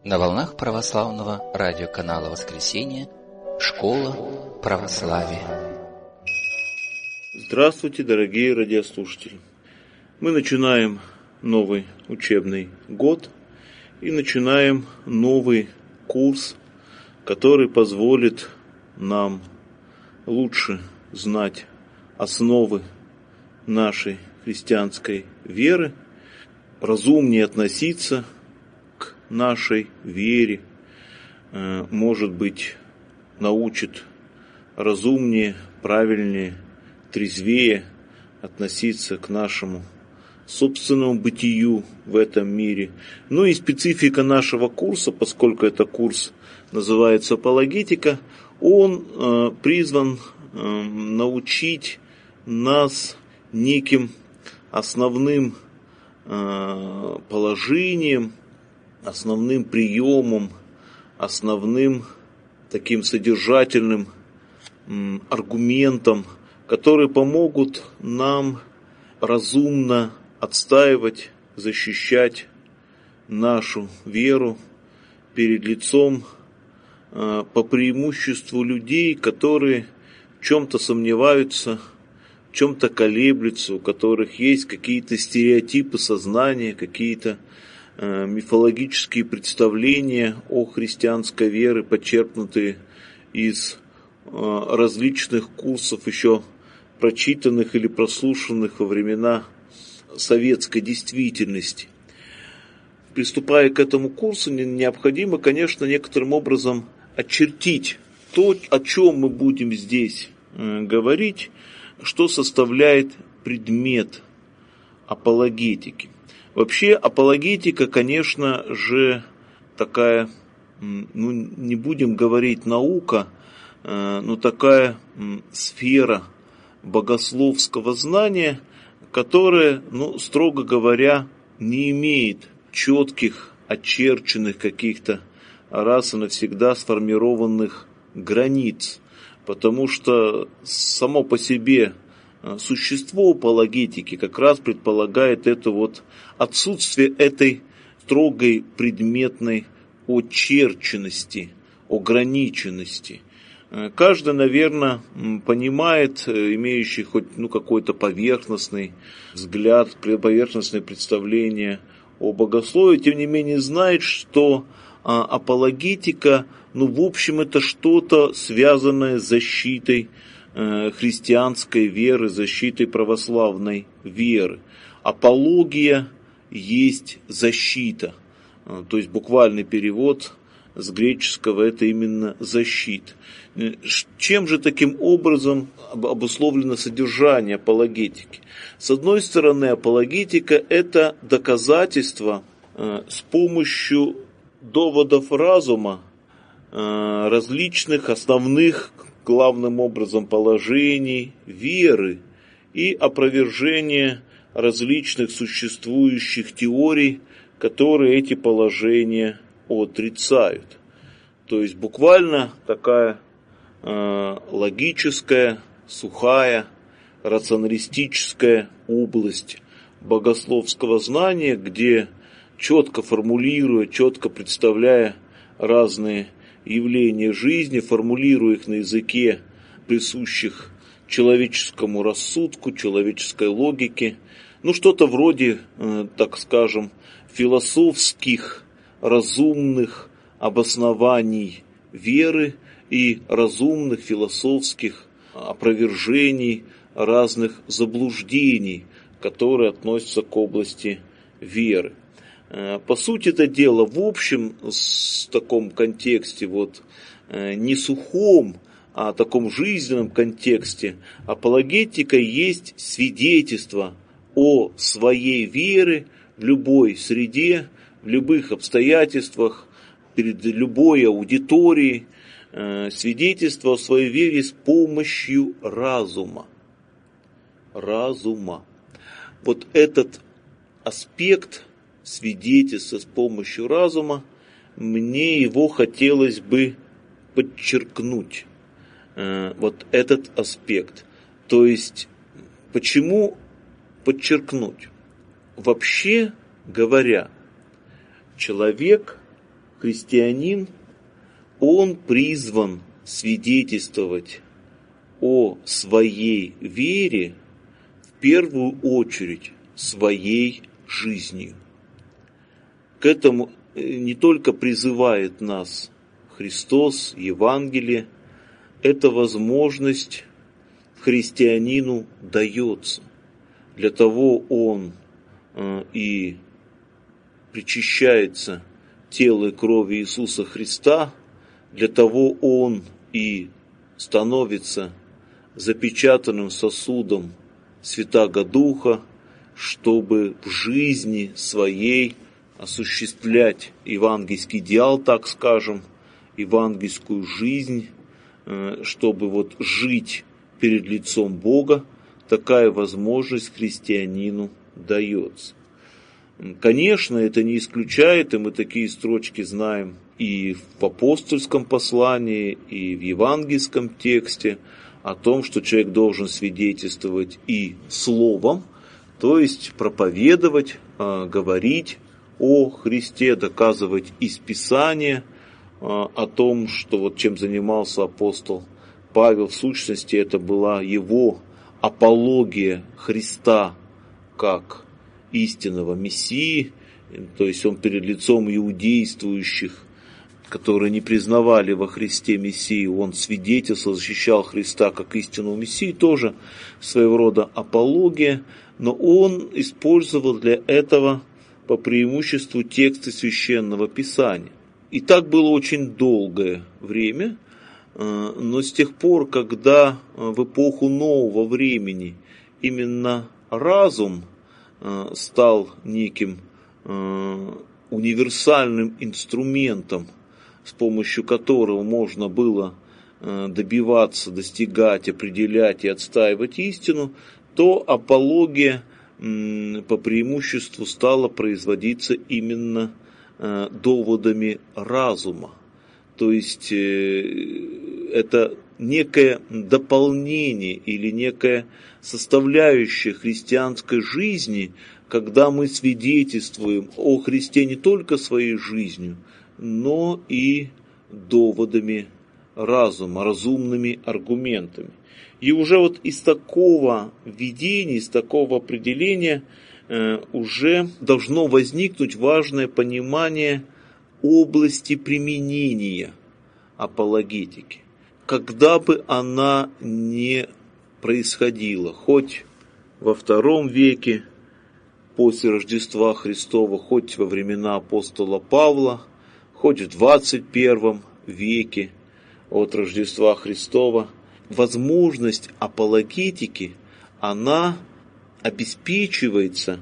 На волнах православного радиоканала «Воскресенье» «Школа православия». Здравствуйте, дорогие радиослушатели! Мы начинаем новый учебный год и начинаем новый курс, который позволит нам лучше знать основы нашей христианской веры, разумнее относиться к нашей вере, может быть, научит разумнее, правильнее, трезвее относиться к нашему собственному бытию в этом мире. Ну и специфика нашего курса, поскольку это курс называется «Апологетика», он призван научить нас неким основным положением, основным приемом, основным таким содержательным аргументом, которые помогут нам разумно отстаивать, защищать нашу веру перед лицом по преимуществу людей, которые в чем-то сомневаются, в чем-то колеблются, у которых есть какие-то стереотипы сознания, какие-то мифологические представления о христианской вере, почерпнутые из различных курсов, еще прочитанных или прослушанных во времена советской действительности. Приступая к этому курсу, необходимо, конечно, некоторым образом очертить то, о чем мы будем здесь говорить, что составляет предмет апологетики. Вообще апологетика, конечно же, такая, не будем говорить наука, но такая сфера богословского знания, которая, строго говоря, не имеет четких, очерченных каких-то раз и навсегда сформированных границ, потому что само по себе существо апологетики как раз предполагает это отсутствие этой строгой предметной очерченности, ограниченности. Каждый, наверное, понимает, имеющий хоть какой-то поверхностный взгляд, поверхностное представление о богословии, тем не менее знает, что апологетика, в общем, это что-то связанное с защитой христианской веры, защитой православной веры. Апология есть защита, то есть буквальный перевод с греческого это именно защита. Чем же таким образом обусловлено содержание апологетики? С одной стороны, апологетика – это доказательство с помощью доводов разума различных основных, главным образом, положений веры и опровержение различных существующих теорий, которые эти положения отрицают. То есть буквально такая логическая, сухая, рационалистическая область богословского знания, где четко формулируя, четко представляя разные явления жизни, формулируя их на языке, присущих человеческому рассудку, человеческой логике, что-то вроде, так скажем, философских, разумных обоснований веры и разумных философских опровержений разных заблуждений, которые относятся к области веры. По сути это дело, в общем, в таком контексте, не сухом, а таком жизненном контексте, апологетика есть свидетельство о своей вере в любой среде, в любых обстоятельствах, перед любой аудиторией, свидетельство о своей вере с помощью разума. Этот аспект свидетельства с помощью разума, мне его хотелось бы подчеркнуть. Этот аспект. То есть, почему подчеркнуть? Вообще говоря, человек христианин, он призван свидетельствовать о своей вере в первую очередь своей жизнью. К этому не только призывает нас Христос, Евангелие, эта возможность христианину дается. Для того он и причащается тела и крови Иисуса Христа, для того он и становится запечатанным сосудом Святаго Духа, чтобы в жизни своей осуществлять евангельский идеал, так скажем, евангельскую жизнь, чтобы жить перед лицом Бога. Такая возможность христианину дается. Конечно, это не исключает, и мы такие строчки знаем и в апостольском послании, и в евангельском тексте, о том, что человек должен свидетельствовать и словом, то есть проповедовать, говорить о Христе, доказывать из Писания о том, что чем занимался апостол Павел, в сущности, это была его апология Христа как истинного Мессии, то есть он перед лицом иудействующих, которые не признавали во Христе Мессию, он свидетельствовал, защищал Христа как истинного Мессию, тоже своего рода апология, но он использовал для этого по преимуществу тексты Священного Писания. И так было очень долгое время, но с тех пор, когда в эпоху нового времени именно разум стал неким универсальным инструментом, с помощью которого можно было добиваться, достигать, определять и отстаивать истину, то апология по преимуществу стала производиться именно доводами разума. То есть это некое дополнение или некая составляющая христианской жизни, когда мы свидетельствуем о Христе не только своей жизнью, но и доводами разума, разумными аргументами. И уже из такого видения, из такого определения уже должно возникнуть важное понимание области применения апологетики. Когда бы она ни происходила, хоть во II веке после Рождества Христова, хоть во времена апостола Павла, хоть в 21 веке от Рождества Христова, возможность апологетики, она обеспечивается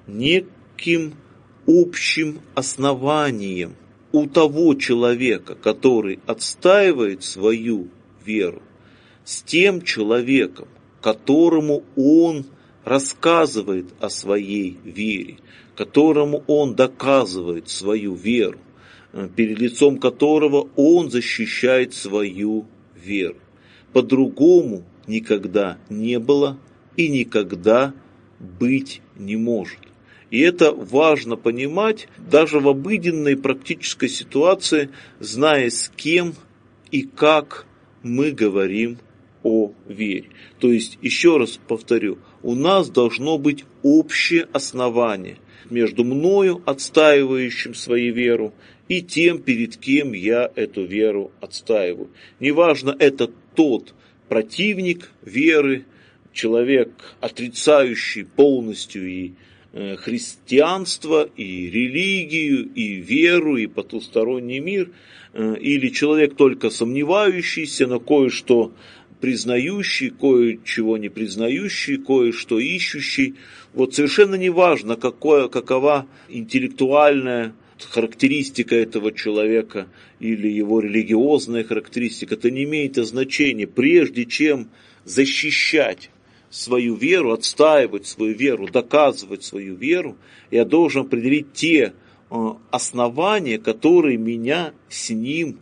неким общим основанием у того человека, который отстаивает свою веру, с тем человеком, которому он рассказывает о своей вере, которому он доказывает свою веру, перед лицом которого он защищает свою веру. По-другому никогда не было и никогда быть не может. И это важно понимать даже в обыденной практической ситуации, зная, с кем и как мы говорим о вере. То есть, еще раз повторю, у нас должно быть общее основание между мною, отстаивающим свою веру, и тем, перед кем я эту веру отстаиваю. Неважно, это тот противник веры, человек, отрицающий полностью и христианство, и религию, и веру, и потусторонний мир, или человек только сомневающийся, но кое-что признающий, кое-чего не признающий, кое-что ищущий. Совершенно не важно, какова интеллектуальная характеристика этого человека или его религиозная характеристика, это не имеет значения. Прежде чем защищать свою веру, отстаивать свою веру, доказывать свою веру, я должен определить те основания, которые меня с ним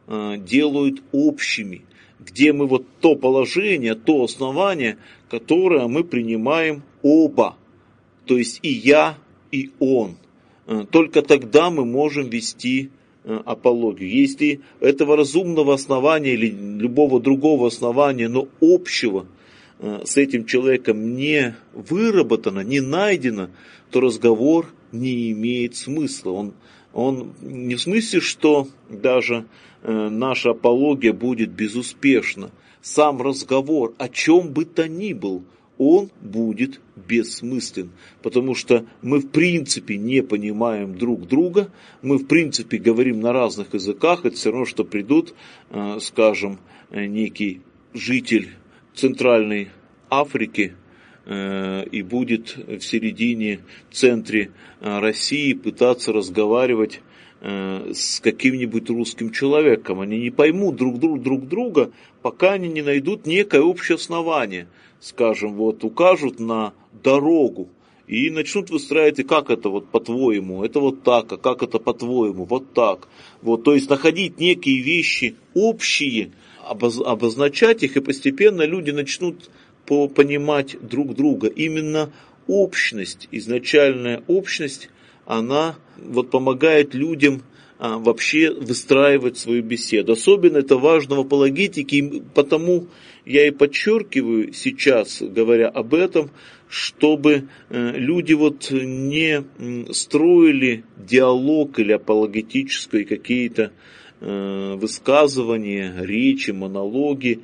делают общими, где мы то положение, то основание, которое мы принимаем оба, то есть и я, и он. Только тогда мы можем вести апологию. Если этого разумного основания или любого другого основания, но общего, с этим человеком не выработано, не найдено, то разговор не имеет смысла. Он не в смысле, что даже наша апология будет безуспешна. Сам разговор, о чем бы то ни был, он будет бессмыслен, потому что мы в принципе не понимаем друг друга, мы в принципе говорим на разных языках. Это все равно, что придут, скажем, некий житель Центральной Африки и будет в середине, в центре России пытаться разговаривать с каким-нибудь русским человеком. Они не поймут друг друга, пока они не найдут некое общее основание. Скажем, вот укажут на дорогу и начнут выстраивать, и как это вот по-твоему, это вот так, а как это по-твоему, вот так. Вот, то есть находить некие вещи общие, обозначать их, и постепенно люди начнут понимать друг друга. Именно общность, изначальная общность, она вот помогает людям вообще выстраивать свою беседу. Особенно это важно в апологетике, и потому я и подчеркиваю сейчас, говоря об этом, чтобы люди вот не строили диалог или апологетические какие-то высказывания, речи, монологи,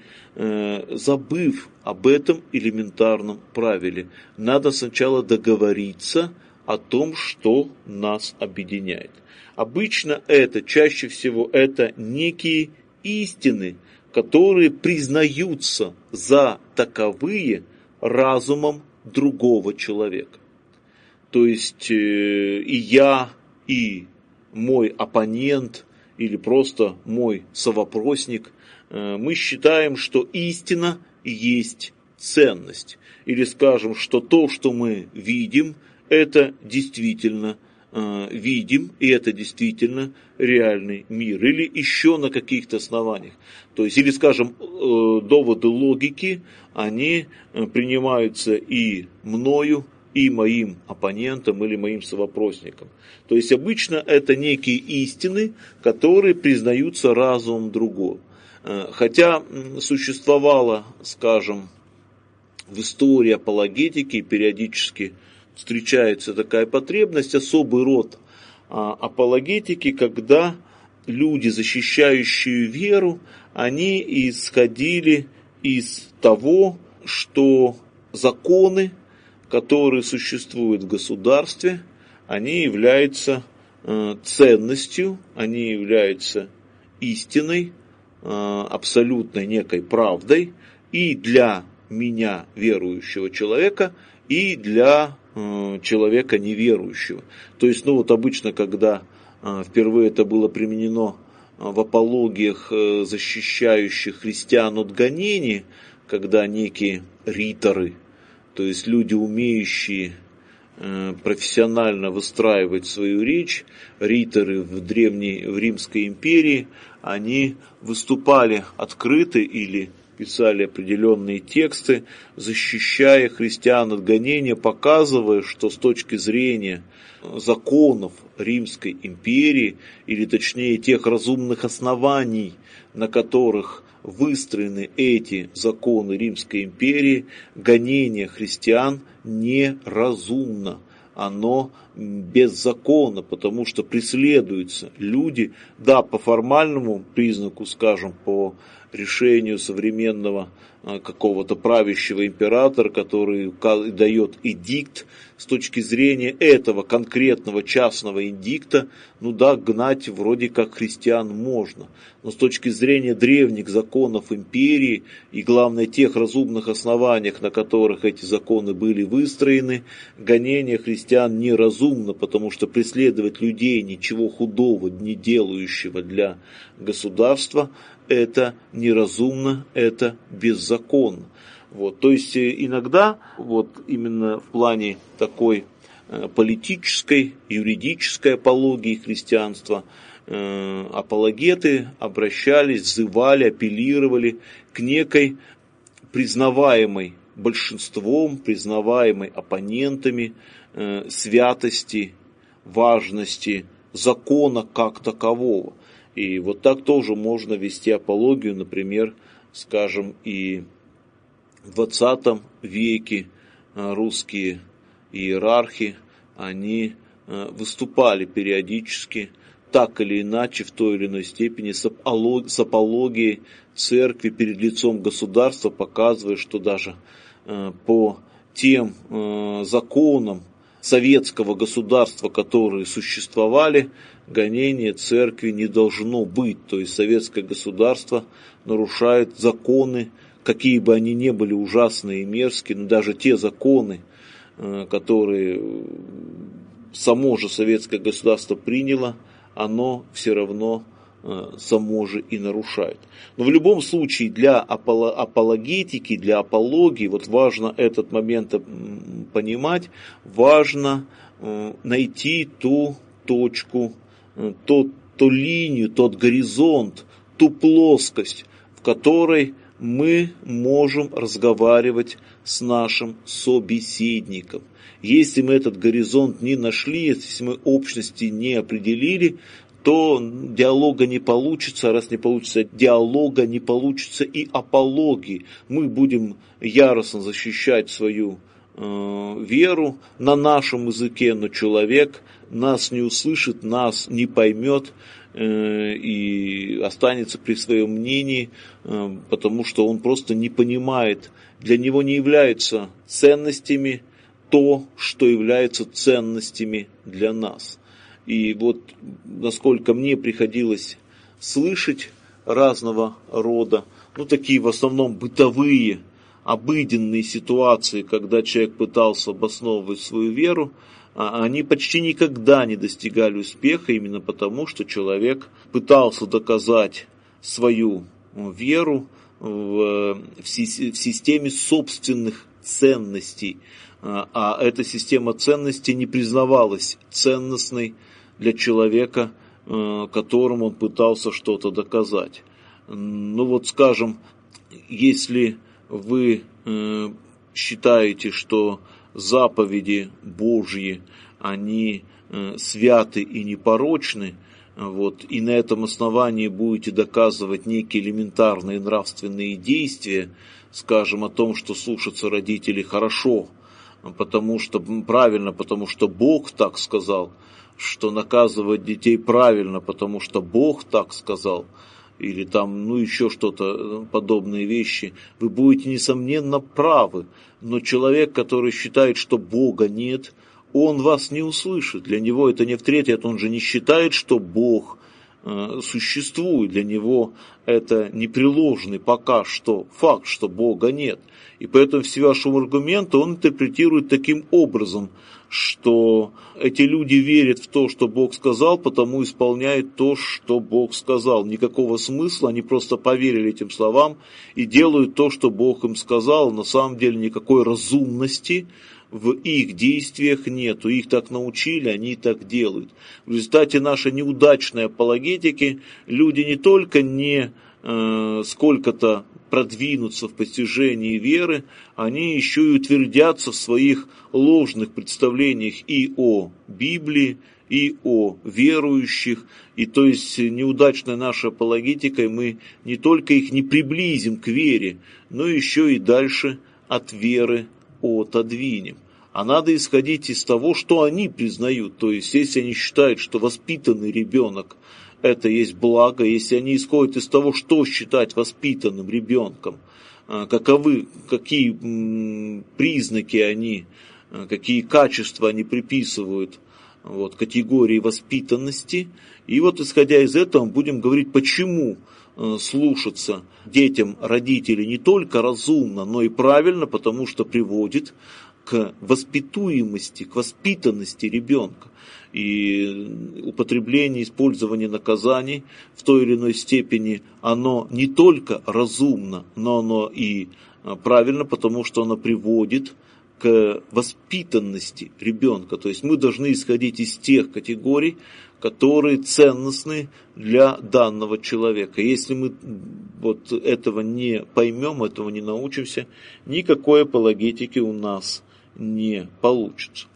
забыв об этом элементарном правиле. Надо сначала договориться о том, что нас объединяет. Обычно чаще всего это некие истины, которые признаются за таковые разумом другого человека. То есть и я, и мой оппонент, или просто мой совопросник, мы считаем, что истина есть ценность. Или скажем, что то, что мы видим, это действительно видим, и это действительно реальный мир. Или еще на каких-то основаниях. То есть, или скажем, доводы логики, они принимаются и мною, и моим оппонентом или моим совопросником. То есть обычно это некие истины, которые признаются разумом другого. Хотя существовала, скажем, в истории апологетики периодически встречается такая потребность, особый род апологетики, когда люди, защищающие веру, они исходили из того, что законы, которые существуют в государстве, они являются ценностью, они являются истиной, абсолютной некой правдой и для меня, верующего человека, и для человека неверующего. То есть, обычно, когда впервые это было применено в апологиях, защищающих христиан от гонений, когда некие риторы, то есть люди, умеющие профессионально выстраивать свою речь, риторы в Римской империи, они выступали открыто или писали определенные тексты, защищая христиан от гонения, показывая, что с точки зрения законов Римской империи, или точнее тех разумных оснований, на которых выстроены эти законы Римской империи, гонение христиан неразумно. Оно беззаконно, потому что преследуются люди, да, по формальному признаку, скажем, по решению современного какого-то правящего императора, который дает эдикт, с точки зрения этого конкретного частного эдикта, гнать вроде как христиан можно. Но с точки зрения древних законов империи и, главное, тех разумных основаниях, на которых эти законы были выстроены, гонение христиан неразумно, потому что преследовать людей, ничего худого не делающего для государства, это неразумно, это беззаконно. То есть иногда именно в плане такой политической, юридической апологии христианства апологеты обращались, взывали, апеллировали к некой признаваемой большинством, признаваемой оппонентами святости, важности закона как такового. И вот так тоже можно вести апологию, например, скажем, и в 20 веке русские иерархи, они выступали периодически, так или иначе, в той или иной степени, с апологией церкви перед лицом государства, показывая, что даже по тем законам советского государства, которые существовали, гонения церкви не должно быть. То есть советское государство нарушает законы, какие бы они ни были ужасные и мерзкие, но даже те законы, которые само же советское государство приняло, оно все равно само же и нарушает. Но в любом случае для апологетики, для апологии, вот важно этот момент понимать, важно найти ту точку, ту линию, тот горизонт, ту плоскость, в которой мы можем разговаривать с нашим собеседником. Если мы этот горизонт не нашли, если мы общности не определили, то диалога не получится, а раз не получится диалога, не получится и апологии. Мы будем яростно защищать свою веру на нашем языке, но человек нас не услышит, нас не поймет и останется при своем мнении, потому что он просто не понимает, для него не является ценностями то, что является ценностями для нас. И вот насколько мне приходилось слышать разного рода, такие в основном бытовые, обыденные ситуации, когда человек пытался обосновывать свою веру, они почти никогда не достигали успеха, именно потому, что человек пытался доказать свою веру в системе собственных ценностей, а эта система ценностей не признавалась ценностной для человека, которому он пытался что-то доказать. Скажем, если вы считаете, что заповеди Божьи, они святы и непорочны, и на этом основании будете доказывать некие элементарные нравственные действия, скажем, о том, что слушаться родителей хорошо, потому что правильно, потому что Бог так сказал, что наказывать детей правильно, потому что Бог так сказал, или еще что-то, подобные вещи, вы будете, несомненно, правы. Но человек, который считает, что Бога нет, он вас не услышит. Для него это не авторитет, он же не считает, что Бог существует. Для него это непреложный пока что факт, что Бога нет. И поэтому все ваши аргументы он интерпретирует таким образом, что эти люди верят в то, что Бог сказал, потому исполняют то, что Бог сказал. Никакого смысла, они просто поверили этим словам и делают то, что Бог им сказал. На самом деле никакой разумности в их действиях нету. Их так научили, они так делают. В результате нашей неудачной апологетики люди не только не сколько-то продвинутся в постижении веры, они еще и утвердятся в своих ложных представлениях и о Библии, и о верующих. И то есть неудачной нашей апологетикой мы не только их не приблизим к вере, но еще и дальше от веры отодвинем. А надо исходить из того, что они признают. То есть если они считают, что воспитанный ребенок это есть благо, если они исходят из того, что считать воспитанным ребенком, какие признаки они, какие качества они приписывают категории воспитанности. И исходя из этого, будем говорить, почему слушаться детям родителей не только разумно, но и правильно, потому что приводит к воспитуемости, к воспитанности ребенка. И употребление, использование наказаний в той или иной степени, оно не только разумно, но оно и правильно, потому что оно приводит к воспитанности ребенка. То есть мы должны исходить из тех категорий, которые ценностны для данного человека. Если мы этого не поймем, этого не научимся, никакой апологетики у нас не получится.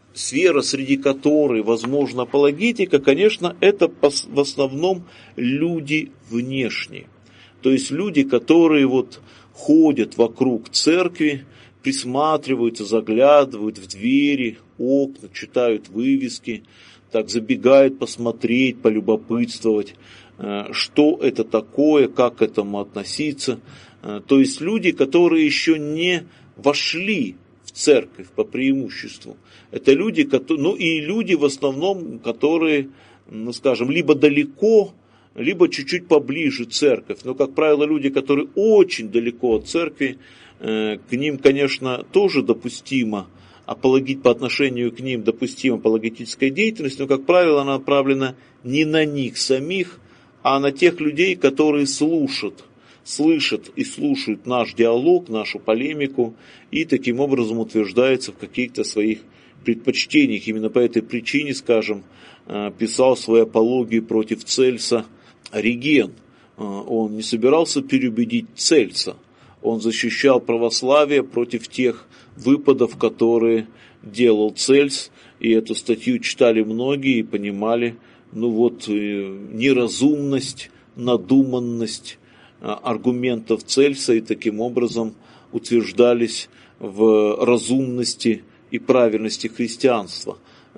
сфера, среди которой возможна апологетика, конечно, это в основном люди внешние. То есть люди, которые вот ходят вокруг церкви, присматриваются, заглядывают в двери, окна, читают вывески, так забегают посмотреть, полюбопытствовать, что это такое, как к этому относиться. То есть люди, которые еще не вошли в церковь по преимуществу. Это люди, и люди в основном, которые, скажем, либо далеко, либо чуть-чуть поближе церковь. Но, как правило, люди, которые очень далеко от церкви, к ним, конечно, тоже допустимо по отношению к ним допустима апологетическая деятельность, но, как правило, она направлена не на них самих, а на тех людей, которые слышат и слушают наш диалог, нашу полемику, и таким образом утверждаются в каких-то своих предпочтениях. Именно по этой причине, скажем, писал свою апологию против Цельса Ориген. Он не собирался переубедить Цельса, он защищал православие против тех выпадов, которые делал Цельс, и эту статью читали многие и понимали, неразумность, надуманность аргументов Цельса, и таким образом утверждались в разумности и правильности христианства.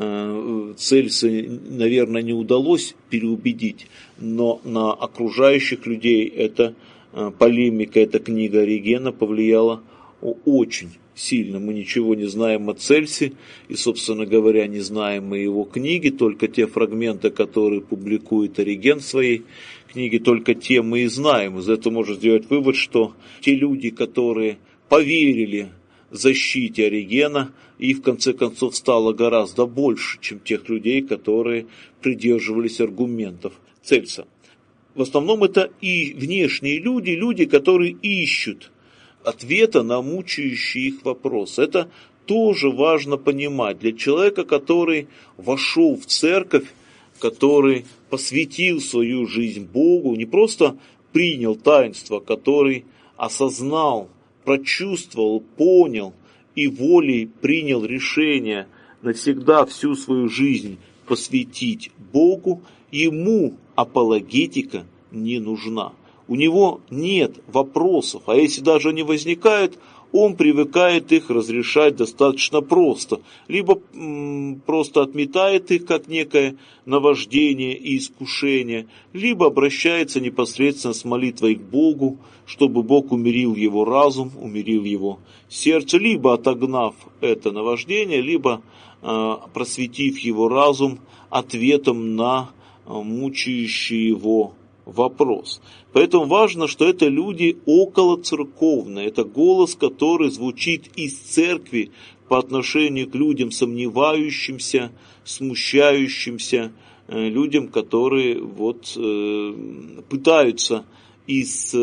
Цельса, наверное, не удалось переубедить, но на окружающих людей эта полемика, эта книга Оригена повлияла очень сильно. Мы ничего не знаем о Цельсе, и, собственно говоря, не знаем и его книги, только те фрагменты, которые публикует Ориген в своей книге, только те мы и знаем. Из этого можно сделать вывод, что те люди, которые поверили защите Оригена, их в конце концов стало гораздо больше, чем тех людей, которые придерживались аргументов Цельса. В основном это и внешние люди, которые ищут ответа на мучающий их вопрос. Это тоже важно понимать для человека, который вошел в церковь, который посвятил свою жизнь Богу, не просто принял таинство, который осознал, прочувствовал, понял и волей принял решение навсегда всю свою жизнь посвятить Богу, ему апологетика не нужна. У него нет вопросов, а если даже они возникают, он привыкает их разрешать достаточно просто. Либо просто отметает их как некое наваждение и искушение, либо обращается непосредственно с молитвой к Богу, чтобы Бог умирил его разум, умирил его сердце, либо отогнав это наваждение, либо просветив его разум ответом на мучающий его вопрос. Поэтому важно, что это люди околоцерковные, это голос, который звучит из церкви по отношению к людям сомневающимся, смущающимся, людям, которые пытаются из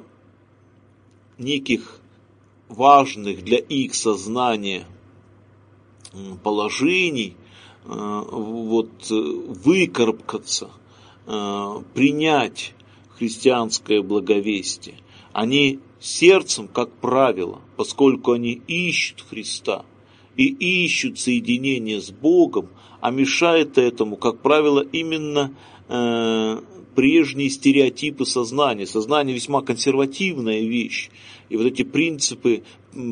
неких важных для их сознания положений выкарабкаться, принять христианское благовестие. Они сердцем, как правило, поскольку они ищут Христа и ищут соединение с Богом, а мешает этому, как правило, именно прежние стереотипы сознания. Сознание весьма консервативная вещь. И вот эти принципы,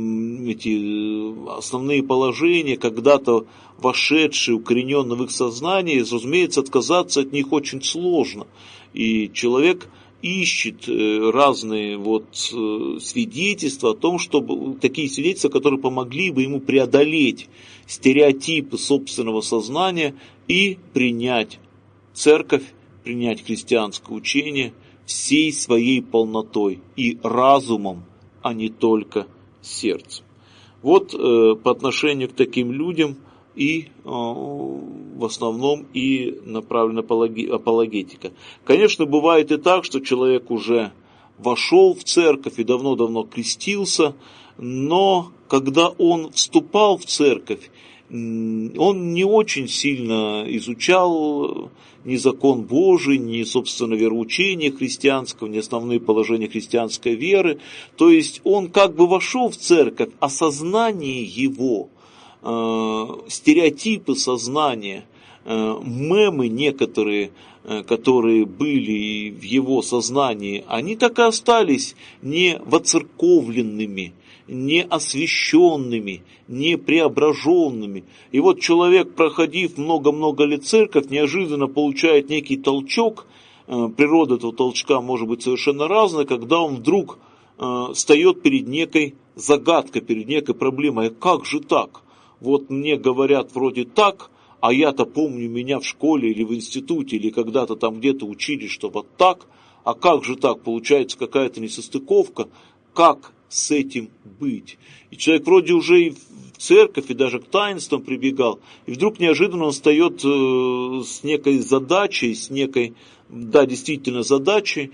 эти основные положения, когда-то вошедшие, укорененные в их сознании, разумеется, отказаться от них очень сложно. И человек ищет разные свидетельства о том, чтобы такие свидетельства, которые помогли бы ему преодолеть стереотипы собственного сознания и принять церковь, принять христианское учение всей своей полнотой и разумом, а не только сердцем. По отношению к таким людям и в основном и направлена апологетика. Конечно, бывает и так, что человек уже вошел в церковь и давно-давно крестился, но когда он вступал в церковь, он не очень сильно изучал ни закон Божий, ни, собственно, вероучение христианского, ни основные положения христианской веры. То есть он как бы вошел в церковь, а сознание его стереотипы сознания, мемы некоторые, которые были в его сознании, они так и остались не воцерковленными, не освященными, не преображенными. И вот человек, проходив много-много лет церковь, неожиданно получает некий толчок. Природа этого толчка может быть совершенно разная, когда он вдруг встает перед некой загадкой, перед некой проблемой. Как же так? Вот мне говорят вроде так, а я-то помню, меня в школе или в институте, или когда-то там где-то учили, что вот так. А как же так? Получается какая-то несостыковка. Как с этим быть? И человек вроде уже и в церковь, и даже к таинствам прибегал, и вдруг неожиданно он встает с некой задачей, с некой, да, действительно задачей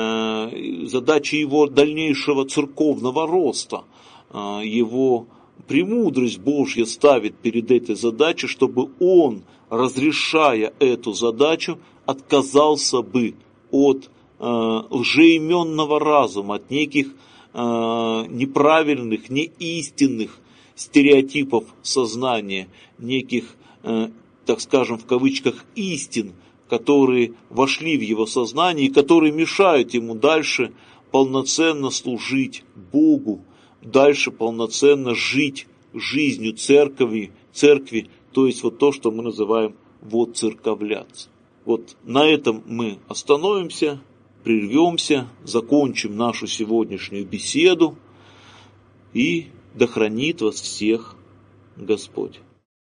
его дальнейшего церковного роста, его премудрость Божья ставит перед этой задачей, чтобы он, разрешая эту задачу, отказался бы от лжеименного разума, от неких неправильных, неистинных стереотипов сознания, неких, так скажем, в кавычках, истин, которые вошли в его сознание и которые мешают ему дальше полноценно служить Богу, дальше полноценно жить жизнью церкви, то есть вот то, что мы называем воцерковляться. Вот на этом мы остановимся, прервемся, закончим нашу сегодняшнюю беседу, и да хранит вас всех Господь.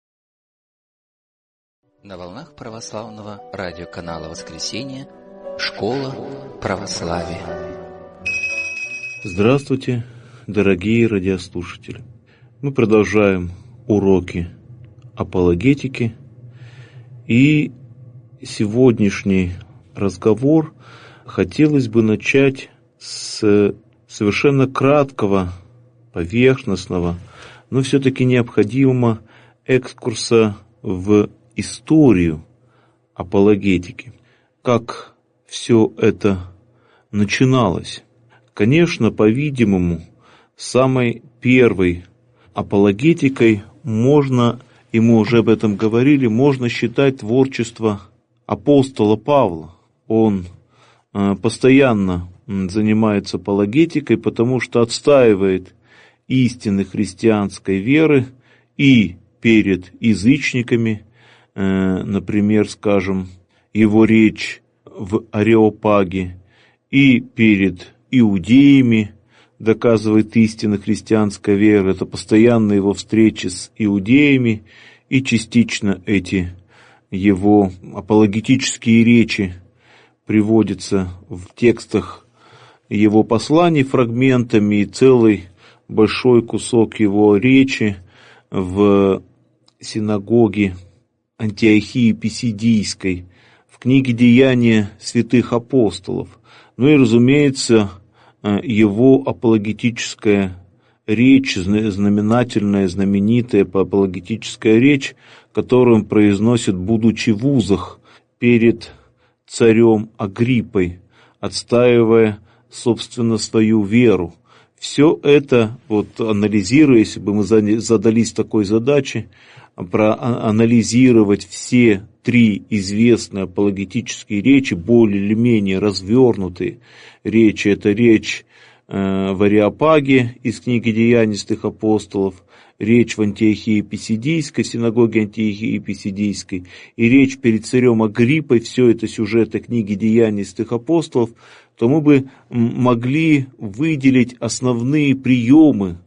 На волнах православного радиоканала «Воскресенье» Школа православия. Здравствуйте, дорогие радиослушатели. Мы продолжаем уроки апологетики, и сегодняшний разговор хотелось бы начать с совершенно краткого, поверхностного, но все-таки необходимого экскурса в историю апологетики. Как все это начиналось? Конечно, по-видимому, самой первой апологетикой можно, и мы уже об этом говорили, можно считать творчество апостола Павла. Он постоянно занимается апологетикой, потому что отстаивает истины христианской веры и перед язычниками, например, скажем, его речь в Ареопаге, и перед иудеями доказывает истины христианской веры. Это постоянные его встречи с иудеями, и частично эти его апологетические речи приводятся в текстах его посланий фрагментами, и целый большой кусок его речи в синагоге Антиохии Писидийской, в книге «Деяния святых апостолов». Ну и, разумеется, его апологетическая речь, знаменательная, знаменитая апологетическая речь, которую он произносит, будучи в узах перед царем Агриппой, отстаивая, собственно, свою веру. Все это, вот анализируя, если бы мы задались такой задачей, проанализировать все три известные апологетические речи, более или менее развернутые речи. Это речь в Ареопаге из книги «Деяний святых апостолов», речь в Антиохии Писидийской, синагоге Антиохии Писидийской, и речь перед царем Агриппой, все это сюжеты книги «Деяний святых апостолов», то мы бы могли выделить основные приемы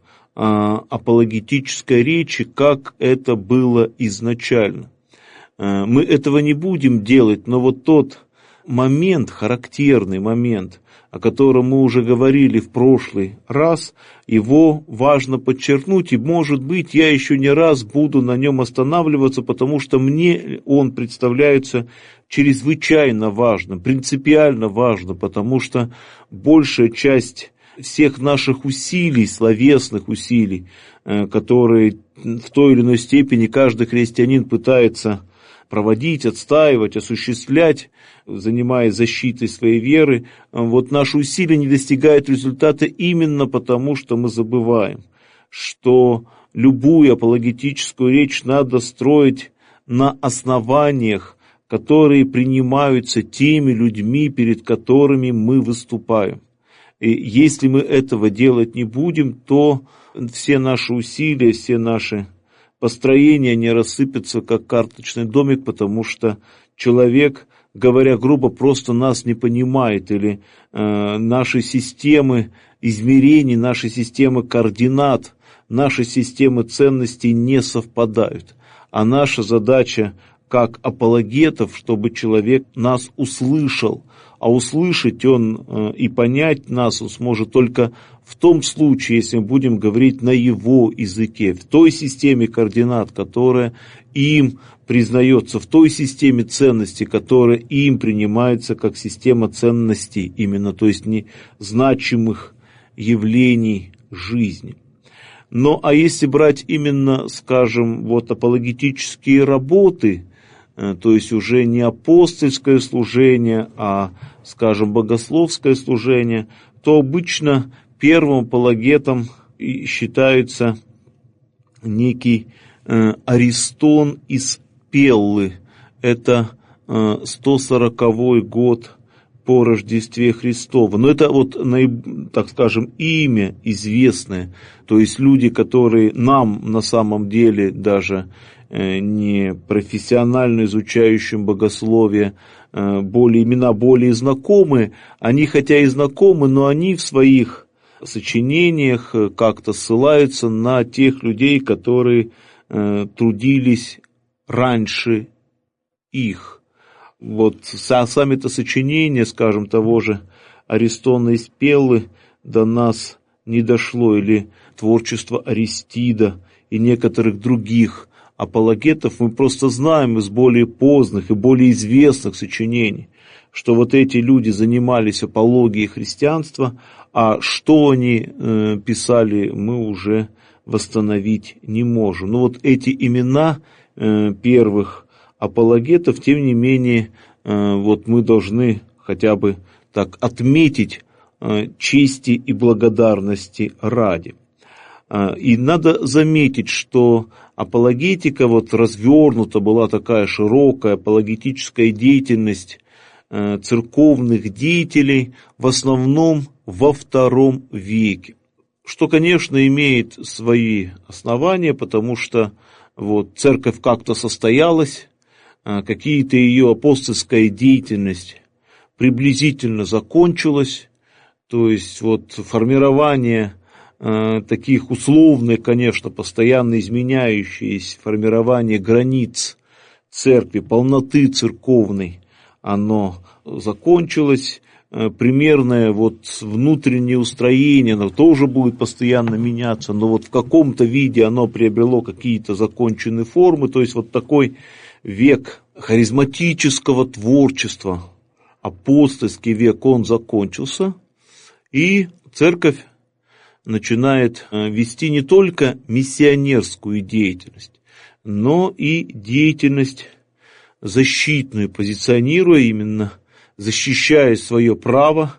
апологетической речи, как это было изначально. Мы этого не будем делать, но вот тот момент, характерный момент, о котором мы уже говорили в прошлый раз, его важно подчеркнуть, и, может быть, я еще не раз буду на нем останавливаться, потому что мне он представляется чрезвычайно важным, принципиально важным, потому что большая часть всех наших усилий, словесных усилий, которые в той или иной степени каждый христианин пытается проводить, отстаивать, осуществлять, занимаясь защитой своей веры, вот наши усилия не достигают результата именно потому, что мы забываем, что любую апологетическую речь надо строить на основаниях, которые принимаются теми людьми, перед которыми мы выступаем. И если мы этого делать не будем, то все наши усилия, все наши построения не рассыпятся, как карточный домик, потому что человек, говоря грубо, просто нас не понимает, или наши системы измерений, наши системы координат, наши системы ценностей не совпадают. А наша задача как апологетов, чтобы человек нас услышал. А услышать он и понять нас он сможет только в том случае, если мы будем говорить на его языке, в той системе координат, которая им признается, в той системе ценностей, которая им принимается как система ценностей именно, то есть не значимых явлений жизни. Ну, а если брать именно, скажем, вот апологетические работы, то есть уже не апостольское служение, а, скажем, богословское служение, то обычно первым апологетом считается некий Аристон из Пеллы. Это 140 год по Рождестве Христова. Но это вот, так скажем, имя известное. То есть люди, которые нам на самом деле даже не профессионально изучающим богословие, имена более знакомые, они хотя и знакомы, но они в своих сочинениях как-то ссылаются на тех людей, которые трудились раньше их. Вот сами-то сочинения, скажем, того же Аристона из Пеллы до нас не дошло, или творчество Аристида и некоторых других апологетов мы просто знаем из более поздних и более известных сочинений, что вот эти люди занимались апологией христианства, а что они писали, мы уже восстановить не можем. Но вот эти имена первых апологетов, тем не менее, вот мы должны хотя бы так отметить чести и благодарности ради. И надо заметить, что апологетика вот развернута, была такая широкая апологетическая деятельность церковных деятелей в основном во II веке. Что, конечно, имеет свои основания, потому что вот церковь как-то состоялась, какие-то ее апостольская деятельность приблизительно закончилась, то есть вот формирование таких условных, конечно, постоянно изменяющиеся формирование границ церкви, полноты церковной, оно закончилось. Примерное вот внутреннее устроение, оно тоже будет постоянно меняться, но вот в каком-то виде оно приобрело какие-то законченные формы, то есть вот такой век харизматического творчества, апостольский век, он закончился, и церковь начинает вести не только миссионерскую деятельность, но и деятельность защитную, позиционируя именно, защищая свое право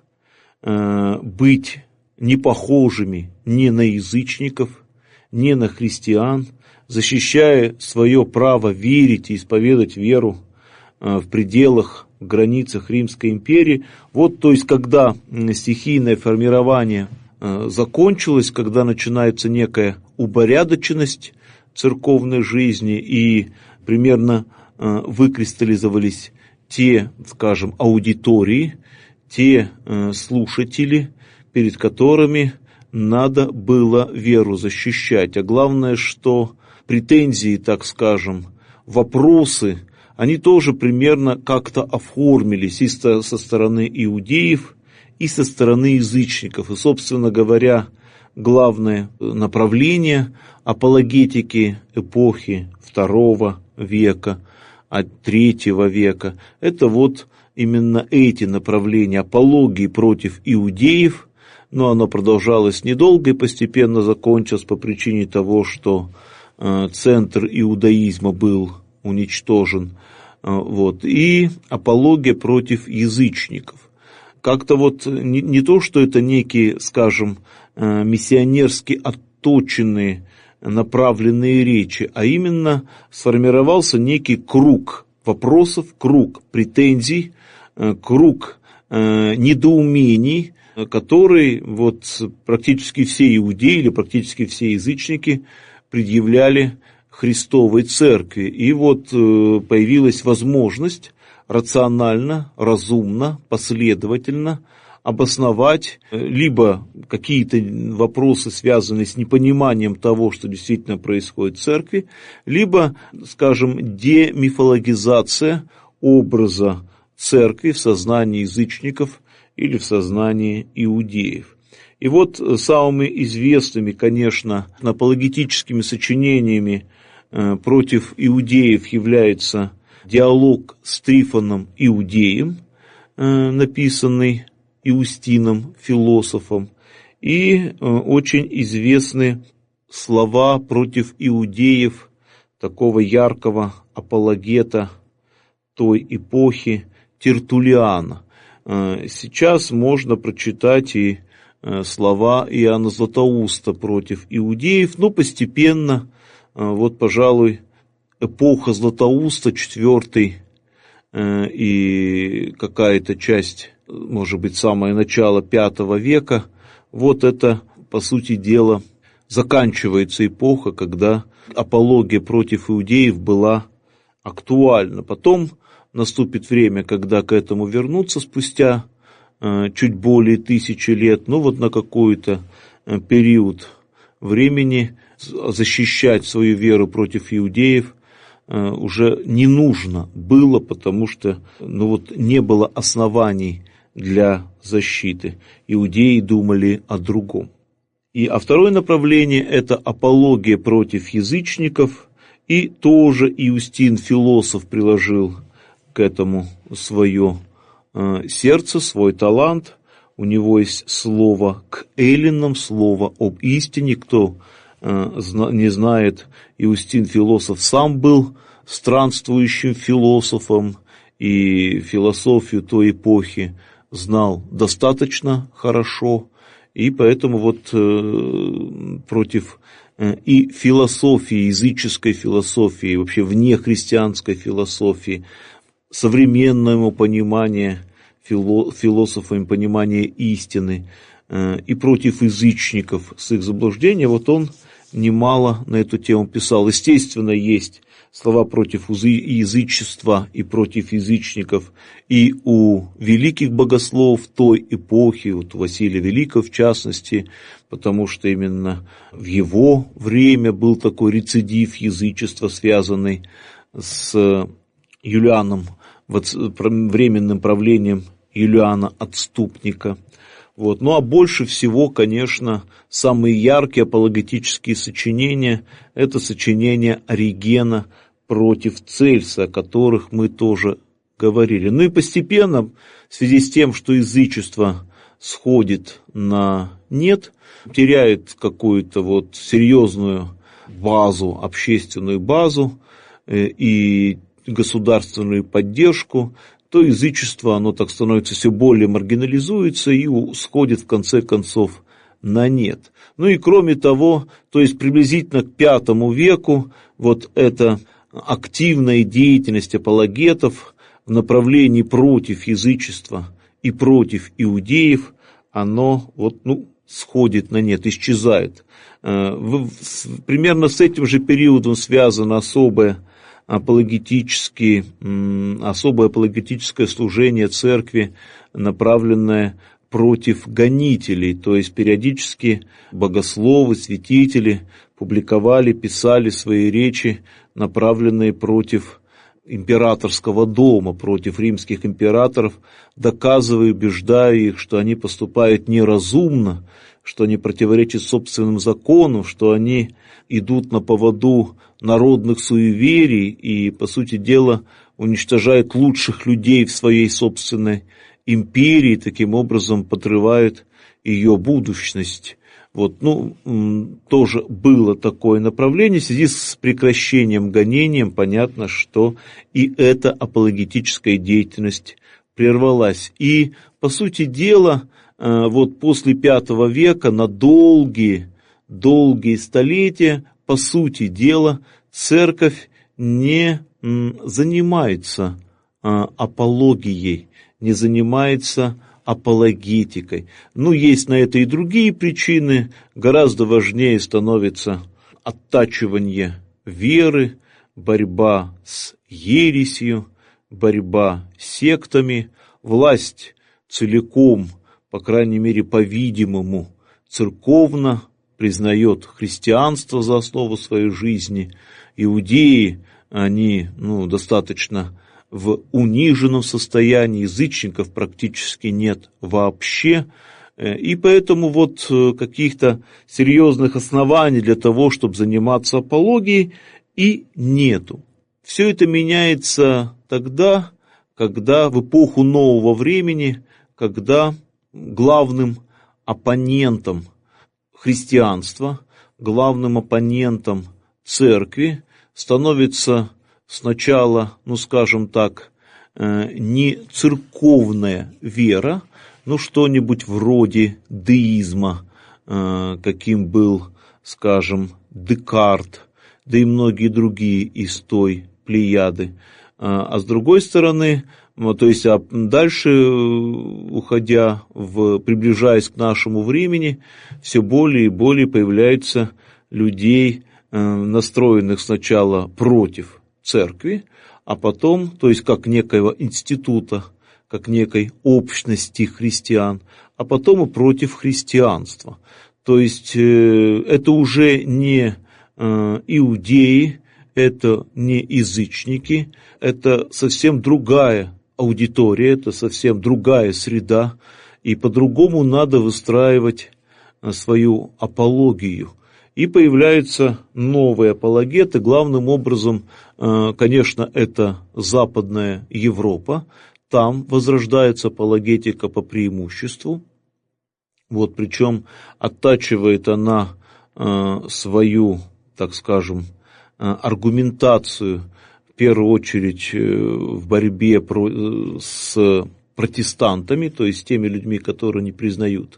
быть не похожими ни на язычников, ни на христиан, защищая свое право верить и исповедать веру в пределах, в границах Римской империи. Вот, то есть, когда стихийное формирование закончилось, когда начинается некая упорядоченность церковной жизни и примерно выкристаллизовались те, скажем, аудитории, те слушатели, перед которыми надо было веру защищать. А главное, что претензии, так скажем, вопросы, они тоже примерно как-то оформились и со стороны иудеев, и со стороны язычников. И, собственно говоря, главное направление апологетики эпохи II века, от III века, это вот именно эти направления апологии против иудеев, но оно продолжалось недолго и постепенно закончилось по причине того, что центр иудаизма был уничтожен, вот, и апология против язычников. Как-то вот не то, что это некие, скажем, миссионерски отточенные направленные речи, а именно сформировался некий круг вопросов, круг претензий, круг недоумений, который вот практически все иудеи или практически все язычники предъявляли Христовой Церкви. И вот появилась возможность рационально, разумно, последовательно обосновать либо какие-то вопросы, связанные с непониманием того, что действительно происходит в церкви, либо, скажем, демифологизация образа церкви в сознании язычников или в сознании иудеев. И вот самыми известными, конечно, апологетическими сочинениями против иудеев является диалог с Трифоном Иудеем, написанный Иустином, философом, и очень известны слова против иудеев такого яркого апологета той эпохи Тертуллиана. Сейчас можно прочитать и слова Иоанна Златоуста против иудеев, но постепенно, вот, пожалуй, эпоха Златоуста, 4 и какая-то часть, может быть, самое начало V века, вот это, по сути дела, заканчивается эпоха, когда апология против иудеев была актуальна. Потом наступит время, когда к этому вернуться спустя чуть более 1000 лет, но вот на какой-то период времени защищать свою веру против иудеев уже не нужно было, потому что не было оснований для защиты. Иудеи думали о другом. А второе направление – это апология против язычников, и тоже Иустин, философ, приложил к этому свое сердце, свой талант. У него есть слово к эллинам, слово об истине. Кто не знает, Иустин, философ, сам был странствующим философом и философию той эпохи знал достаточно хорошо, и поэтому вот против и философии, языческой философии, вообще внехристианской философии, современного понимания философами, понимания истины, и против язычников с их заблуждения, вот он немало на эту тему писал. Естественно, есть слова против язычества и против язычников и у великих богословов той эпохи, вот Василия Великого в частности, потому что именно в его время был такой рецидив язычества, связанный с Юлианом, временным правлением Юлиана Отступника. Вот. Ну а больше всего, конечно, самые яркие апологетические сочинения – это сочинения Оригена против Цельса, о которых мы тоже говорили. Ну и постепенно, в связи с тем, что язычество сходит на нет, теряет какую-то вот серьезную базу, общественную базу и государственную поддержку, то язычество, оно так становится все более маргинализуется и сходит в конце концов на нет. Ну и кроме того, то есть приблизительно к V веку вот эта активная деятельность апологетов в направлении против язычества и против иудеев, оно сходит на нет, исчезает. Примерно с этим же периодом связано особое апологетическое служение церкви, направленное против гонителей, то есть периодически богословы, святители публиковали, писали свои речи, направленные против императорского дома, против римских императоров, доказывая, убеждая их, что они поступают неразумно, что они противоречат собственным законам, что они идут на поводу народных суеверий и, по сути дела, уничтожают лучших людей в своей собственной империи, таким образом подрывают ее будущность. Вот, тоже было такое направление. В связи с прекращением гонением понятно, что и эта апологетическая деятельность прервалась. И, по сути дела, вот после V века на долгие столетия по сути дела, церковь не занимается апологией, не занимается апологетикой. Есть на это и другие причины. Гораздо важнее становится оттачивание веры, борьба с ересью, борьба с сектами. Власть целиком, по крайней мере, по-видимому, церковно признает христианство за основу своей жизни. Иудеи, они достаточно в униженном состоянии, язычников практически нет вообще, и поэтому каких-то серьезных оснований для того, чтобы заниматься апологией, и нету. Все это меняется тогда, когда в эпоху нового времени, когда главным оппонентом христианства, главным оппонентом церкви становится сначала, не церковная вера, что-нибудь вроде деизма, каким был, Декарт, да и многие другие из той плеяды. А с другой стороны, дальше, приближаясь к нашему времени, все более и более появляется людей, настроенных сначала против церкви, а потом, как некоего института, как некой общности христиан, а потом и против христианства. Это уже не иудеи, это не язычники, это совсем другая аудитория, это совсем другая среда, и по-другому надо выстраивать свою апологию. И появляются новые апологеты, главным образом, конечно, это Западная Европа, там возрождается апологетика по преимуществу, причем оттачивает она свою, аргументацию, в первую очередь в борьбе с протестантами, то есть теми людьми, которые не признают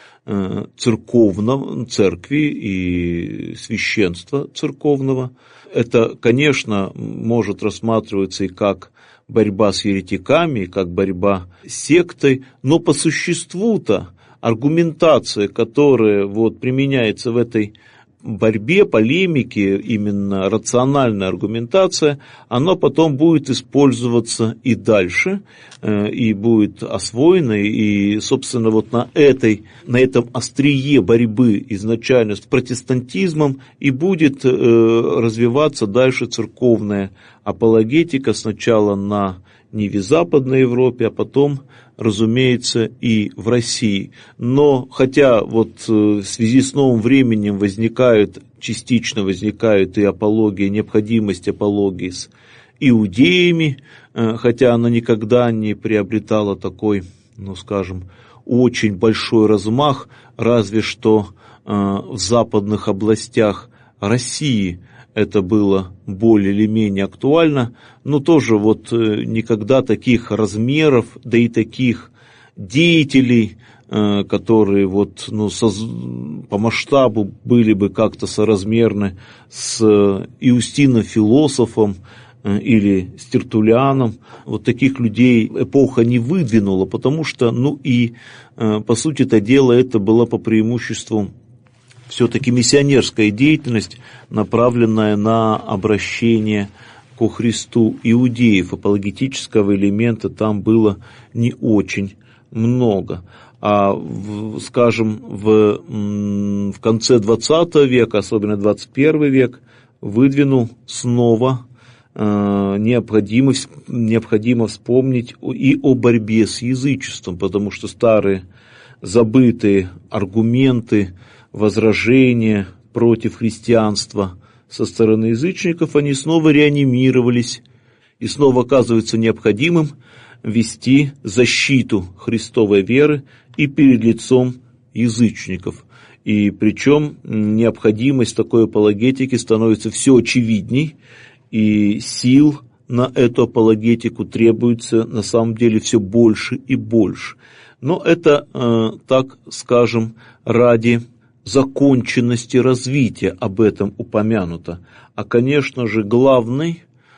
церкви и священства церковного. Это, конечно, может рассматриваться и как борьба с еретиками, и как борьба с сектой, но по существу-то аргументация, которая применяется в этой борьбе, полемике, именно рациональная аргументация, она потом будет использоваться и дальше, и будет освоена, и, собственно, на этом острие борьбы изначально с протестантизмом и будет развиваться дальше церковная апологетика, сначала на ниве Западной Европе, а потом, разумеется, и в России. Но хотя в связи с новым временем частично возникает и апология, необходимость апологии с иудеями, хотя она никогда не приобретала такой, очень большой размах, разве что в западных областях России это было более или менее актуально, но тоже никогда таких размеров, да и таких деятелей, которые по масштабу были бы как-то соразмерны с Иустином Философом или с Тертуллианом, таких людей эпоха не выдвинула, потому что, по сути-то дела, это было по преимуществу все-таки миссионерская деятельность, направленная на обращение ко Христу иудеев. Апологетического элемента там было не очень много. А, в конце 20 века, особенно 21 век, выдвинул снова необходимо вспомнить и о борьбе с язычеством, потому что старые забытые аргументы, возражения против христианства со стороны язычников, они снова реанимировались, и снова оказывается необходимым вести защиту Христовой веры и перед лицом язычников. И причем необходимость такой апологетики становится все очевидней, и сил на эту апологетику требуется на самом деле все больше и больше. Но это, так скажем, ради законченности развития об этом упомянуто. А, конечно же, главным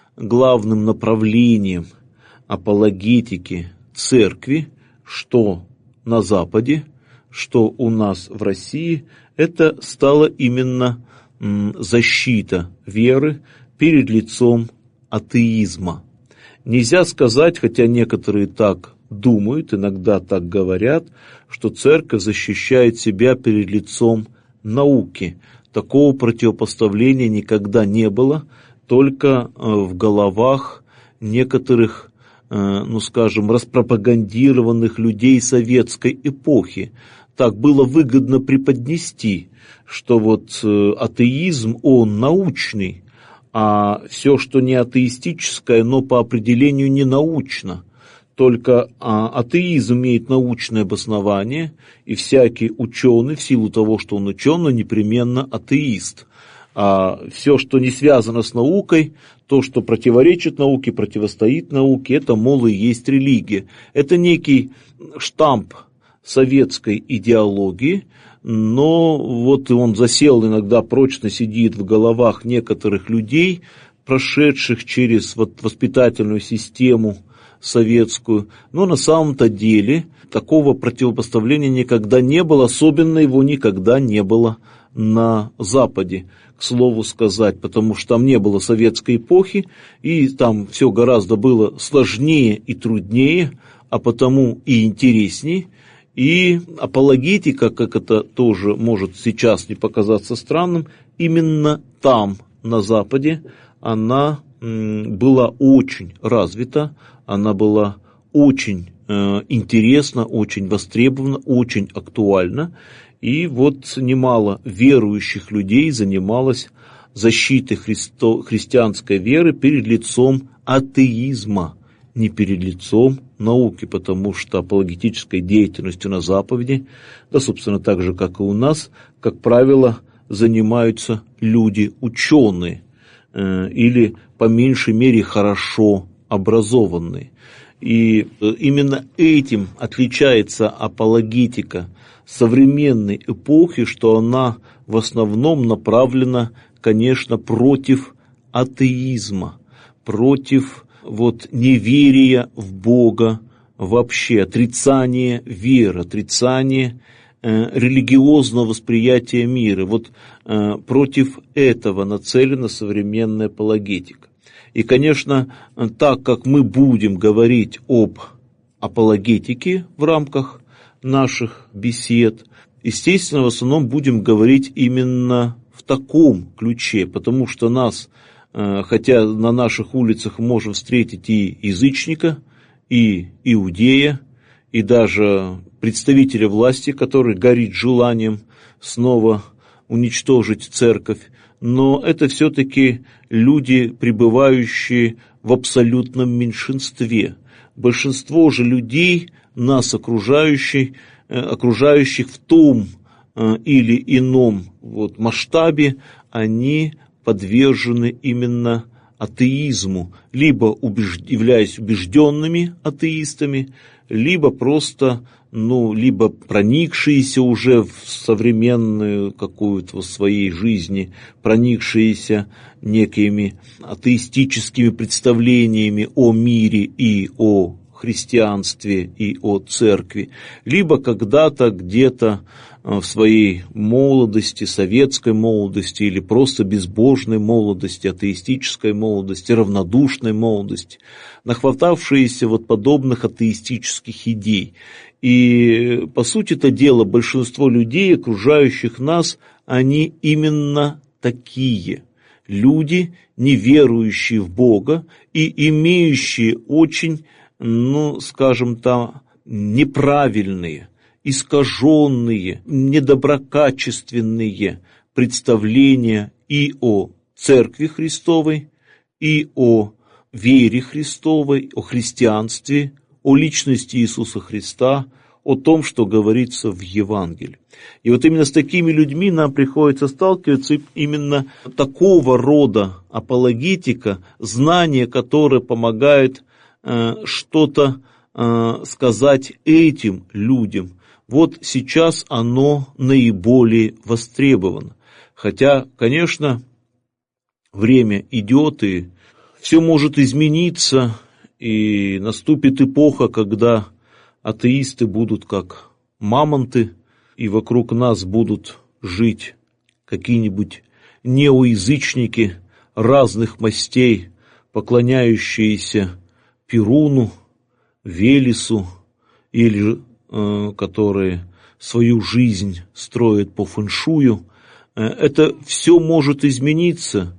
направлением апологетики церкви, что на Западе, что у нас в России, это стала именно защита веры перед лицом атеизма. Нельзя сказать, хотя некоторые так думают, иногда так говорят, что церковь защищает себя перед лицом науки. Такого противопоставления никогда не было, только в головах некоторых, распропагандированных людей советской эпохи. Так было выгодно преподнести, что вот атеизм, он научный, а все, что не атеистическое, но по определению не научно. Только атеизм имеет научное обоснование, и всякий ученый, в силу того, что он ученый, непременно атеист. А все, что не связано с наукой, то, что противоречит науке, противостоит науке, это, мол, и есть религия. Это некий штамп советской идеологии, но вот он засел, иногда прочно сидит в головах некоторых людей, прошедших через воспитательную систему советскую, но на самом-то деле такого противопоставления никогда не было, особенно его никогда не было на Западе, к слову сказать, потому что там не было советской эпохи, и там все гораздо было сложнее и труднее, а потому и интереснее. И апологетика, как это тоже может сейчас не показаться странным, именно там, на Западе, она была очень развита, она была очень интересна, очень востребована, очень актуальна. И вот немало верующих людей занималось защитой христианской веры перед лицом атеизма, не перед лицом науки, потому что апологетической деятельностью на Западе, да, собственно, так же, как и у нас, как правило, занимаются люди ученые или, по меньшей мере, хорошо образованные. И именно этим отличается апологетика современной эпохи, что она в основном направлена, конечно, против атеизма, против неверия в Бога вообще, отрицание веры, отрицание религиозного восприятия мира. Против этого нацелена современная апологетика. И, конечно, так как мы будем говорить об апологетике в рамках наших бесед, естественно, в основном будем говорить именно в таком ключе, потому что нас, хотя на наших улицах можем встретить и язычника, и иудея, и даже представителя власти, который горит желанием снова уничтожить церковь, но это все-таки люди, пребывающие в абсолютном меньшинстве. Большинство же людей, нас окружающих в том или ином масштабе, они подвержены именно атеизму, либо являясь убежденными атеистами, либо просто, либо проникшиеся уже в современную какую-то в своей жизни, проникшиеся некими атеистическими представлениями о мире и о христианстве и о церкви, либо когда-то где-то в своей молодости, советской молодости или просто безбожной молодости, атеистической молодости, равнодушной молодости, нахватавшиеся подобных атеистических идей. И, по сути-то дела, большинство людей, окружающих нас, они именно такие. Люди, не верующие в Бога и имеющие очень, неправильные, искаженные, недоброкачественные представления и о Церкви Христовой, и о вере Христовой, о христианстве, о личности Иисуса Христа, о том, что говорится в Евангелии. И именно с такими людьми нам приходится сталкиваться, именно такого рода апологетика, знание, которое помогает что-то сказать этим людям, вот сейчас оно наиболее востребовано. Хотя, конечно, время идет, и все может измениться, и наступит эпоха, когда атеисты будут как мамонты, и вокруг нас будут жить какие-нибудь неоязычники разных мастей, поклоняющиеся Перуну, Велесу, или которые свою жизнь строят по фэншую. Это все может измениться,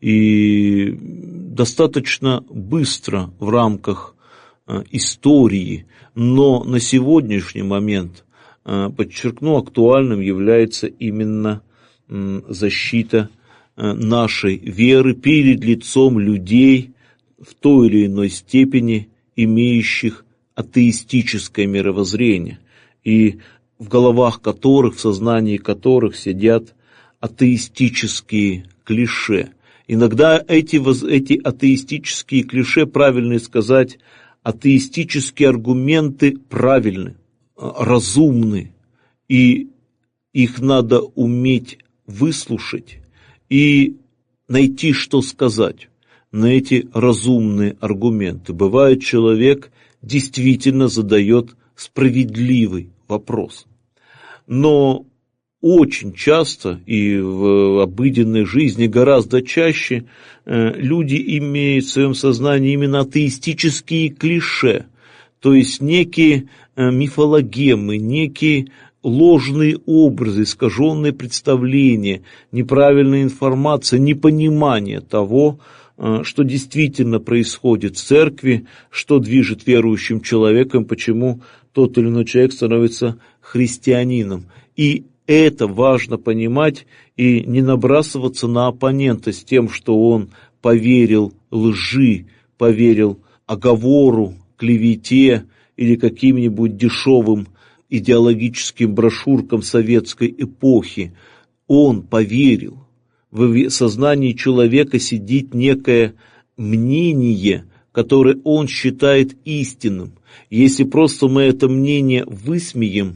и достаточно быстро в рамках истории, но на сегодняшний момент, подчеркну, актуальным является именно защита нашей веры перед лицом людей в той или иной степени имеющих атеистическое мировоззрение, и в головах которых, в сознании которых сидят атеистические клише. Иногда эти атеистические клише, правильно сказать, атеистические аргументы правильны, разумны, и их надо уметь выслушать и найти, что сказать на эти разумные аргументы. Бывает, человек действительно задает справедливый вопрос. Но очень часто и в обыденной жизни гораздо чаще люди имеют в своем сознании именно атеистические клише, то есть некие мифологемы, некие ложные образы, искаженные представления, неправильная информация, непонимание того, что действительно происходит в церкви, что движет верующим человеком, почему тот или иной человек становится христианином. И это важно понимать и не набрасываться на оппонента с тем, что он поверил лжи, поверил оговору, клевете или каким-нибудь дешевым идеологическим брошюркам советской эпохи. Он поверил. В сознании человека сидит некое мнение, которое он считает истинным. Если просто мы это мнение высмеем,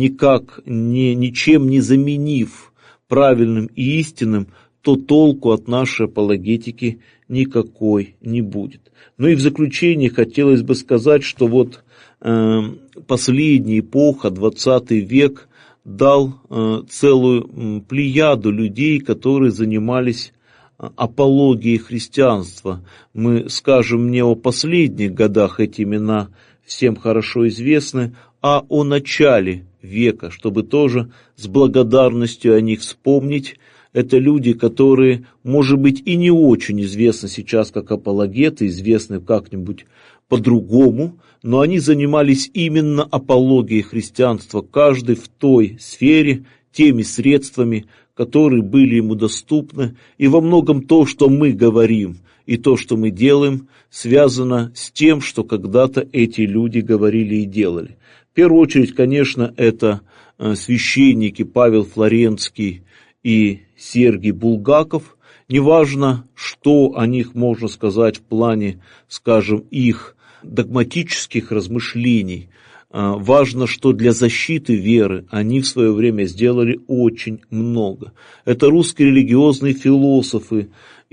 ничем не заменив правильным и истинным, то толку от нашей апологетики никакой не будет. Ну и в заключение хотелось бы сказать, что вот последняя эпоха, 20 век, дал целую плеяду людей, которые занимались апологией христианства. Мы скажем не о последних годах, эти имена всем хорошо известны, а о начале века, чтобы тоже с благодарностью о них вспомнить. Это люди, которые, может быть, и не очень известны сейчас как апологеты, известны как-нибудь по-другому, но они занимались именно апологией христианства, каждый в той сфере, теми средствами, которые были ему доступны, и во многом то, что мы говорим, и то, что мы делаем, связано с тем, что когда-то эти люди говорили и делали. В первую очередь, конечно, это священники Павел Флоренский и Сергий Булгаков. Неважно, что о них можно сказать в плане, скажем, их догматических размышлений. Важно, что для защиты веры они в свое время сделали очень много. Это русские религиозные философы,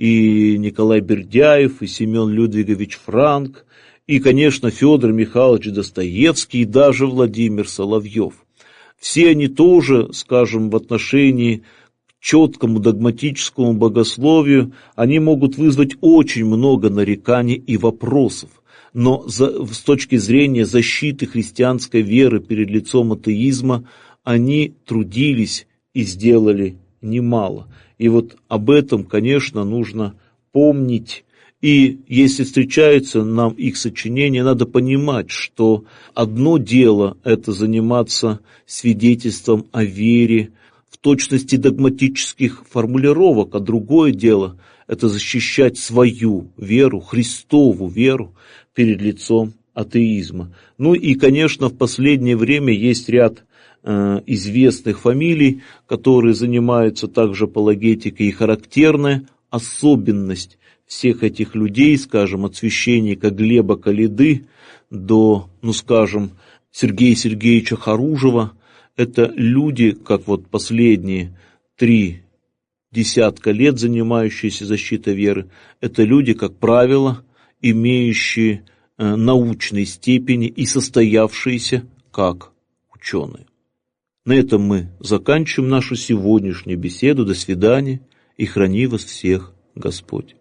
и Николай Бердяев, и Семен Людвигович Франк, и, конечно, Федор Михайлович Достоевский, и даже Владимир Соловьев. Все они тоже, скажем, в отношении к четкому догматическому богословию, они могут вызвать очень много нареканий и вопросов. Но с точки зрения защиты христианской веры перед лицом атеизма они трудились и сделали немало. И вот об этом, конечно, нужно помнить. И если встречаются нам их сочинения, надо понимать, что одно дело – это заниматься свидетельством о вере в точности догматических формулировок, а другое дело – это защищать свою веру, Христову веру, перед лицом атеизма. Ну и, конечно, в последнее время есть ряд известных фамилий, которые занимаются также апологетикой, и характерная особенность всех этих людей, скажем, от священника Глеба Коляды до, скажем, Сергея Сергеевича Харужева, Это люди, как вот последние 3 десятка лет занимающиеся защитой веры, это люди, как правило, имеющие научные степени и состоявшиеся как ученые. На этом мы заканчиваем нашу сегодняшнюю беседу. До свидания, и храни вас всех Господь.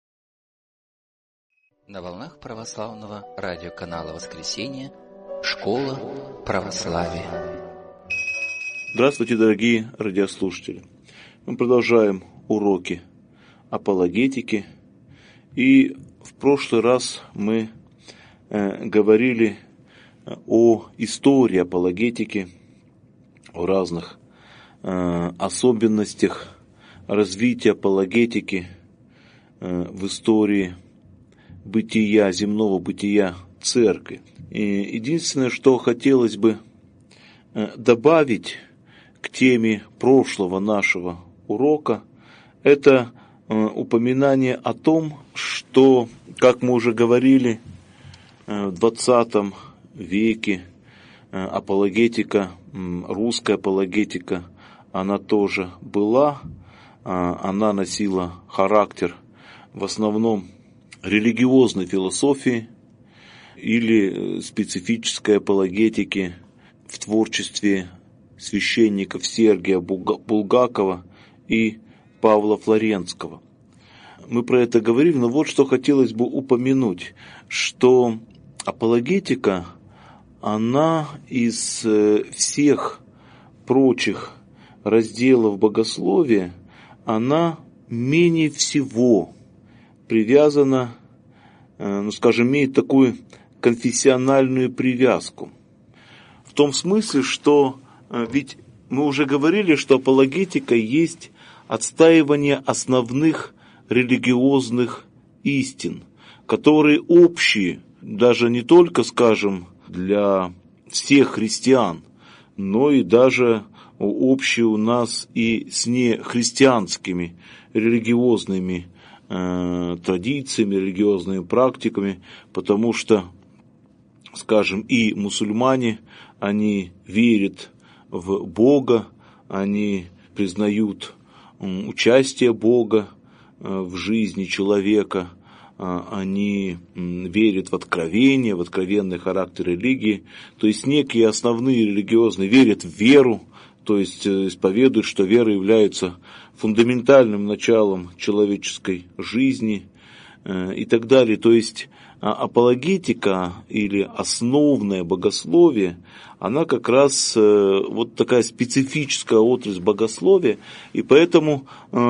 На волнах православного радиоканала «Воскресенье» Школа православия. Здравствуйте, дорогие радиослушатели. Мы продолжаем уроки апологетики. И в прошлый раз мы говорили о истории апологетики, о разных особенностях развития апологетики в истории бытия, земного бытия церкви. И единственное, что хотелось бы добавить к теме прошлого нашего урока, это упоминание о том, что, как мы уже говорили, в 20 веке апологетика, русская апологетика, она тоже была, она носила характер в основном религиозной философии или специфической апологетики в творчестве священников Сергия Булгакова и Павла Флоренского. Мы про это говорили, но вот что хотелось бы упомянуть, что апологетика, она из всех прочих разделов богословия, она менее всего привязана, имеет такую конфессиональную привязку. В том смысле, что ведь мы уже говорили, что апологетика есть отстаивание основных религиозных истин, которые общие, даже не только, для всех христиан, но и даже общие у нас и с нехристианскими религиозными традициями, религиозными практиками, потому что, и мусульмане, они верят в Бога, они признают участие Бога в жизни человека, они верят в откровение, в откровенный характер религии, то есть некие основные религиозные верят в веру, то есть исповедуют, что вера является фундаментальным началом человеческой жизни и так далее. То есть апологетика или основное богословие, она как раз вот такая специфическая отрасль богословия, и поэтому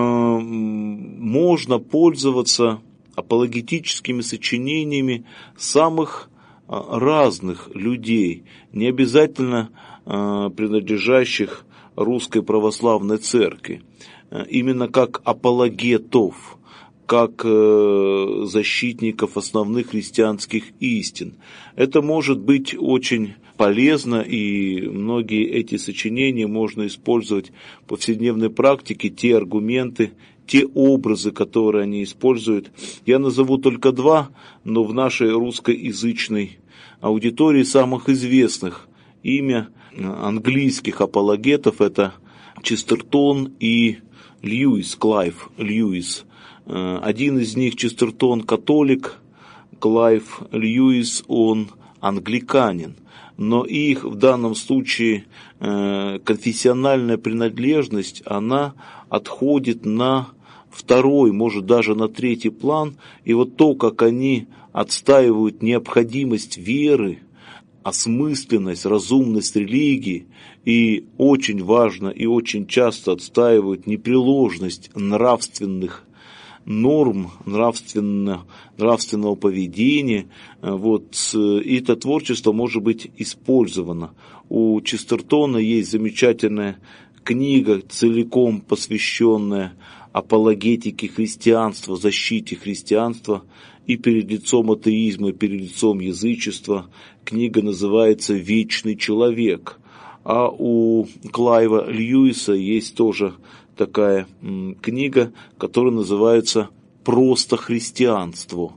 можно пользоваться апологетическими сочинениями самых разных людей, не обязательно принадлежащих Русской Православной Церкви, именно как апологетов, как защитников основных христианских истин. Это может быть очень полезно, и многие эти сочинения можно использовать в повседневной практике, те аргументы, те образы, которые они используют. Я назову только 2, но в нашей русскоязычной аудитории самых известных имя английских апологетов — это Честертон и Льюис, Клайв Льюис. Один из них, Честертон, католик, Клайв Льюис, он англиканин. Но их в данном случае конфессиональная принадлежность, она отходит на 2-й, может даже на 3-й план. И вот то, как они отстаивают необходимость веры, осмысленность, разумность религии, и очень важно и очень часто отстаивают непреложность нравственных норм, нравственного поведения, и это творчество может быть использовано. У Честертона есть замечательная книга, целиком посвященная апологетике христианства, защите христианства и перед лицом атеизма, и перед лицом язычества. Книга называется «Вечный человек». А у Клайва Льюиса есть тоже такая книга, которая называется «Просто христианство»,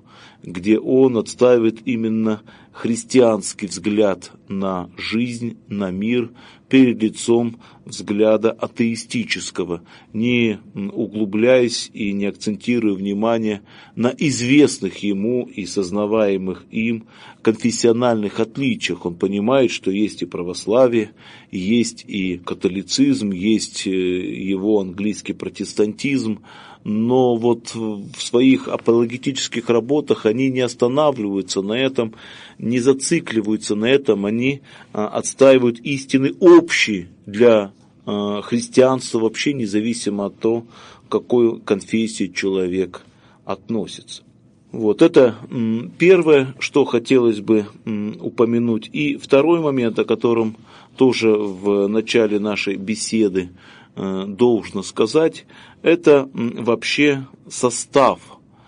где он отстаивает именно христианский взгляд на жизнь, на мир, перед лицом взгляда атеистического, не углубляясь и не акцентируя внимание на известных ему и сознаваемых им конфессиональных отличиях. Он понимает, что есть и православие, есть и католицизм, есть его английский протестантизм, но вот в своих апологетических работах они не останавливаются на этом, не зацикливаются на этом, они отстаивают истины общие для христианства, вообще независимо от того, к какой конфессии человек относится. Вот это первое, что хотелось бы упомянуть. И второй момент, о котором тоже в начале нашей беседы должно сказать, это вообще состав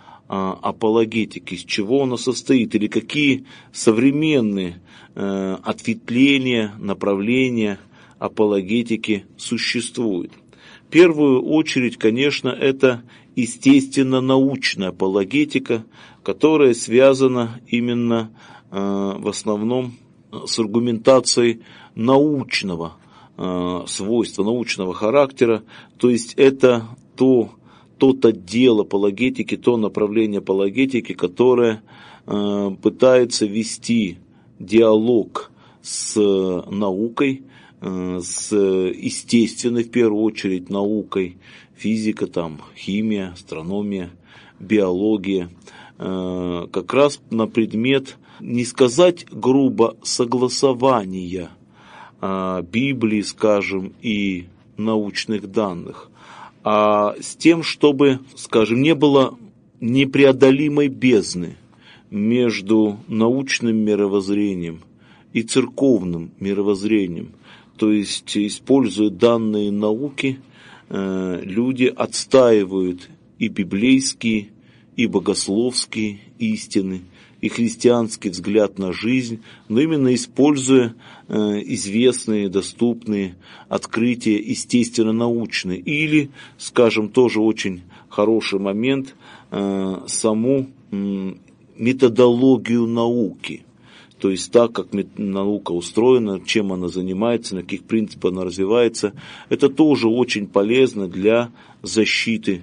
апологетики, из чего она состоит, или какие современные ответвления, направления апологетики существуют. В первую очередь, конечно, это естественно-научная апологетика, которая связана именно в основном с аргументацией научного свойства, научного характера, то есть это тот отдел апологетики, то направление апологетики, которое пытается вести диалог с наукой, с естественной, в первую очередь, наукой, физика, там, химия, астрономия, биология, как раз на предмет, не сказать грубо, согласования Библии, скажем, и научных данных, а с тем, чтобы, скажем, не было непреодолимой бездны между научным мировоззрением и церковным мировоззрением. То есть, используя данные науки, люди отстаивают и библейские, и богословские истины, и христианский взгляд на жизнь, но именно используя известные, доступные открытия естественно-научные. Или, скажем, тоже очень хороший момент, саму методологию науки. То есть так, как наука устроена, чем она занимается, на каких принципах она развивается, это тоже очень полезно для защиты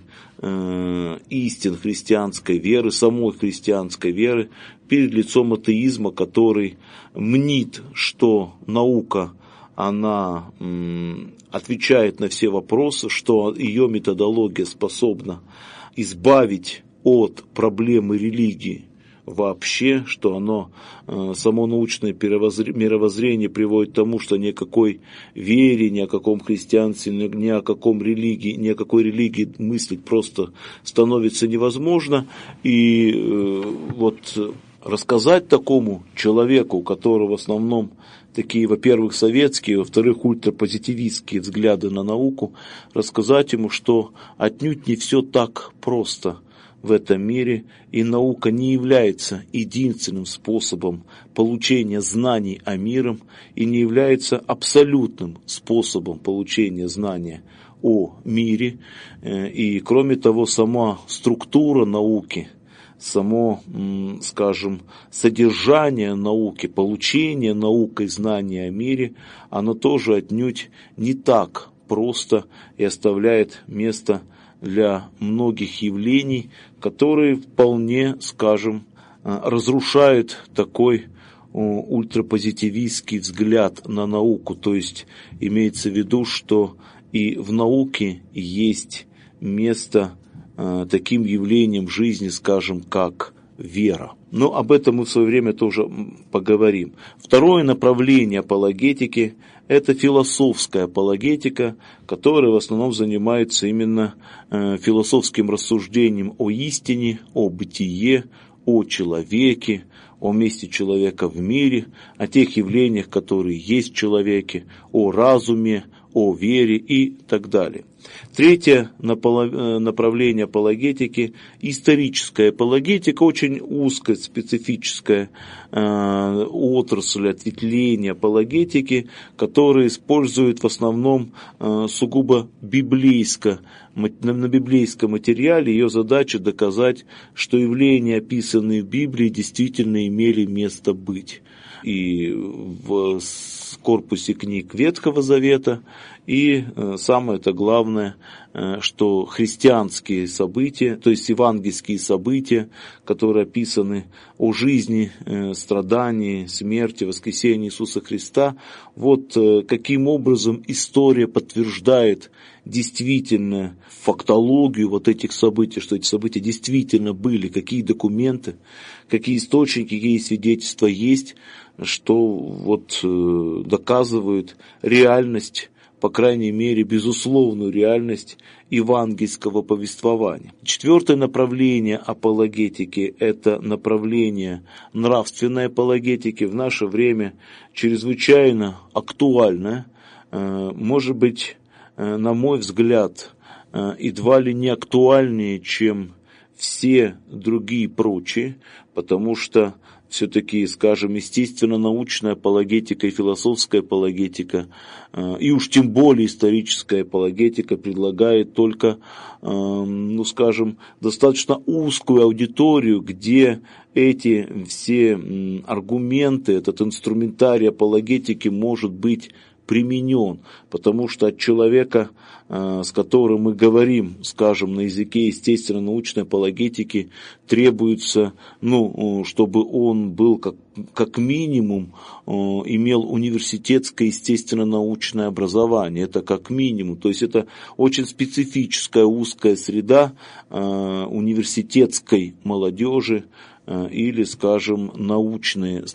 истин христианской веры, самой христианской веры, перед лицом атеизма, который мнит, что наука, она отвечает на все вопросы, что ее методология способна избавить от проблемы религии вообще, что оно, само научное мировоззрение приводит к тому, что ни о какой вере, ни о каком христианстве, ни о каком религии, ни о какой религии мыслить просто становится невозможно. И вот рассказать такому человеку, у которого в основном такие, во-первых, советские, во-вторых, ультрапозитивистские взгляды на науку, рассказать ему, что отнюдь не все так просто в этом мире, и наука не является единственным способом получения знаний о мире, и не является абсолютным способом получения знания о мире. И кроме того, сама структура науки, само, скажем, содержание науки, получение наукой знания о мире, оно тоже отнюдь не так просто и оставляет место для многих явлений, которые вполне, скажем, разрушают такой ультрапозитивистский взгляд на науку. То есть имеется в виду, что и в науке есть место таким явлением жизни, скажем, как вера. Но об этом мы в свое время тоже поговорим. Второе направление апологетики – это философская апологетика, которая в основном занимается именно философским рассуждением о истине, о бытие, о человеке, о месте человека в мире, о тех явлениях, которые есть в человеке, о разуме, о вере и так далее. Третье направление апологетики – историческая апологетика, очень узкая, специфическая отрасль ответвления апологетики, которая использует в основном сугубо на библейском материале. Ее задача доказать, что явления, описанные в Библии, действительно имели место быть. И в корпусе книг Ветхого Завета, и самое-то главное, что христианские события, то есть евангельские события, которые описаны о жизни, страдании, смерти, воскресении Иисуса Христа, вот каким образом история подтверждает действительно фактологию вот этих событий, что эти события действительно были, какие документы, какие источники, какие свидетельства есть, что вот доказывают реальность, по крайней мере, безусловную реальность евангельского повествования. Четвертое направление апологетики – это направление нравственной апологетики, в наше время чрезвычайно актуальное, может быть, на мой взгляд, едва ли не актуальнее, чем все другие прочие, потому что все-таки, скажем, естественно-научная апологетика и философская апологетика, и уж тем более историческая апологетика предлагает только, скажем, достаточно узкую аудиторию, где эти все аргументы, этот инструментарий апологетики может быть применен, потому что от человека, с которым мы говорим, скажем, на языке естественно-научной апологетики, требуется, чтобы он был как минимум имел университетское естественно-научное образование, это как минимум, то есть это очень специфическая узкая среда университетской молодежи, или, скажем, научное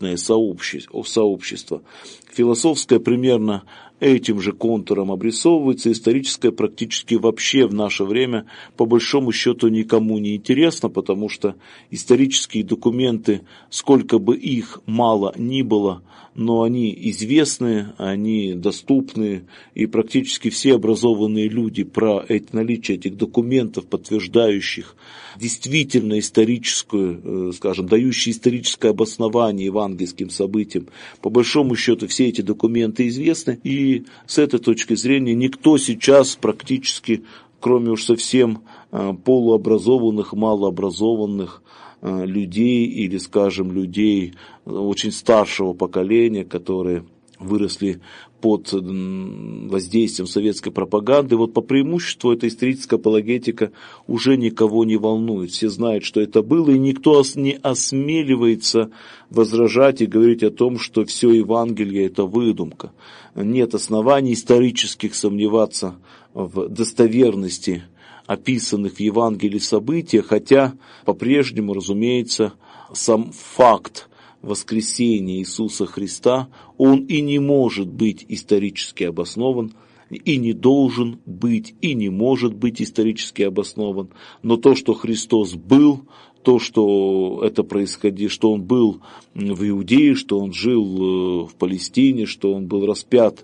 сообщество. Философское примерно этим же контуром обрисовывается, историческое практически вообще в наше время по большому счету никому не интересно, потому что исторические документы, сколько бы их мало ни было, но они известны, они доступны, и практически все образованные люди про наличие этих документов, подтверждающих действительно историческую, скажем, дающие историческое обоснование евангельским событиям, по большому счету все эти документы известны, и с этой точки зрения никто сейчас практически, кроме уж совсем полуобразованных, малообразованных людей или, скажем, людей очень старшего поколения, которые выросли под воздействием советской пропаганды, вот по преимуществу эта историческая апологетика уже никого не волнует. Все знают, что это было, и никто не осмеливается возражать и говорить о том, что все Евангелие – это выдумка. Нет оснований исторических сомневаться в достоверности описанных в Евангелии событий, хотя по-прежнему, разумеется, сам факт воскресения Иисуса Христа, он и не может быть исторически обоснован, и не должен быть, и не может быть исторически обоснован. Но то, что Христос был, то, что это происходило, что он был в Иудее, что он жил в Палестине, что он был распят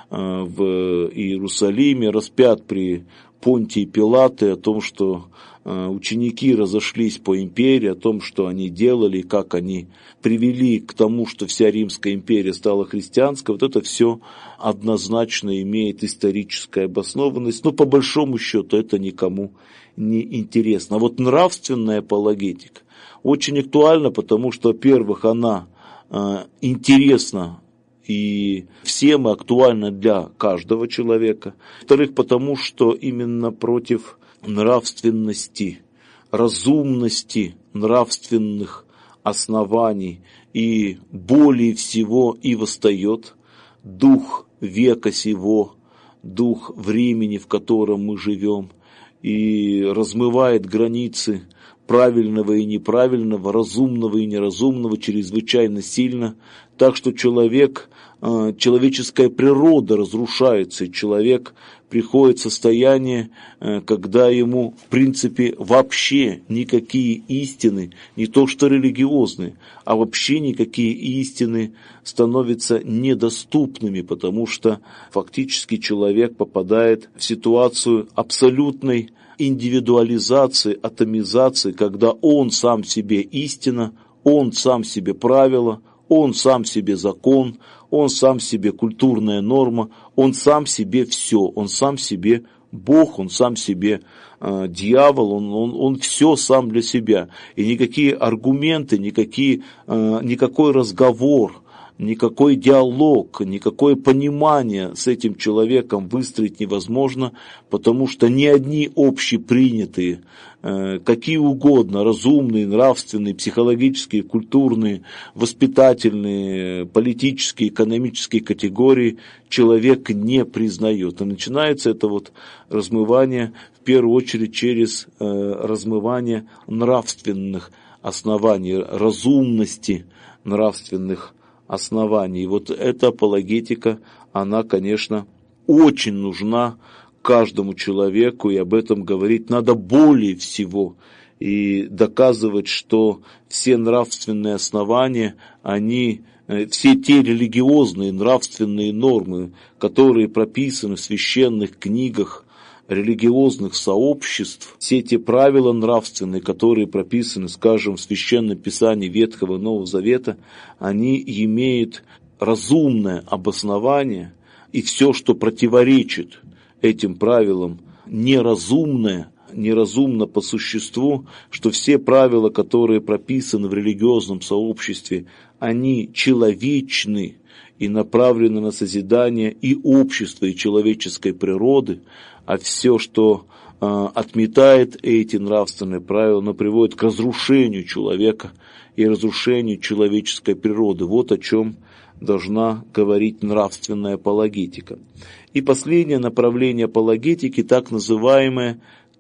в Иерусалиме, распят при Понтии Пилате, о том, что ученики разошлись по империи, о том, что они делали, как они привели к тому, что вся Римская империя стала христианской, вот это все однозначно имеет историческую обоснованность, но по большому счету это никому не интересно. А вот нравственная апологетика очень актуальна, потому что, во-первых, она интересна и всем, и актуальна для каждого человека. Во-вторых, потому что именно против нравственности, разумности нравственных оснований и более всего и восстает дух века сего, дух времени, в котором мы живем, и размывает границы правильного и неправильного, разумного и неразумного чрезвычайно сильно, так что человеческая природа разрушается, и человек приходит состояние, когда ему, в принципе, вообще никакие истины, не то что религиозные, а вообще никакие истины становятся недоступными, потому что фактически человек попадает в ситуацию абсолютной индивидуализации, атомизации, когда он сам себе истина, он сам себе правило, он сам себе закон, он сам себе культурная норма, он сам себе все, он сам себе Бог, он сам себе дьявол, он все сам для себя. И никакие аргументы, никакой разговор, никакой диалог, никакое понимание с этим человеком выстроить невозможно, потому что ни одни общепринятые, какие угодно, разумные, нравственные, психологические, культурные, воспитательные, политические, экономические категории человек не признает. И начинается это вот размывание, в первую очередь, через размывание нравственных оснований, разумности нравственных оснований. И вот эта апологетика, она, конечно, очень нужна каждому человеку, и об этом говорить надо более всего. И доказывать, что все нравственные основания, все те религиозные нравственные нормы, которые прописаны в священных книгах религиозных сообществ, все те правила нравственные, которые прописаны, скажем, в Священном Писании Ветхого и Нового Завета, они имеют разумное обоснование, и все, что противоречит этим правилам, неразумно по существу, что все правила, которые прописаны в религиозном сообществе, они человечны и направлены на созидание и общества, и человеческой природы, а все, что отметает эти нравственные правила, оно приводит к разрушению человека и разрушению человеческой природы. Вот о чем должна говорить нравственная апологетика. И последнее направление апологетики, так называемая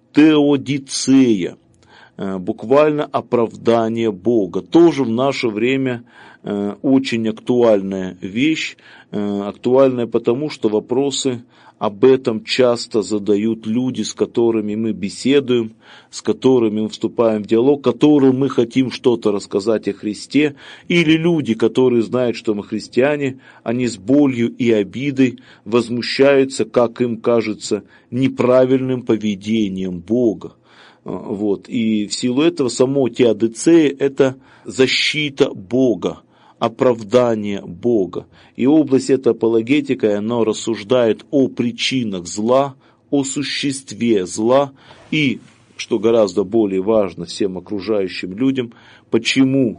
теодицея, буквально оправдание Бога. Тоже в наше время очень актуальная вещь, актуальная потому, что вопросы об этом часто задают люди, с которыми мы беседуем, с которыми мы вступаем в диалог, которым мы хотим что-то рассказать о Христе, или люди, которые знают, что мы христиане, они с болью и обидой возмущаются, как им кажется, неправильным поведением Бога. Вот. И в силу этого само теодицея – это защита Бога, оправдание Бога. И область этой апологетики, она рассуждает о причинах зла, о существе зла и, что гораздо более важно всем окружающим людям, почему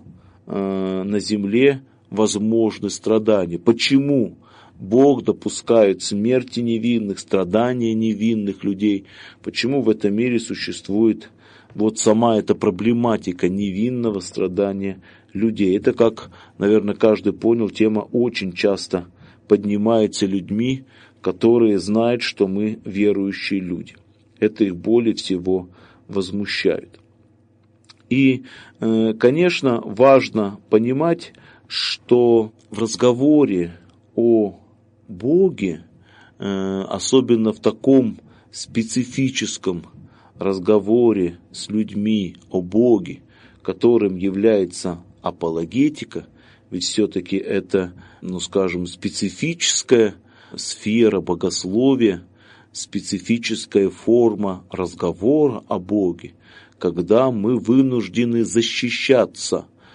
на земле возможны страдания, почему Бог допускает смерти невинных, страдания невинных людей, почему в этом мире существует вот сама эта проблематика невинного страдания людей. Это, как, наверное, каждый понял, тема очень часто поднимается людьми, которые знают, что мы верующие люди. Это их более всего возмущает. И, конечно, важно понимать, что в разговоре о Боге, особенно в таком специфическом разговоре с людьми о Боге, которым является апологетика, ведь все-таки это, специфическая сфера богословия, специфическая форма разговора о Боге, когда мы вынуждены защищать.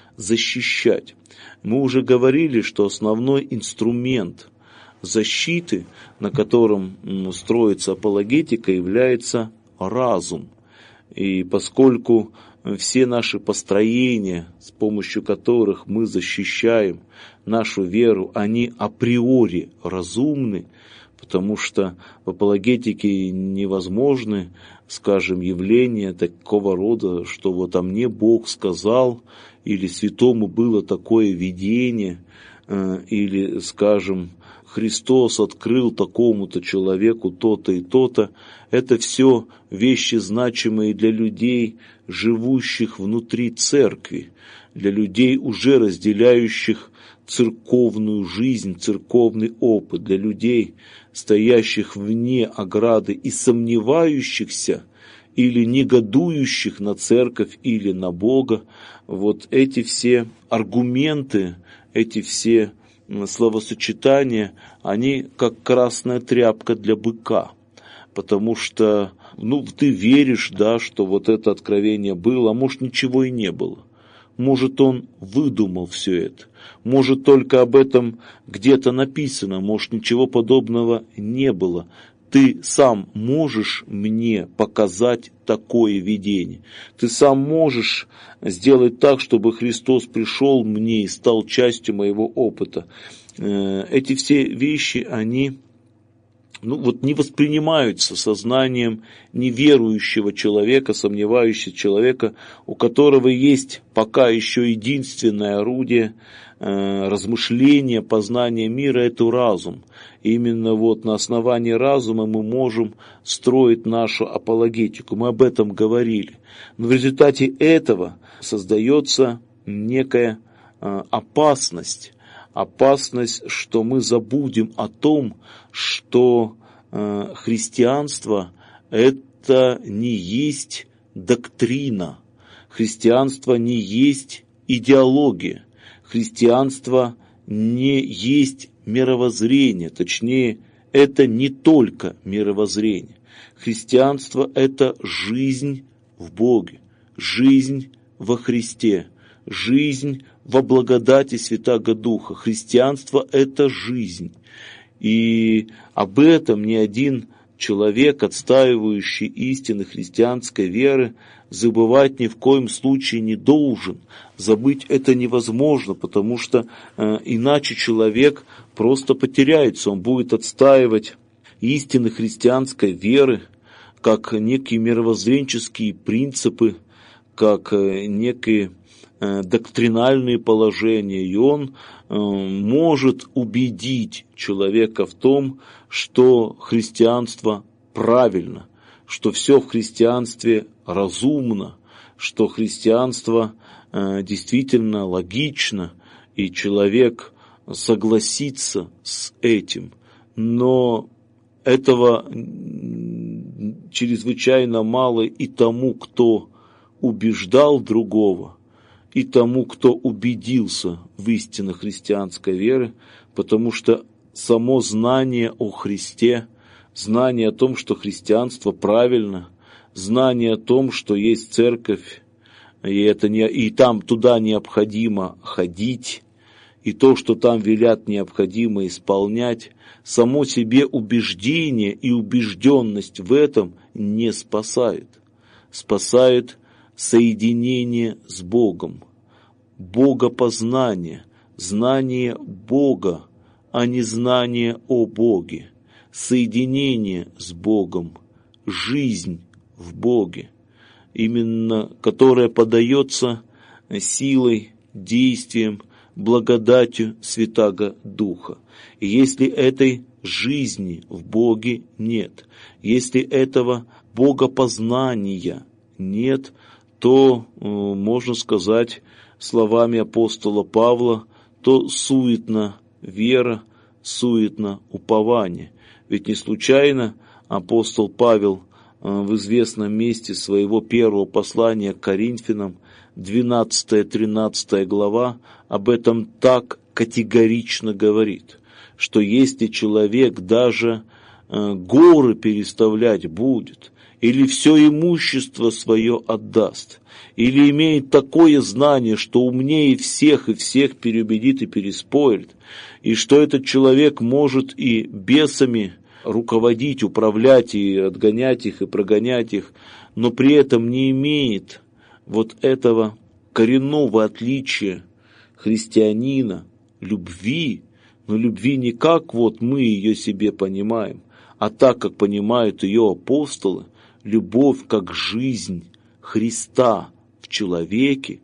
Мы уже говорили, что основной инструмент защиты, на котором строится апологетика, является разум. И поскольку все наши построения, с помощью которых мы защищаем нашу веру, они априори разумны, потому что в апологетике невозможны, явления такого рода, что вот о мне Бог сказал, или святому было такое видение, или, Христос открыл такому-то человеку то-то и то-то. Это все вещи, значимые для людей, живущих внутри церкви, для людей, уже разделяющих церковную жизнь, церковный опыт, для людей, стоящих вне ограды и сомневающихся или негодующих на церковь или на Бога. Вот эти все аргументы, эти все словосочетания, они как красная тряпка для быка. Потому что, ты веришь, да, что вот это откровение было, а может, ничего и не было. Может, он выдумал все это. Может, только об этом где-то написано. Может, ничего подобного не было. Ты сам можешь мне показать такое видение. Ты сам можешь сделать так, чтобы Христос пришел мне и стал частью моего опыта. Эти все вещи, они не воспринимаются сознанием неверующего человека, сомневающегося человека, у которого есть пока еще единственное орудие размышления, познания мира – это разум. И именно на основании разума мы можем строить нашу апологетику. Мы об этом говорили. Но в результате этого создается некая опасность, что мы забудем о том, что христианство – это не есть доктрина, христианство не есть идеология, христианство не есть мировоззрение, точнее, это не только мировоззрение. Христианство – это жизнь в Боге, жизнь во Христе, жизнь во благодати Святаго Духа. Христианство – это жизнь. И об этом ни один человек, отстаивающий истины христианской веры, забывать ни в коем случае не должен. Забыть это невозможно, потому что иначе человек просто потеряется. Он будет отстаивать истины христианской веры, как некие мировоззренческие принципы, как некие доктринальные положения, и он может убедить человека в том, что христианство правильно, что все в христианстве разумно, что христианство действительно логично, и человек согласится с этим. Но этого чрезвычайно мало и тому, кто убеждал другого, и тому, кто убедился в истинах христианской веры, потому что само знание о Христе, знание о том, что христианство правильно, знание о том, что есть церковь, и там туда необходимо ходить, и то, что там велят, необходимо исполнять, само себе убеждение и убежденность в этом не спасает. Спасает соединение с Богом, богопознание, знание Бога, а не знание о Боге, соединение с Богом, жизнь в Боге, именно которая подается силой, действием, благодатью Святаго Духа. И если этой жизни в Боге нет, если этого богопознания нет, то, можно сказать, словами апостола Павла, то суетна вера, суетно упование. Ведь не случайно апостол Павел в известном месте своего первого послания к Коринфянам, 12-13 глава, об этом так категорично говорит, что если человек даже горы переставлять будет, или все имущество свое отдаст, или имеет такое знание, что умнее всех и всех переубедит и переспорит, и что этот человек может и бесами руководить, управлять, и отгонять их, и прогонять их, но при этом не имеет вот этого коренного отличия христианина, любви, но любви не как вот мы ее себе понимаем, а так, как понимают ее апостолы, любовь как жизнь Христа в человеке,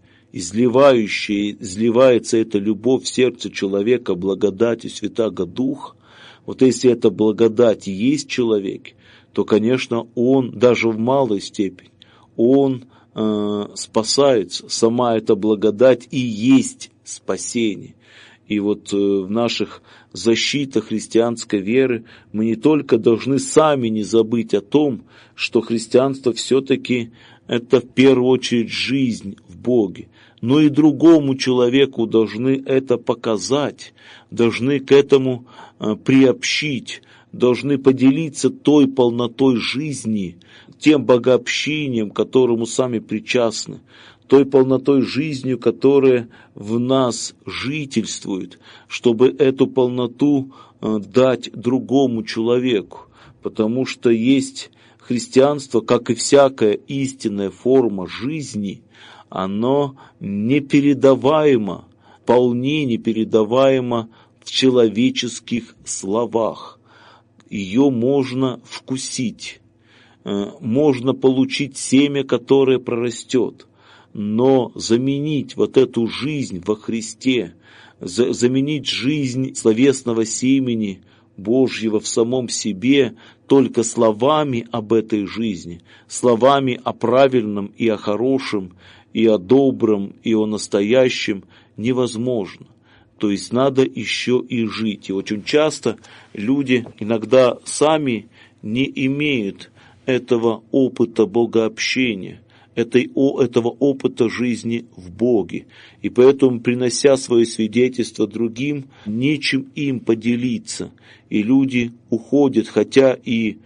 изливается эта любовь в сердце человека благодатью Святаго Духа. Вот если эта благодать есть в человеке, то, конечно, он даже в малой степени, он спасается. Сама эта благодать и есть спасение. И вот в наших защитах христианской веры мы не только должны сами не забыть о том, что христианство все-таки это в первую очередь жизнь в Боге, но и другому человеку должны это показать, должны к этому приобщить, должны поделиться той полнотой жизни, тем богообщением, к которому сами причастны, той полнотой жизнью, которая в нас жительствует, чтобы эту полноту дать другому человеку. Потому что есть христианство, как и всякая истинная форма жизни, оно непередаваемо, вполне непередаваемо в человеческих словах. Ее можно вкусить, можно получить семя, которое прорастет. Но заменить вот эту жизнь во Христе, заменить жизнь словесного семени Божьего в самом себе только словами об этой жизни, словами о правильном и о хорошем, и о добром, и о настоящем невозможно. То есть надо еще и жить. И очень часто люди иногда сами не имеют этого опыта богообщения, этого опыта жизни в Боге. И поэтому, принося свое свидетельство другим, нечем им поделиться. И люди уходят, хотя и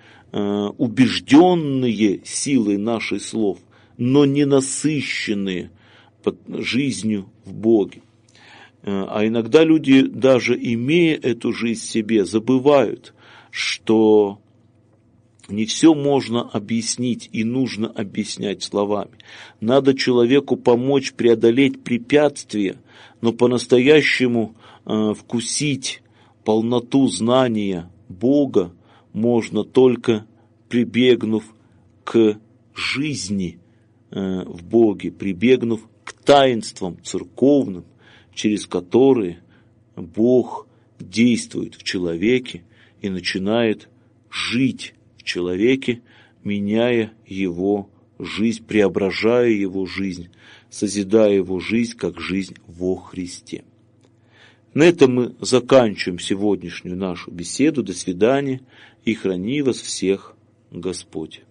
убежденные силой наших слов, но не насыщенные жизнью в Боге. А иногда люди, даже имея эту жизнь в себе, забывают, что не все можно объяснить и нужно объяснять словами. Надо человеку помочь преодолеть препятствия, но по-настоящему вкусить полноту знания Бога можно только прибегнув к жизни в Боге, прибегнув к таинствам церковным, через которые Бог действует в человеке и начинает жить в человеке, меняя его жизнь, преображая его жизнь, созидая его жизнь как жизнь во Христе. На этом мы заканчиваем сегодняшнюю нашу беседу. До свидания, и храни вас всех Господь.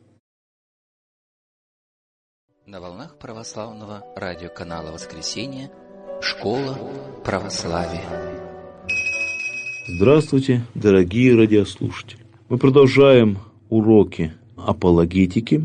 На волнах православного радиоканала «Воскресенье» Школа православия. Здравствуйте, дорогие радиослушатели. Мы продолжаем уроки апологетики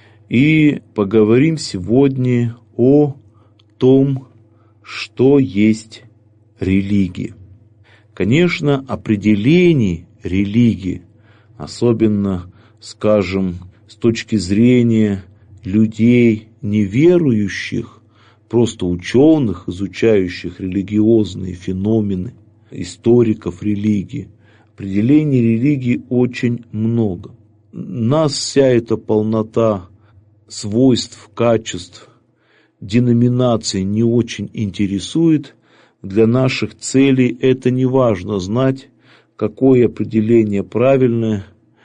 и поговорим сегодня о том, что есть религия. Конечно, определений религии, особенно, скажем, с точки зрения людей неверующих, просто ученых, изучающих религиозные феномены, историков религии, определений религии очень много. Нас вся эта полнота свойств, качеств, деноминаций не очень интересует. Для наших целей это не важно знать, какое определение правильное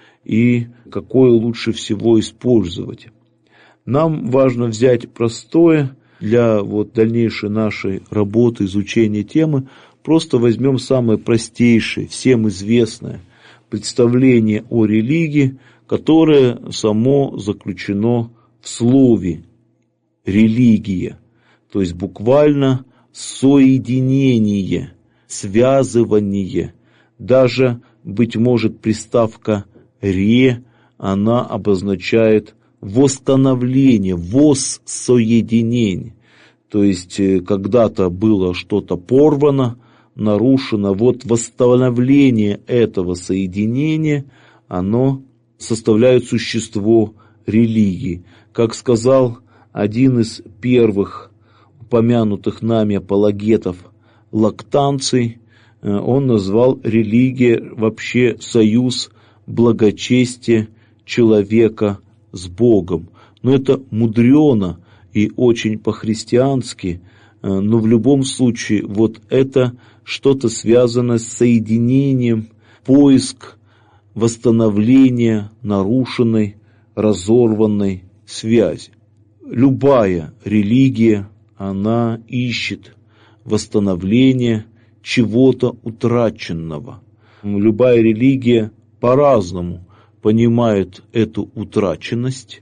и какое лучше всего использовать. Нам важно взять простое для дальнейшей нашей работы, изучения темы. Просто возьмем самое простейшее, всем известное представление о религии, которое само заключено в слове «религия», то есть буквально соединение, связывание. Даже, быть может, приставка «ре», она обозначает восстановление, воссоединение. То есть, когда-то было что-то порвано, нарушено. Восстановление этого соединения, оно составляет существо религии. Как сказал один из первых упомянутых нами апологетов Лактанций, он назвал религия вообще союз благочестия человека с Богом. Но это мудрено и очень по-христиански, но в любом случае это что-то связано с соединением, поиск восстановления нарушенной, разорванной связи. Любая религия, она ищет восстановления чего-то утраченного. Любая религия по-разному понимает эту утраченность,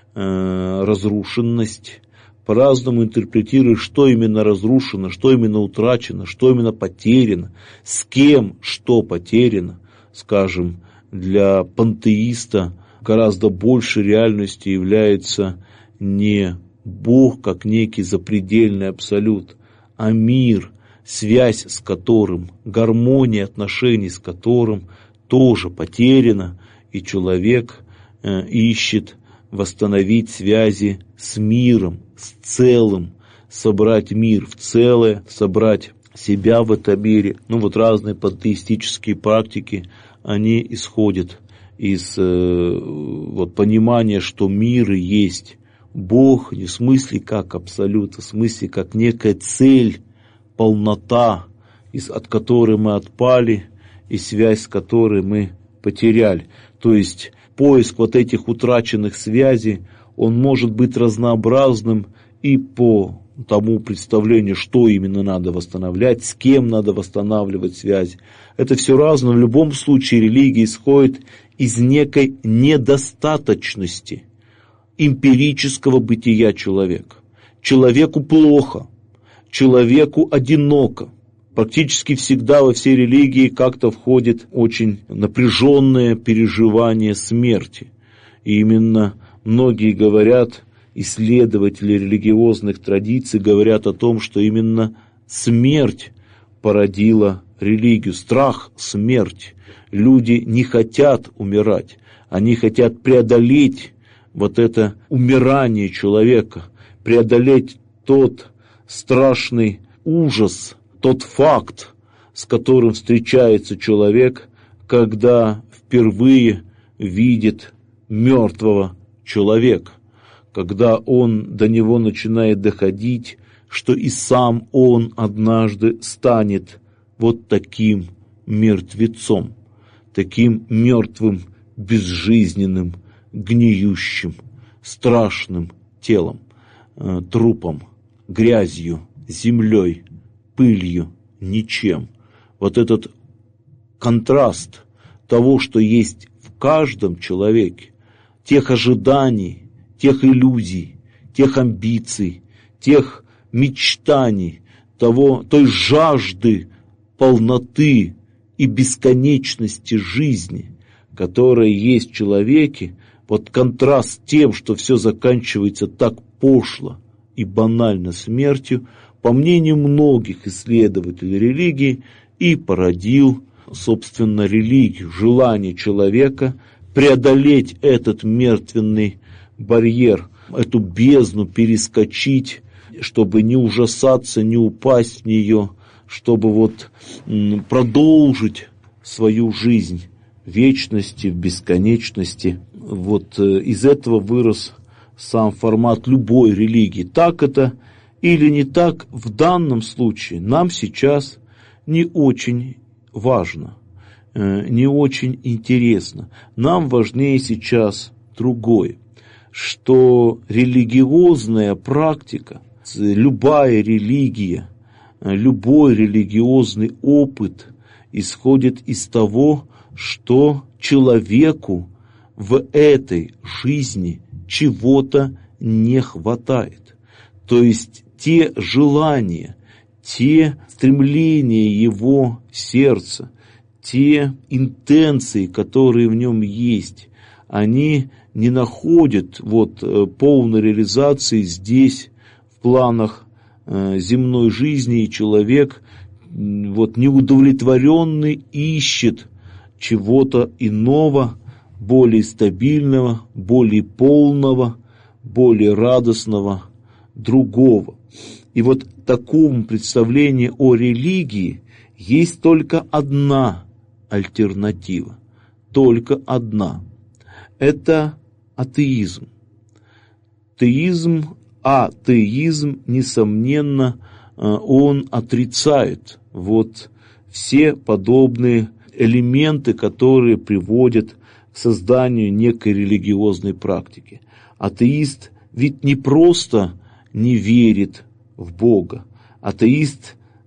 разрушенность, по-разному интерпретирует, что именно разрушено, что именно утрачено, что именно потеряно, с кем что потеряно. Скажем, для пантеиста гораздо больше реальностью является не Бог как некий запредельный абсолют, а мир, связь с которым, гармония отношений с которым тоже потеряна, и человек ищет восстановить связи с миром, с целым, собрать мир в целое, собрать себя в этом мире. Разные пантеистические практики, они исходят из понимания, что мир есть Бог, не в смысле как абсолют, а в смысле как некая цель, полнота, от которой мы отпали, и связь с которой мы потеряли. То есть поиск этих утраченных связей, он может быть разнообразным и по тому представлению, что именно надо восстанавливать, с кем надо восстанавливать связь. Это все разное. В любом случае религия исходит из некой недостаточности эмпирического бытия человека. Человеку плохо, человеку одиноко. Практически всегда во все религии как-то входит очень напряженное переживание смерти. И именно многие говорят, исследователи религиозных традиций говорят о том, что именно смерть породила религию, страх смерти. Люди не хотят умирать, они хотят преодолеть это умирание человека, преодолеть тот страшный ужас, тот факт, с которым встречается человек, когда впервые видит мертвого человека, когда до него начинает доходить, что и сам он однажды станет таким мертвецом, таким мертвым, безжизненным, гниющим, страшным телом, трупом, грязью, землей, пылью, ничем. Этот контраст того, что есть в каждом человеке, тех ожиданий, тех иллюзий, тех амбиций, тех мечтаний, той жажды полноты и бесконечности жизни, которая есть в человеке, контраст с тем, что все заканчивается так пошло и банально смертью, по мнению многих исследователей религии, и породил, собственно, религию, желание человека преодолеть этот мертвенный барьер, эту бездну перескочить, чтобы не ужасаться, не упасть в нее, чтобы продолжить свою жизнь в вечности, в бесконечности. Из этого вырос сам формат любой религии. Так это или не так, в данном случае нам сейчас не очень важно, не очень интересно. Нам важнее сейчас другое, что религиозная практика, любая религия, любой религиозный опыт исходит из того, что человеку в этой жизни чего-то не хватает. То есть те желания, те стремления его сердца, те интенции, которые в нем есть, они не находят полной реализации здесь, в планах земной жизни, и человек неудовлетворенный ищет чего-то иного, более стабильного, более полного, более радостного, другого. И такому представлению о религии есть только одна альтернатива, только одна. Это атеизм. Атеизм, несомненно, он отрицает все подобные элементы, которые приводят к созданию некой религиозной практики. Атеист ведь не просто не верит в Бога. Атеист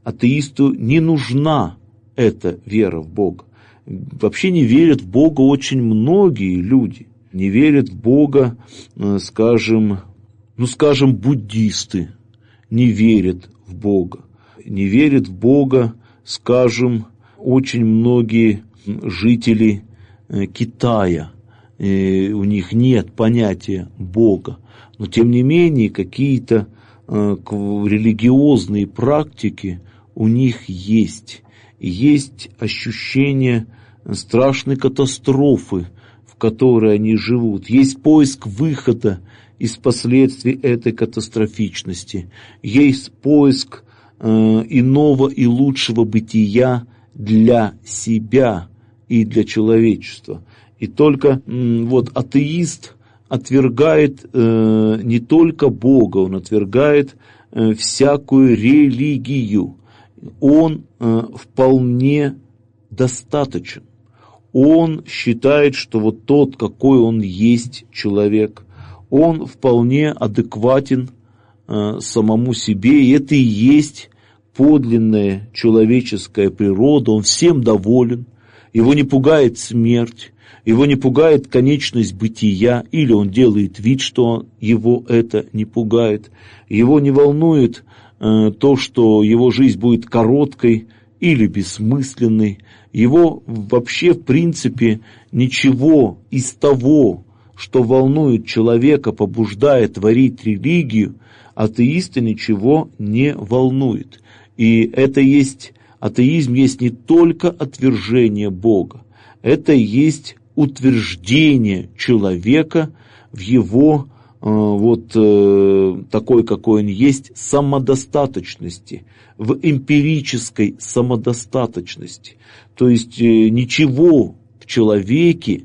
атеисту не нужна эта вера в Бога. Вообще не верят в Бога очень многие люди. Не верят в Бога, скажем, буддисты не верят в Бога. Не верят в Бога, скажем, очень многие жители Китая. У них нет понятия Бога. Но тем не менее какие-то религиозные практики у них есть. Есть ощущение страшной катастрофы, в которой они живут. Есть поиск выхода из последствий этой катастрофичности. Есть поиск иного и лучшего бытия для себя и для человечества. И только атеист отвергает не только Бога, он отвергает всякую религию. Он вполне достаточен. Он считает, что вот тот, какой он есть человек, он вполне адекватен самому себе, и это и есть подлинная человеческая природа. Он всем доволен, его не пугает смерть, его не пугает конечность бытия, или он делает вид, что его это не пугает. Его не волнует то, что его жизнь будет короткой или бессмысленной. Его вообще, в принципе, ничего из того, что волнует человека, побуждает творить религию, атеиста ничего не волнует. И атеизм есть не только отвержение Бога, это есть утверждение человека в его такой, какой он есть, самодостаточности, в эмпирической самодостаточности. То есть ничего в человеке,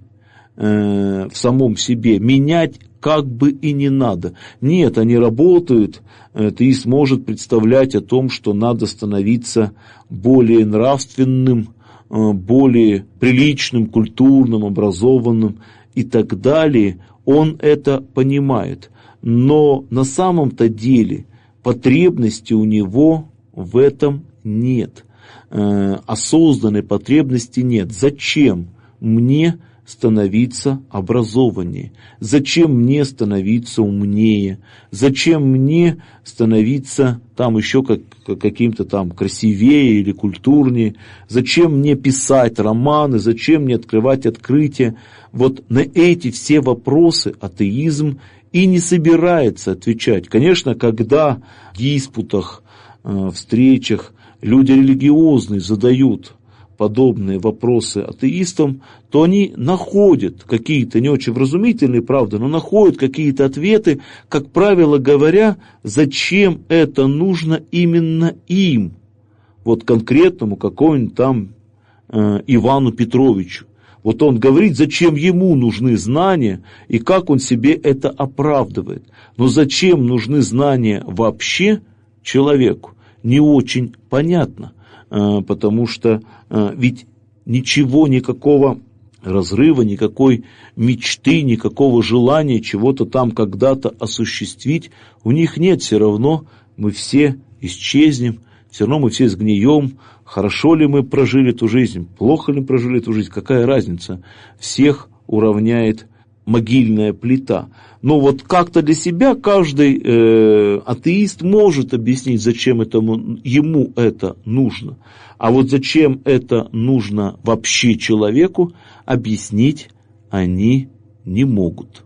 в самом себе менять как бы и не надо. Нет, они работают, атеист может представлять о том, что надо становиться более нравственным, более приличным, культурным, образованным и так далее. Он это понимает, но на самом-то деле потребности у него в этом нет, осознанной потребности нет. Зачем мне становиться образованнее? Зачем мне становиться умнее? Зачем мне становиться там еще каким-то там красивее или культурнее? Зачем мне писать романы? Зачем мне открывать открытия? Вот на эти все вопросы атеизм и не собирается отвечать. Конечно, когда в диспутах, встречах люди религиозные задают подобные вопросы атеистам, то они находят какие-то не очень вразумительные, правда, но находят какие-то ответы, как правило говоря, зачем это нужно именно им, вот конкретному какому-нибудь там Ивану Петровичу. Вот он говорит, зачем ему нужны знания и как он себе это оправдывает. Но зачем нужны знания вообще человеку, не очень понятно. Потому что ведь ничего, никакого разрыва, никакой мечты, никакого желания чего-то там когда-то осуществить у них нет. Все равно мы все исчезнем, все равно мы все сгнием. Хорошо ли мы прожили эту жизнь, плохо ли прожили эту жизнь, какая разница? Всех уравняет могильная плита. Но вот как-то для себя каждый атеист может объяснить, зачем ему это нужно. А вот зачем это нужно вообще человеку, объяснить они не могут.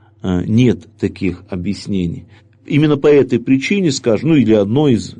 Нет таких объяснений. Именно по этой причине, скажем, или одной из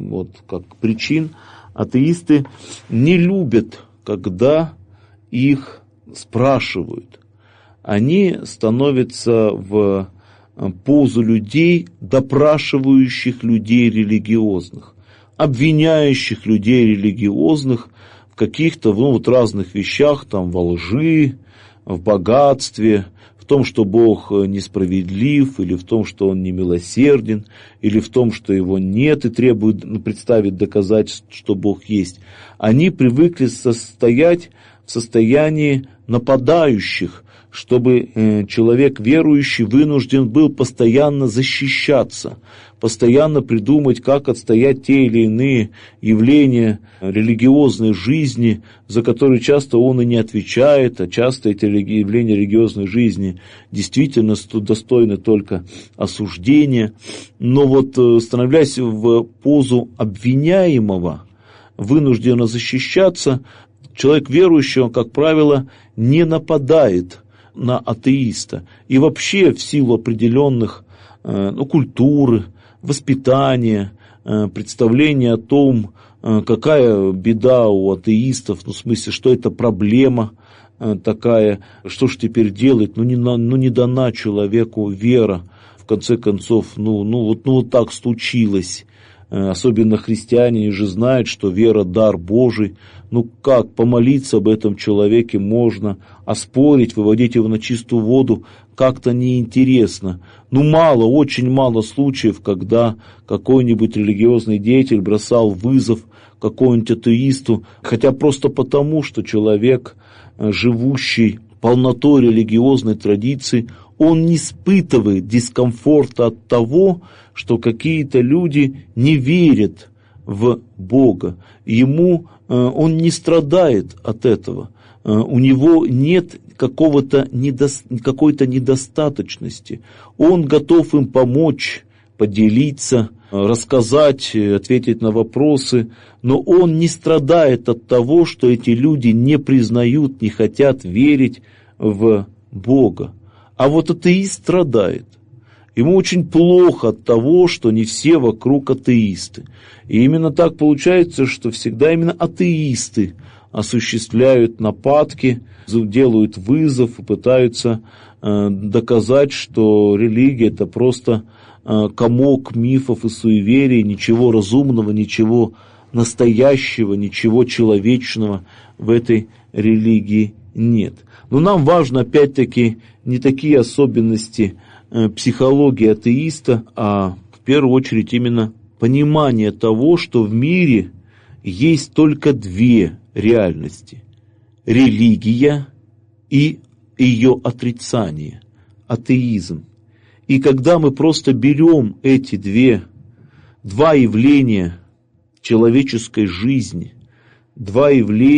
причин, атеисты не любят, когда их спрашивают. Они становятся в позу людей, допрашивающих людей религиозных, обвиняющих людей религиозных в каких-то разных вещах, там, во лжи, в богатстве, в том, что Бог несправедлив, или в том, что Он немилосерден, или в том, что Его нет, и требует представить, доказать, что Бог есть. Они привыкли состоять в состоянии нападающих, чтобы человек верующий вынужден был постоянно защищаться, постоянно придумать, как отстоять те или иные явления религиозной жизни, за которые часто он и не отвечает, а часто эти явления религиозной жизни действительно достойны только осуждения. Но вот становясь в позу обвиняемого, вынужденно защищаться, человек верующий, он, как правило, не нападает на атеиста. И вообще в силу определенных культуры, воспитания, представления о том, какая беда у атеистов, в смысле, что это проблема такая, что ж теперь делать, не дана человеку вера, в конце концов, вот так случилось. Особенно христиане же знают, что вера – дар Божий. Как помолиться об этом человеке можно, оспорить, выводить его на чистую воду как-то неинтересно. Очень мало случаев, когда какой-нибудь религиозный деятель бросал вызов какому-нибудь атеисту, хотя просто потому, что человек, живущий полнотой религиозной традиции, он не испытывает дискомфорта от того, что какие-то люди не верят в Бога. Он не страдает от этого. У него нет какой-то недостаточности. Он готов им помочь, поделиться, рассказать, ответить на вопросы, но он не страдает от того, что эти люди не признают, не хотят верить в Бога. А вот атеист страдает. Ему очень плохо от того, что не все вокруг атеисты. И именно так получается, что всегда именно атеисты осуществляют нападки, делают вызов и пытаются доказать, что религия – это просто комок мифов и суеверий, ничего разумного, ничего настоящего, ничего человечного в этой религии нет. Но нам важно, опять-таки, не такие особенности психологии атеиста, а в первую очередь именно понимание того, что в мире есть только две реальности – религия и ее отрицание, атеизм. И когда мы просто берем эти два явления человеческой жизни, два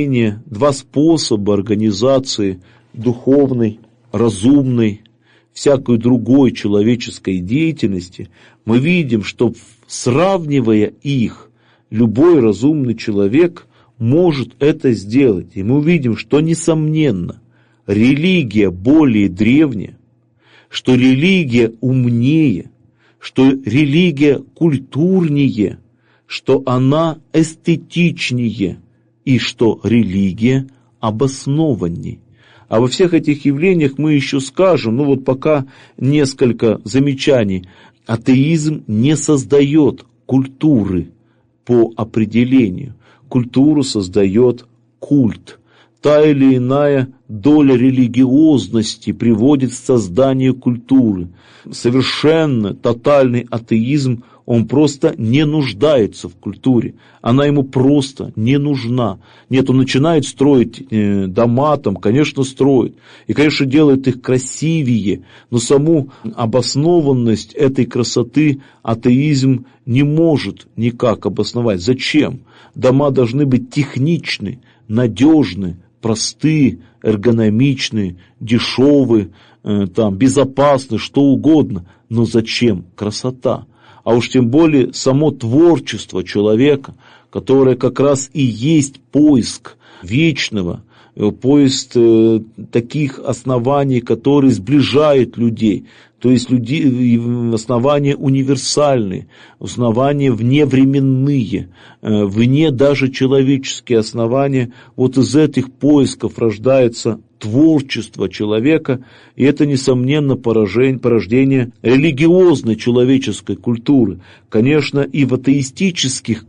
способа организации духовной, разумной, всякой другой человеческой деятельности, мы видим, что, сравнивая их, любой разумный человек может это сделать. И мы увидим, что, несомненно, религия более древняя, что религия умнее, что религия культурнее, что она эстетичнее и что религия обоснованней. А во всех этих явлениях мы еще скажем, пока несколько замечаний. Атеизм не создает культуры по определению. Культуру создает культ. Та или иная доля религиозности приводит к созданию культуры. Совершенно тотальный атеизм, он просто не нуждается в культуре. Она ему просто не нужна. Нет, он начинает строить дома, конечно, строит. И, конечно, делает их красивее. Но саму обоснованность этой красоты атеизм не может никак обосновать. Зачем? Дома должны быть техничны, надежны, простые, эргономичные, дешевые, безопасны, что угодно. Но зачем красота? А уж тем более само творчество человека, которое как раз и есть поиск вечного, поиск таких оснований, которые сближают людей. То есть основания универсальные, основания вневременные, вне даже человеческие основания. Вот из этих поисков рождается творчество человека, и это, несомненно, порождение религиозной человеческой культуры. Конечно, и в атеистических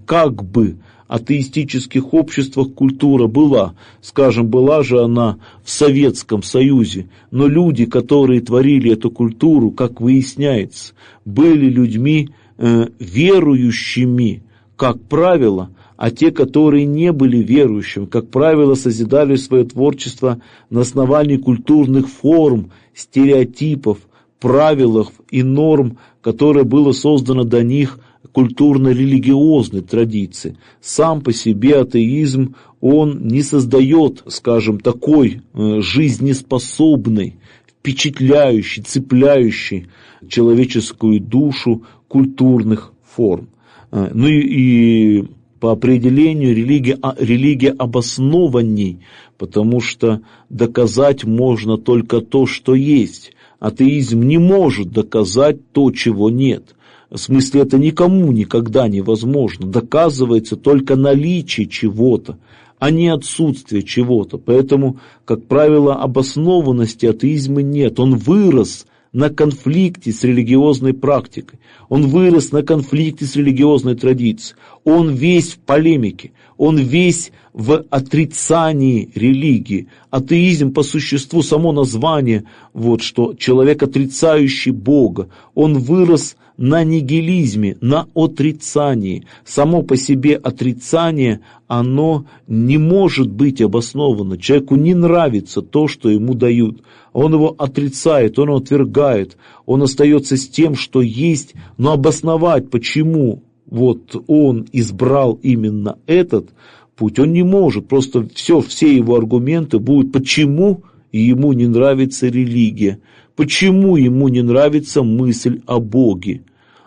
атеистических обществах культура была. Была же она в Советском Союзе. Но люди, которые творили эту культуру, как выясняется, были людьми верующими, как правило, а те, которые не были верующими, как правило, созидали свое творчество на основании культурных форм, стереотипов, правил и норм, которое было создано до них культурно-религиозной традиции. Сам по себе атеизм, он не создает, скажем, такой жизнеспособной, впечатляющей, цепляющей человеческую душу культурных форм. Ну и по определению религия обоснованней, потому что доказать можно только то, что есть. Атеизм не может доказать то, чего нет. В смысле, это никому никогда невозможно. Доказывается только наличие чего-то, а не отсутствие чего-то. Поэтому, как правило, обоснованности атеизма нет. Он вырос на конфликте с религиозной практикой. Он вырос на конфликте с религиозной традицией. Он весь в полемике. Он весь в отрицании религии. Атеизм по существу, само название, вот что человек, отрицающий Бога, он вырос на нигилизме, на отрицании. Само по себе отрицание, оно не может быть обосновано. Человеку не нравится то, что ему дают. Он его отрицает, он его отвергает. Он остается с тем, что есть, но обосновать, почему вот он избрал именно этот путь, он не может. Просто все его аргументы будут, почему ему не нравится религия, почему ему не нравится мысль о Боге.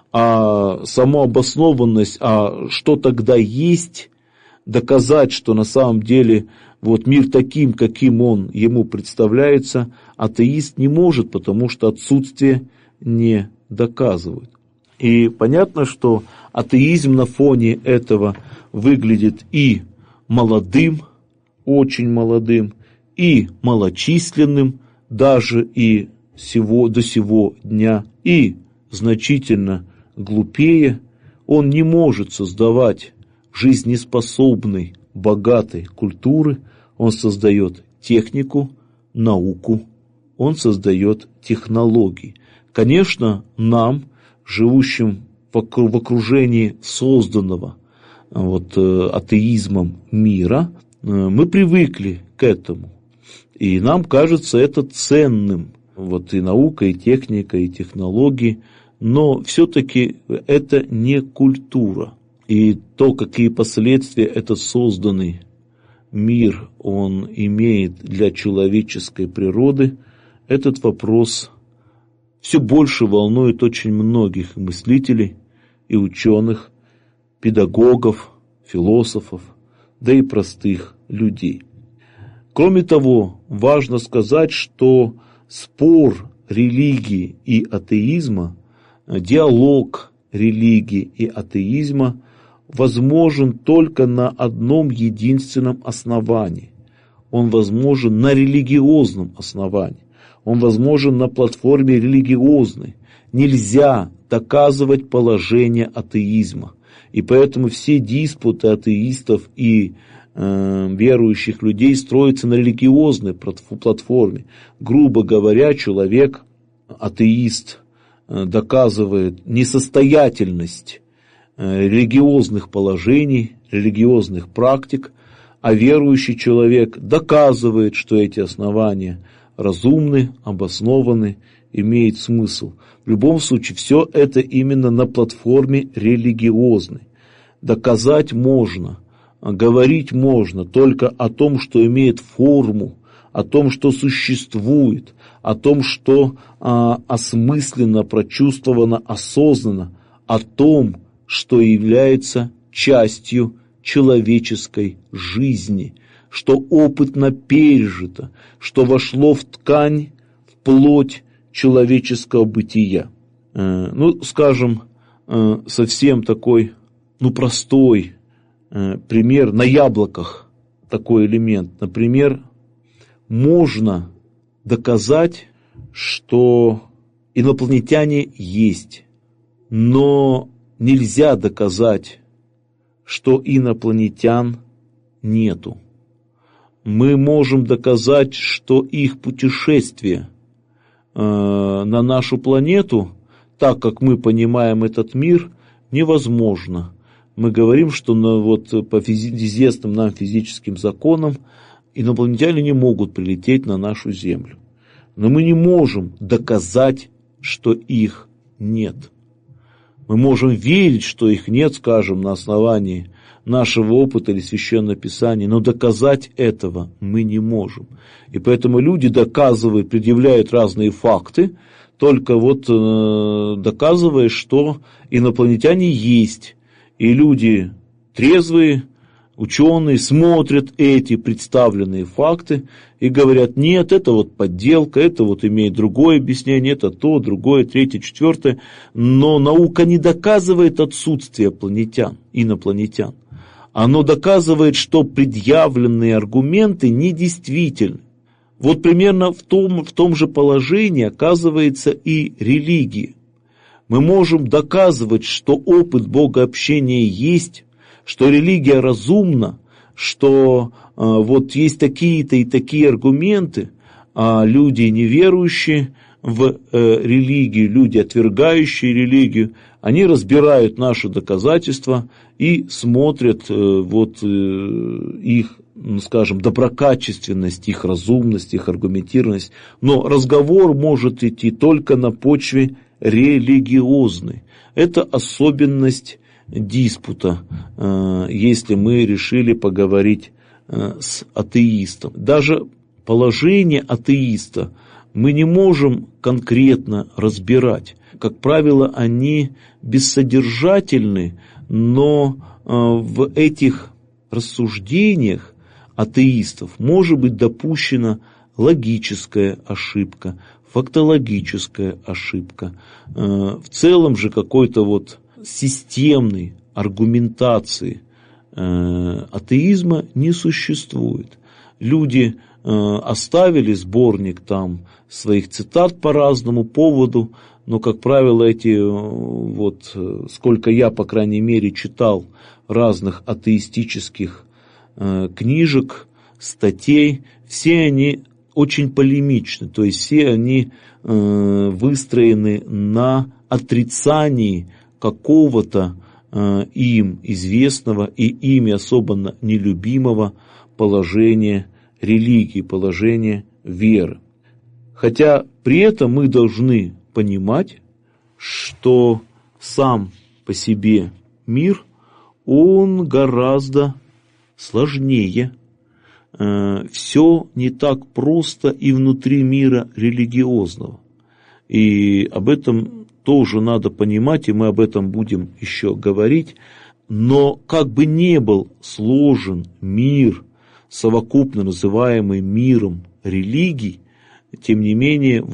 А саму обоснованность, а что тогда есть, доказать, что на самом деле вот мир таким, каким он ему представляется, атеист не может, потому что отсутствие не доказывает. И понятно, что атеизм на фоне этого выглядит и молодым, очень молодым, и малочисленным, даже и до сего дня, и значительно глупее. Он не может создавать жизнеспособной, богатой культуры. Он создает технику, науку, он создает технологии. Конечно, нам, живущим в окружении созданного атеизмом мира, мы привыкли к этому. И нам кажется это ценным. И наука, и техника, и технологии. Но все-таки это не культура. И то, какие последствия этот созданный мир он имеет для человеческой природы, этот вопрос все больше волнует очень многих мыслителей и ученых, педагогов, философов, да и простых людей. Кроме того, важно сказать, что спор религии и атеизма, диалог религии и атеизма возможен только на одном единственном основании. Он возможен на религиозном основании. Он возможен на платформе религиозной. Нельзя доказывать положение атеизма. И поэтому все диспуты атеистов и верующих людей строятся на религиозной платформе. Грубо говоря, человек, атеист, доказывает несостоятельность религиозных положений, религиозных практик, а верующий человек доказывает, что эти основания разумны, обоснованы, имеют смысл. В любом случае, все это именно на платформе религиозной. Доказать можно, говорить можно только о том, что имеет форму, о том, что существует, о том, что осмысленно, прочувствовано, осознанно, о том, что является частью человеческой жизни, что опытно пережито, что вошло в ткань, в плоть человеческого бытия. Скажем, совсем такой, простой пример на яблоках, такой элемент. Например, можно доказать, что инопланетяне есть, но нельзя доказать, что инопланетян нету. Мы можем доказать, что их путешествие на нашу планету, так как мы понимаем этот мир, невозможно. мы говорим, что по известным нам физическим законам инопланетяне не могут прилететь на нашу Землю. Но мы не можем доказать, что их нет. Мы можем верить, что их нет, скажем, на основании нашего опыта или Священного Писания, но доказать этого мы не можем. И поэтому люди доказывают, предъявляют разные факты, только доказывая, что инопланетяне есть. И люди трезвые, ученые смотрят эти представленные факты и говорят: нет, это подделка, это имеет другое объяснение, это то, другое, третье, четвертое. Но наука не доказывает отсутствие инопланетян. Оно доказывает, что предъявленные аргументы недействительны. Примерно в том же положении оказывается и религия. Мы можем доказывать, что опыт богообщения есть, что религия разумна, что есть такие-то и такие аргументы, а люди, неверующие в религию, люди, отвергающие религию, они разбирают наши доказательства и смотрят их, скажем, доброкачественность, их разумность, их аргументированность. Но разговор может идти только на почве религиозной. Это особенность диспута, если мы решили поговорить с атеистом. Даже положение атеиста мы не можем конкретно разбирать. Как правило, они бессодержательны, но в этих рассуждениях атеистов может быть допущена логическая ошибка, фактологическая ошибка. В целом же какой-то системной аргументации атеизма не существует. Люди оставили сборник своих цитат по разному поводу, но, как правило, сколько я, по крайней мере, читал разных атеистических книжек, статей, все они очень полемичны, то есть все они выстроены на отрицании какого-то им известного и ими особенно нелюбимого положения религии, положения веры. Хотя при этом мы должны понимать, что сам по себе мир, он гораздо сложнее. Все не так просто и внутри мира религиозного. И об этом тоже надо понимать, и мы об этом будем еще говорить. Но как бы ни был сложен мир, совокупно называемый миром религий, тем не менее,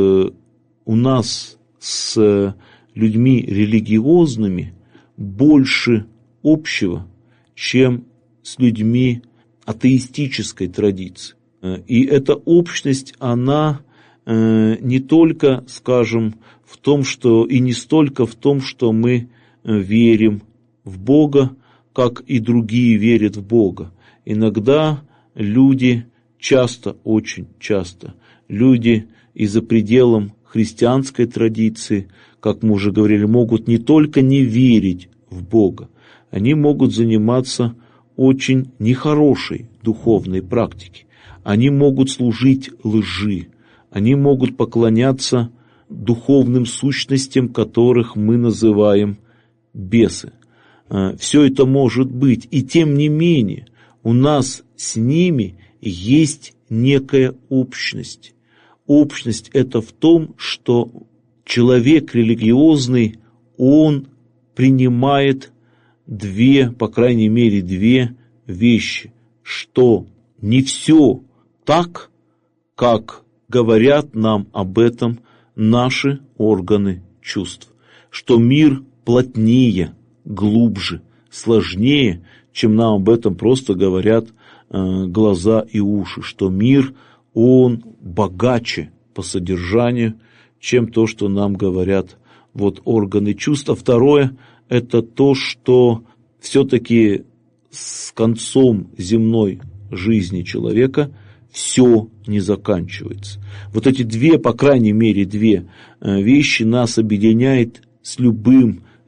у нас с людьми религиозными больше общего, чем с людьми атеистической традиции. И эта общность, она не только, скажем, в том, что и не столько в том, что мы верим в Бога, как и другие верят в Бога. Иногда люди, очень часто, люди и за пределом христианской традиции, как мы уже говорили, могут не только не верить в Бога, они могут заниматься очень нехорошей духовной практикой. Они могут служить лжи, они могут поклоняться духовным сущностям, которых мы называем бесы. Все это может быть, и тем не менее у нас с ними есть некая общность. Общность это в том, что человек религиозный, он принимает по крайней мере, две вещи, что не все так, как говорят нам об этом наши органы чувств, что мир плотнее, глубже, сложнее, чем нам об этом просто говорят глаза и уши, что мир, он богаче по содержанию, чем то, что нам говорят органы чувств. А второе, это то, что все-таки с концом земной жизни человека все не заканчивается. Эти по крайней мере, две вещи нас объединяет с любым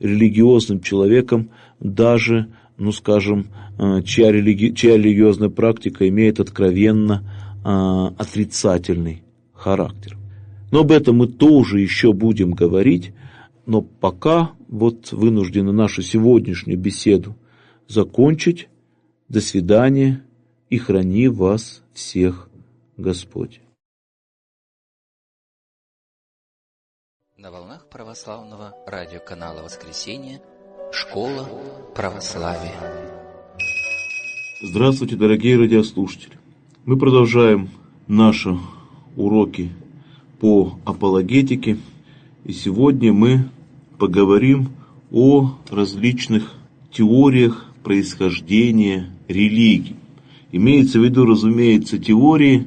религиозным человеком, даже, чья религиозная практика имеет откровенно отрицательный характер. Но об этом мы тоже еще будем говорить, но пока вынуждены нашу сегодняшнюю беседу закончить. До свидания, и храни вас всех Господь. На волнах православного радиоканала «Воскресенье» Школа православия. Здравствуйте, дорогие радиослушатели! Мы продолжаем наши уроки по апологетике, и сегодня мы поговорим о различных теориях происхождения религий. Имеется в виду, разумеется, теории,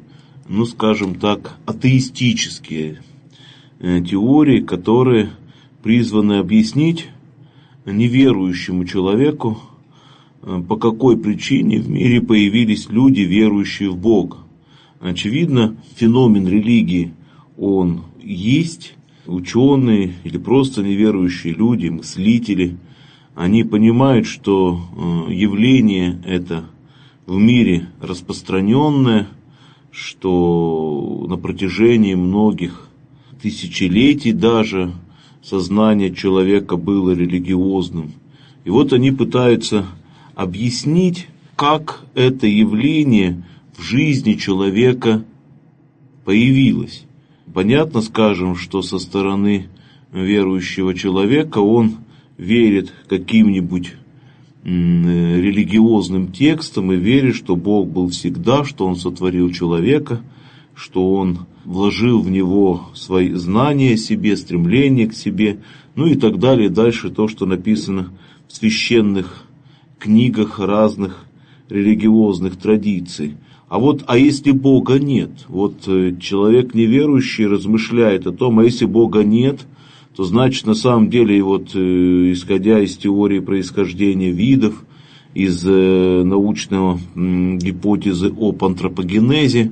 атеистические теории, которые призваны объяснить неверующему человеку, по какой причине в мире появились люди, верующие в Бога. Очевидно, феномен религии, он есть. Ученые или просто неверующие люди, мыслители, они понимают, что явление это в мире распространенное, что на протяжении многих тысячелетий даже сознание человека было религиозным. И они пытаются объяснить, как это явление в жизни человека появилось. Понятно, что со стороны верующего человека он верит каким-нибудь религиозным текстам и верит, что Бог был всегда, что Он сотворил человека, что Он вложил в него свои знания о себе, стремление к себе, и так далее. Дальше то, что написано в священных книгах разных религиозных традиций. А если Бога нет? Человек неверующий размышляет о том, а если Бога нет, то значит на самом деле, исходя из теории происхождения видов, из научного гипотезы об антропогенезе,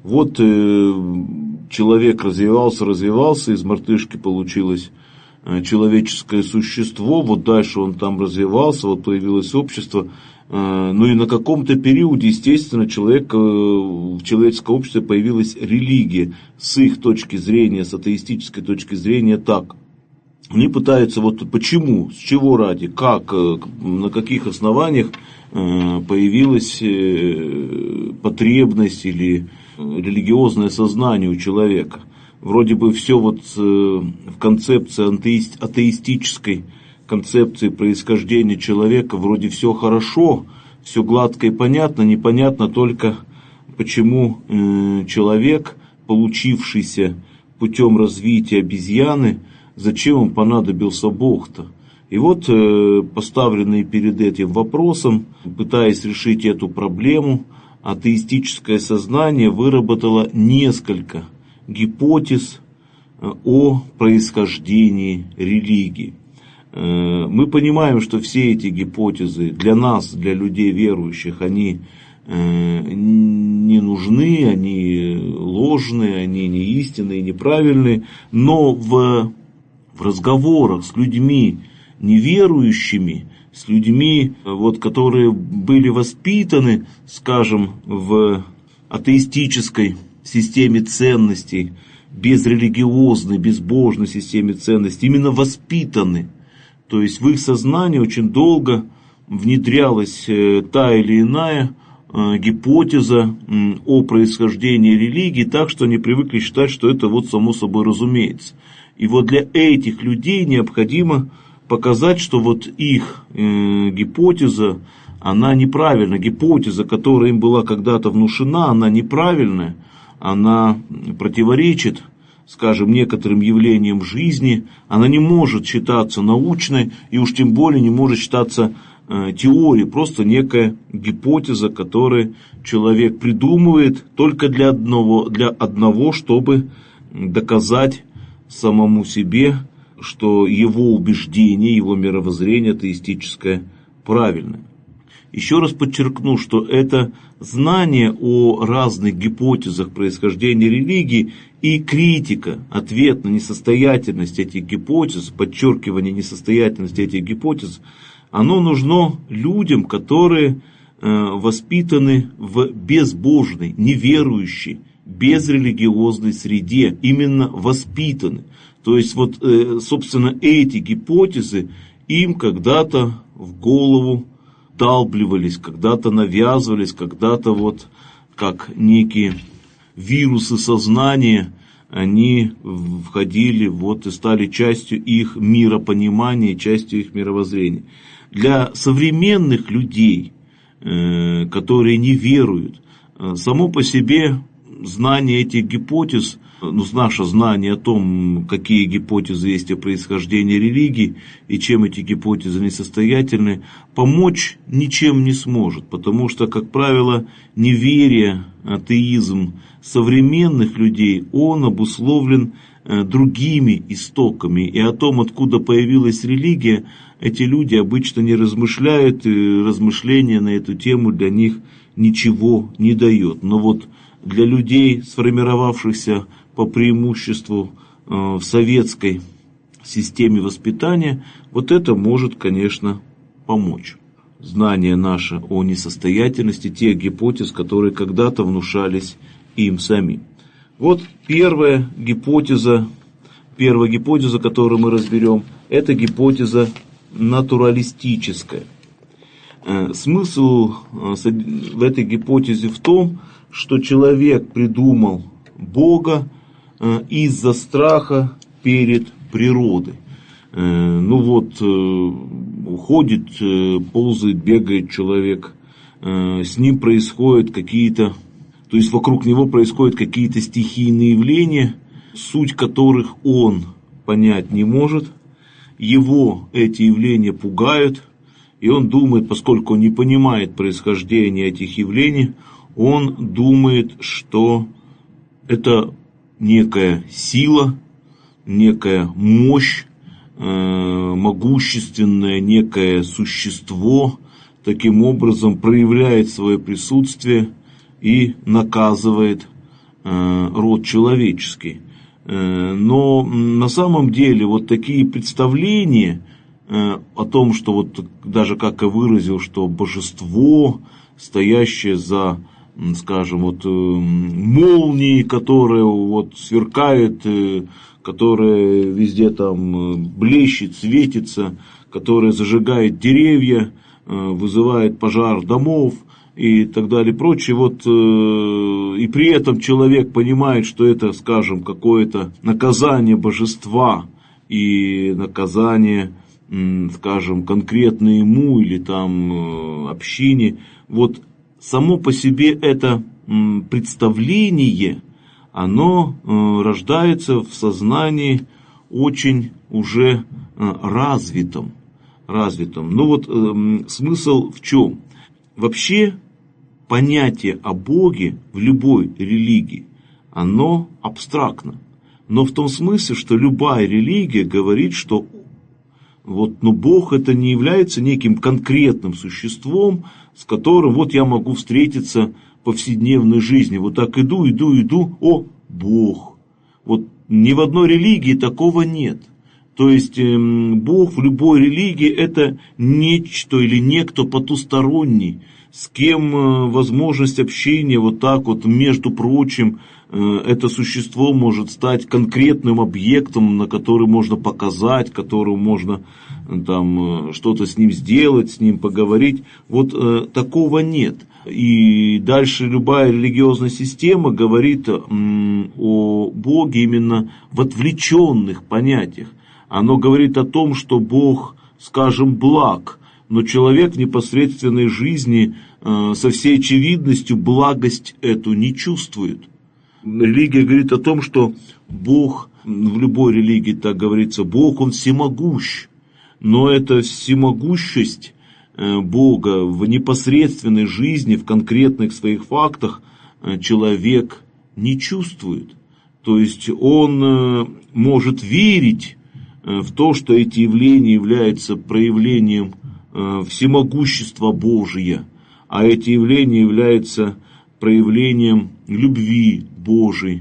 человек развивался, из мартышки получилось человеческое существо, дальше он там развивался, появилось общество. И на каком-то периоде, естественно, в человеческом обществе появилась религия. С их точки зрения, с атеистической точки зрения, так. Они пытаются, почему, с чего ради, как, на каких основаниях появилась потребность или религиозное сознание у человека. Вроде бы все в концепции атеистической концепции происхождения человека вроде все хорошо, все гладко и понятно, непонятно только, почему человек, получившийся путем развития обезьяны, зачем ему понадобился Бог-то? И поставленные перед этим вопросом, пытаясь решить эту проблему, атеистическое сознание выработало несколько гипотез о происхождении религии. Мы понимаем, что все эти гипотезы для нас, для людей верующих, они не нужны, они ложные, они не истинные, неправильные, но в разговорах с людьми неверующими, с людьми, которые были воспитаны, в атеистической системе ценностей, безрелигиозной, безбожной системе ценностей, именно воспитаны. То есть в их сознание очень долго внедрялась та или иная гипотеза о происхождении религии, так что они привыкли считать, что это само собой разумеется. И для этих людей необходимо показать, что их гипотеза, она неправильна. Гипотеза, которая им была когда-то внушена, она неправильная, она противоречит, некоторым явлениям жизни, она не может считаться научной, и уж тем более не может считаться теорией, просто некая гипотеза, которую человек придумывает только для одного, чтобы доказать самому себе, что его убеждение, его мировоззрение атеистическое правильное. Еще раз подчеркну, что это знание о разных гипотезах происхождения религии И критика, ответ на несостоятельность этих гипотез, подчеркивание несостоятельности этих гипотез, оно нужно людям, которые воспитаны в безбожной, неверующей, безрелигиозной среде, именно воспитаны. То есть, вот, собственно, эти гипотезы им когда-то в голову вдалбливались, когда-то навязывались, когда-то вот как некие вирусы сознания, они входили вот и стали частью их миропонимания, частью их мировоззрения. Для современных людей, которые не веруют, само по себе знание этих гипотез, наше знание о том, какие гипотезы есть о происхождении религии и чем эти гипотезы несостоятельны, помочь ничем не сможет, потому что, как правило, неверие, атеизм современных людей, он обусловлен другими истоками, и о том, откуда появилась религия, эти люди обычно не размышляют, и размышления на эту тему для них ничего не дает. Но вот для людей, сформировавшихся по преимуществу в советской системе воспитания, вот это может, конечно, помочь. Знание наше о несостоятельности тех гипотез, которые когда-то внушались им самим. Вот первая гипотеза, которую мы разберем, это гипотеза натуралистическая. Смысл в этой гипотезе в том, что человек придумал Бога из-за страха перед природой. Ходит, ползает, бегает человек, с ним происходят какие-то, то есть вокруг него происходят какие-то стихийные явления, суть которых он понять не может, его эти явления пугают, и он думает, поскольку он не понимает происхождения этих явлений, он думает, что это некая сила, некая мощь, могущественное некое существо, таким образом проявляет свое присутствие и наказывает род человеческий. Но на самом деле вот такие представления о том, что вот даже как я выразил, что божество, стоящее за, скажем, вот молнией, которая вот сверкает, которая везде там блещет, светится, которая зажигает деревья, вызывает пожар домов и так далее, прочее. Вот, и при этом человек понимает, что это, скажем, какое-то наказание божества и наказание, скажем, конкретно ему или там общине. Вот само по себе это представление, оно рождается в сознании очень уже развитом. Ну вот смысл в чем? Вообще понятие о Боге в любой религии, оно абстрактно. Но в том смысле, что любая религия говорит, что Бог это не является неким конкретным существом, с которым вот я могу встретиться в повседневной жизни. Вот так иду, о, Бог. Вот ни в одной религии такого нет. То есть Бог в любой религии это нечто или некто потусторонний, с кем возможность общения вот так вот, между прочим, это существо может стать конкретным объектом, на который можно показать, которому можно там что-то с ним сделать, с ним поговорить. Вот такого нет. И дальше любая религиозная система говорит о Боге именно в отвлеченных понятиях. Оно говорит о том, что Бог, скажем, благ, но человек в непосредственной жизни со всей очевидностью благость эту не чувствует. Религия говорит о том, что Бог, в любой религии так говорится, Бог, Он всемогущ. Но эта всемогущесть Бога в непосредственной жизни, в конкретных своих фактах человек не чувствует. То есть он может верить в то, что эти явления являются проявлением всемогущества Божия, а эти явления являются проявлением любви Божией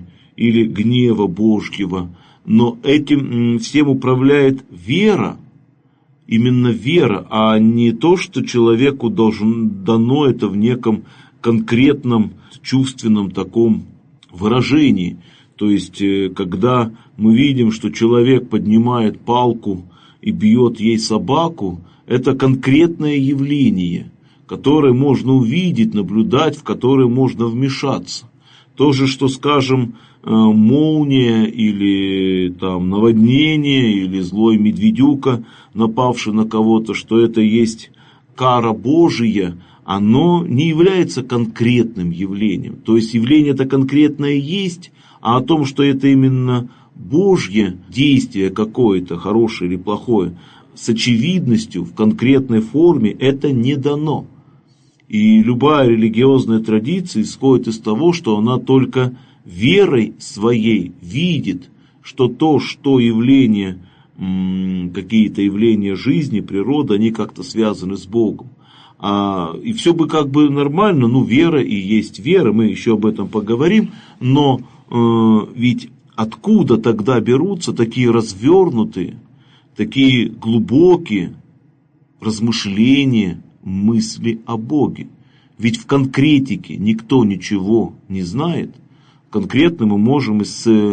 или гнева Божьего, но этим всем управляет вера, именно вера, а не то, что человеку дано это в неком конкретном чувственном таком выражении. То есть, когда мы видим, что человек поднимает палку и бьет ей собаку, это конкретное явление, которое можно увидеть, наблюдать, в которое можно вмешаться. То же, что, скажем, молния или там наводнение, или злой медведюка, напавший на кого-то, что это есть кара Божия, оно не является конкретным явлением. То есть явление это конкретное есть, а о том, что это именно Божье действие какое-то, хорошее или плохое, с очевидностью, в конкретной форме, это не дано. И любая религиозная традиция исходит из того, что она только верой своей видит, что то, что явления, какие-то явления жизни, природы, они как-то связаны с Богом. И все бы как бы нормально, вера и есть вера, мы еще об этом поговорим, но ведь откуда тогда берутся такие развернутые, такие глубокие размышления, мысли о Боге? Ведь в конкретике никто ничего не знает. Конкретно мы можем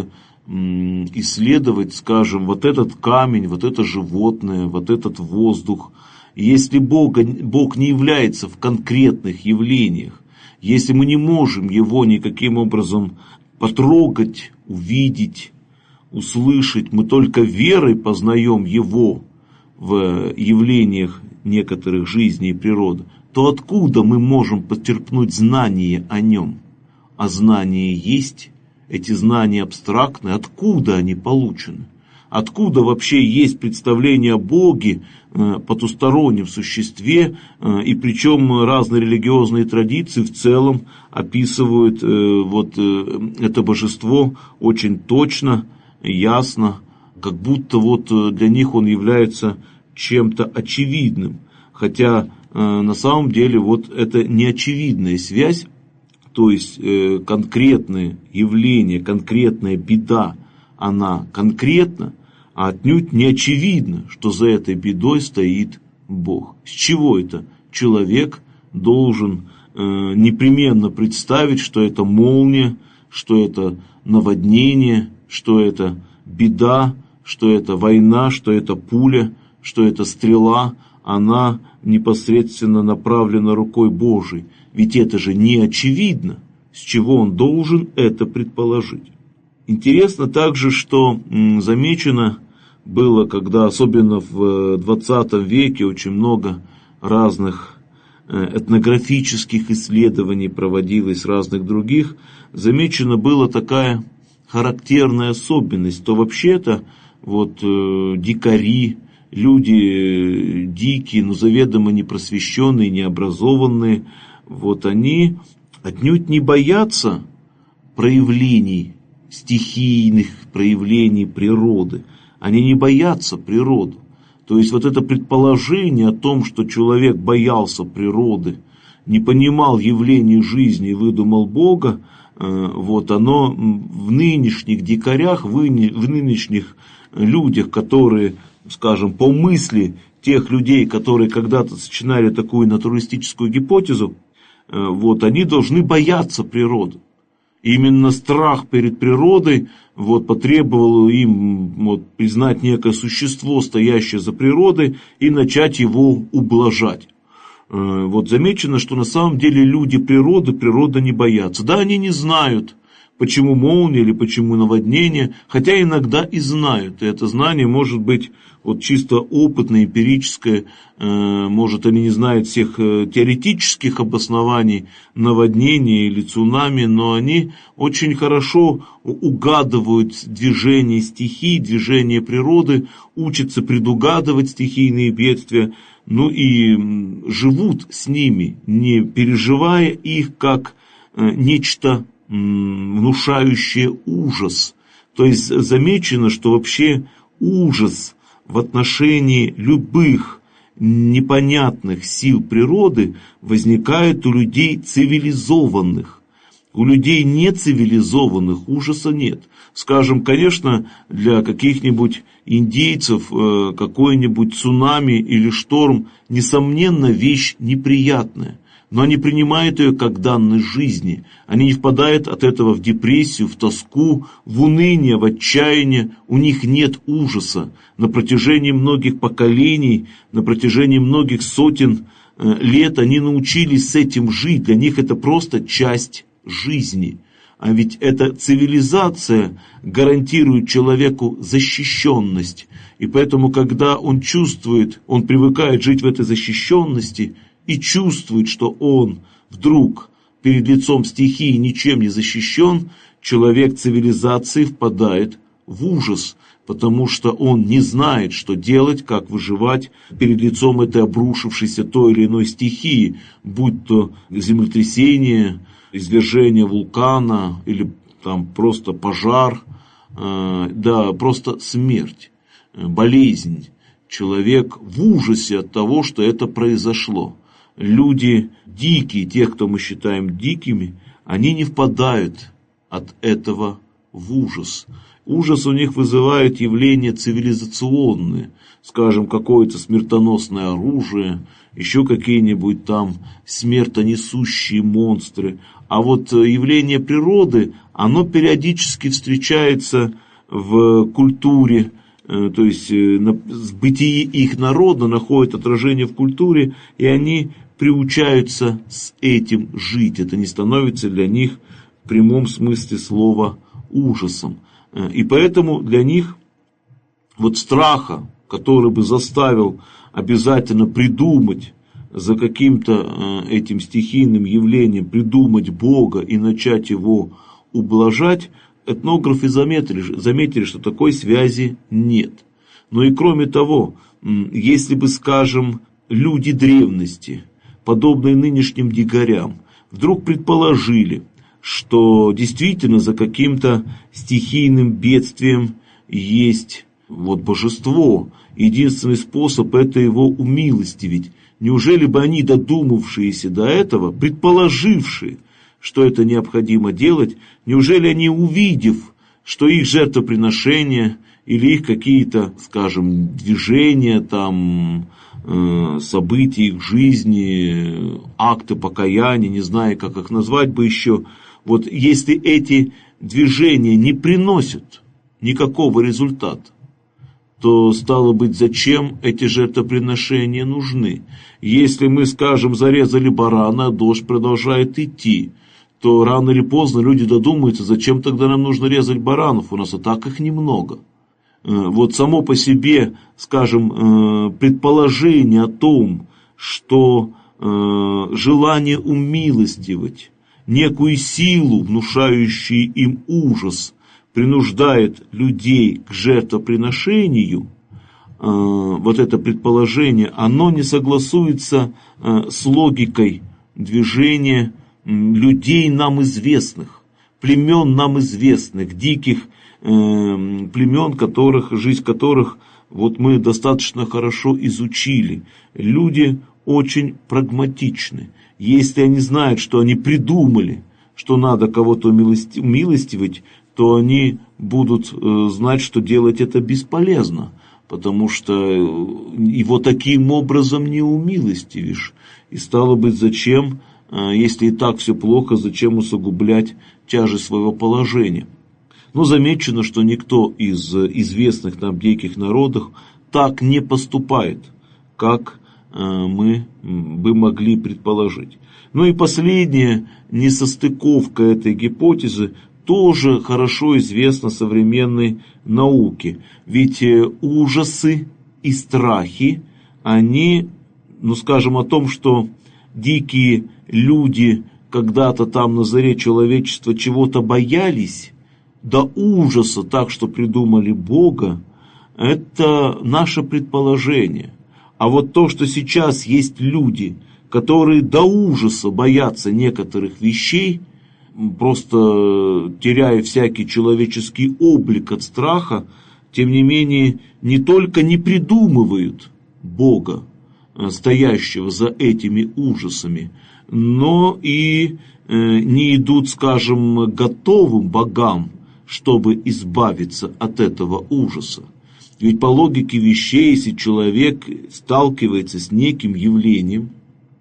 исследовать, скажем, вот этот камень, вот это животное, вот этот воздух. И если Бог не является в конкретных явлениях, если мы не можем Его никаким образом потрогать, увидеть, услышать, мы только верой познаем Его в явлениях некоторых жизней и природы, то откуда мы можем почерпнуть знания о Нем? А знания есть, эти знания абстрактны, откуда они получены? Откуда вообще есть представление о Боге, потустороннем существе, и причем разные религиозные традиции в целом описывают это божество очень точно, ясно, как будто для них он является чем-то очевидным. Хотя на самом деле это неочевидная связь, то есть конкретное явление, конкретная беда, она конкретна, а отнюдь не очевидно, что за этой бедой стоит Бог. С чего это человек должен непременно представить, что это молния, что это наводнение, что это беда, что это война, что это пуля, что это стрела, она непосредственно направлена рукой Божией. Ведь это же не очевидно, с чего он должен это предположить. Интересно также, что замечено было, когда особенно в 20 веке очень много разных этнографических исследований проводилось, разных других, замечена была такая характерная особенность, то вообще-то дикари, люди дикие, заведомо непросвещенные, необразованные, они отнюдь не боятся проявлений, стихийных проявлений природы. Они не боятся природы. То есть это предположение о том, что человек боялся природы, не понимал явлений жизни и выдумал Бога, оно в нынешних дикарях, в нынешних людях, которые, скажем, по мысли тех людей, которые когда-то сочиняли такую натуралистическую гипотезу, они должны бояться природы. Именно страх перед природой потребовал им признать некое существо, стоящее за природой, и начать его ублажать. Замечено, что на самом деле люди природы не боятся. Да, они не знают, почему молния или почему наводнение, хотя иногда и знают. И это знание может быть чисто опытное, эмпирическое, может они не знают всех теоретических обоснований наводнения или цунами, но они очень хорошо угадывают движение стихий, движение природы, учатся предугадывать стихийные бедствия, и живут с ними, не переживая их как нечто внушающее ужас. То есть замечено, что вообще ужас в отношении любых непонятных сил природы возникает у людей цивилизованных. У людей нецивилизованных ужаса нет. Скажем, конечно, для каких-нибудь индейцев какой-нибудь цунами или шторм, несомненно, вещь неприятная. Но они принимают ее как данность жизни. Они не впадают от этого в депрессию, в тоску, в уныние, в отчаяние. У них нет ужаса. На протяжении многих поколений, на протяжении многих сотен лет они научились с этим жить. Для них это просто часть жизни. А ведь эта цивилизация гарантирует человеку защищенность. И поэтому, когда он чувствует, он привыкает жить в этой защищенности и чувствует, что он вдруг перед лицом стихии ничем не защищен, человек цивилизации впадает в ужас, потому что он не знает, что делать, как выживать перед лицом этой обрушившейся той или иной стихии, будь то землетрясение, извержение вулкана или там просто пожар, просто смерть, болезнь. Человек в ужасе от того, что это произошло. Люди дикие, тех, кто мы считаем дикими, они не впадают от этого в ужас. Ужас у них вызывает явления цивилизационные, скажем, какое-то смертоносное оружие, еще какие-нибудь там смертонесущие монстры. А вот явление природы, оно периодически встречается в культуре, то есть бытие их народа находит отражение в культуре, и они приучаются с этим жить. Это не становится для них в прямом смысле слова ужасом. И поэтому для них вот страха, который бы заставил обязательно придумать за каким-то этим стихийным явлением, придумать Бога и начать его ублажать, этнографы заметили, что такой связи нет. Но и кроме того, если бы, скажем, люди древности, подобные нынешним дикарям, вдруг предположили, что действительно за каким-то стихийным бедствием есть вот божество, единственный способ это его умилостивить. Неужели бы они, додумавшиеся до этого, предположившие, что это необходимо делать, неужели они, увидев, что их жертвоприношения или их какие-то, скажем, движения, там, события их жизни, акты покаяния, не знаю, как их назвать бы еще, вот если эти движения не приносят никакого результата, то, стало быть, зачем эти жертвоприношения нужны? Если мы, скажем, зарезали барана, а дождь продолжает идти, то рано или поздно люди додумаются, зачем тогда нам нужно резать баранов, у нас и так их немного. Вот само по себе, скажем, предположение о том, что желание умилостивать некую силу, внушающую им ужас, принуждает людей к жертвоприношению, вот это предположение, оно не согласуется с логикой движения людей нам известных, племен нам известных, диких племен, жизнь которых вот мы достаточно хорошо изучили. Люди очень прагматичны. Если они знают, что они придумали, что надо кого-то умилостивать, то они будут знать, что делать это бесполезно, потому что его таким образом не умилостивишь. И стало быть, зачем, если и так все плохо, зачем усугублять тяжесть своего положения? Но замечено, что никто из известных нам диких народов так не поступает, как мы бы могли предположить. Ну и последняя несостыковка этой гипотезы тоже хорошо известна современной науке. Ведь ужасы и страхи, они, скажем о том, что дикие люди когда-то там на заре человечества чего-то боялись, до ужаса так, что придумали Бога, это наше предположение. А вот то, что сейчас есть люди, которые до ужаса боятся некоторых вещей, просто теряя всякий человеческий облик от страха, тем не менее не только не придумывают Бога, стоящего за этими ужасами, но и не идут, скажем, готовым богам, чтобы избавиться от этого ужаса. Ведь по логике вещей, если человек сталкивается с неким явлением,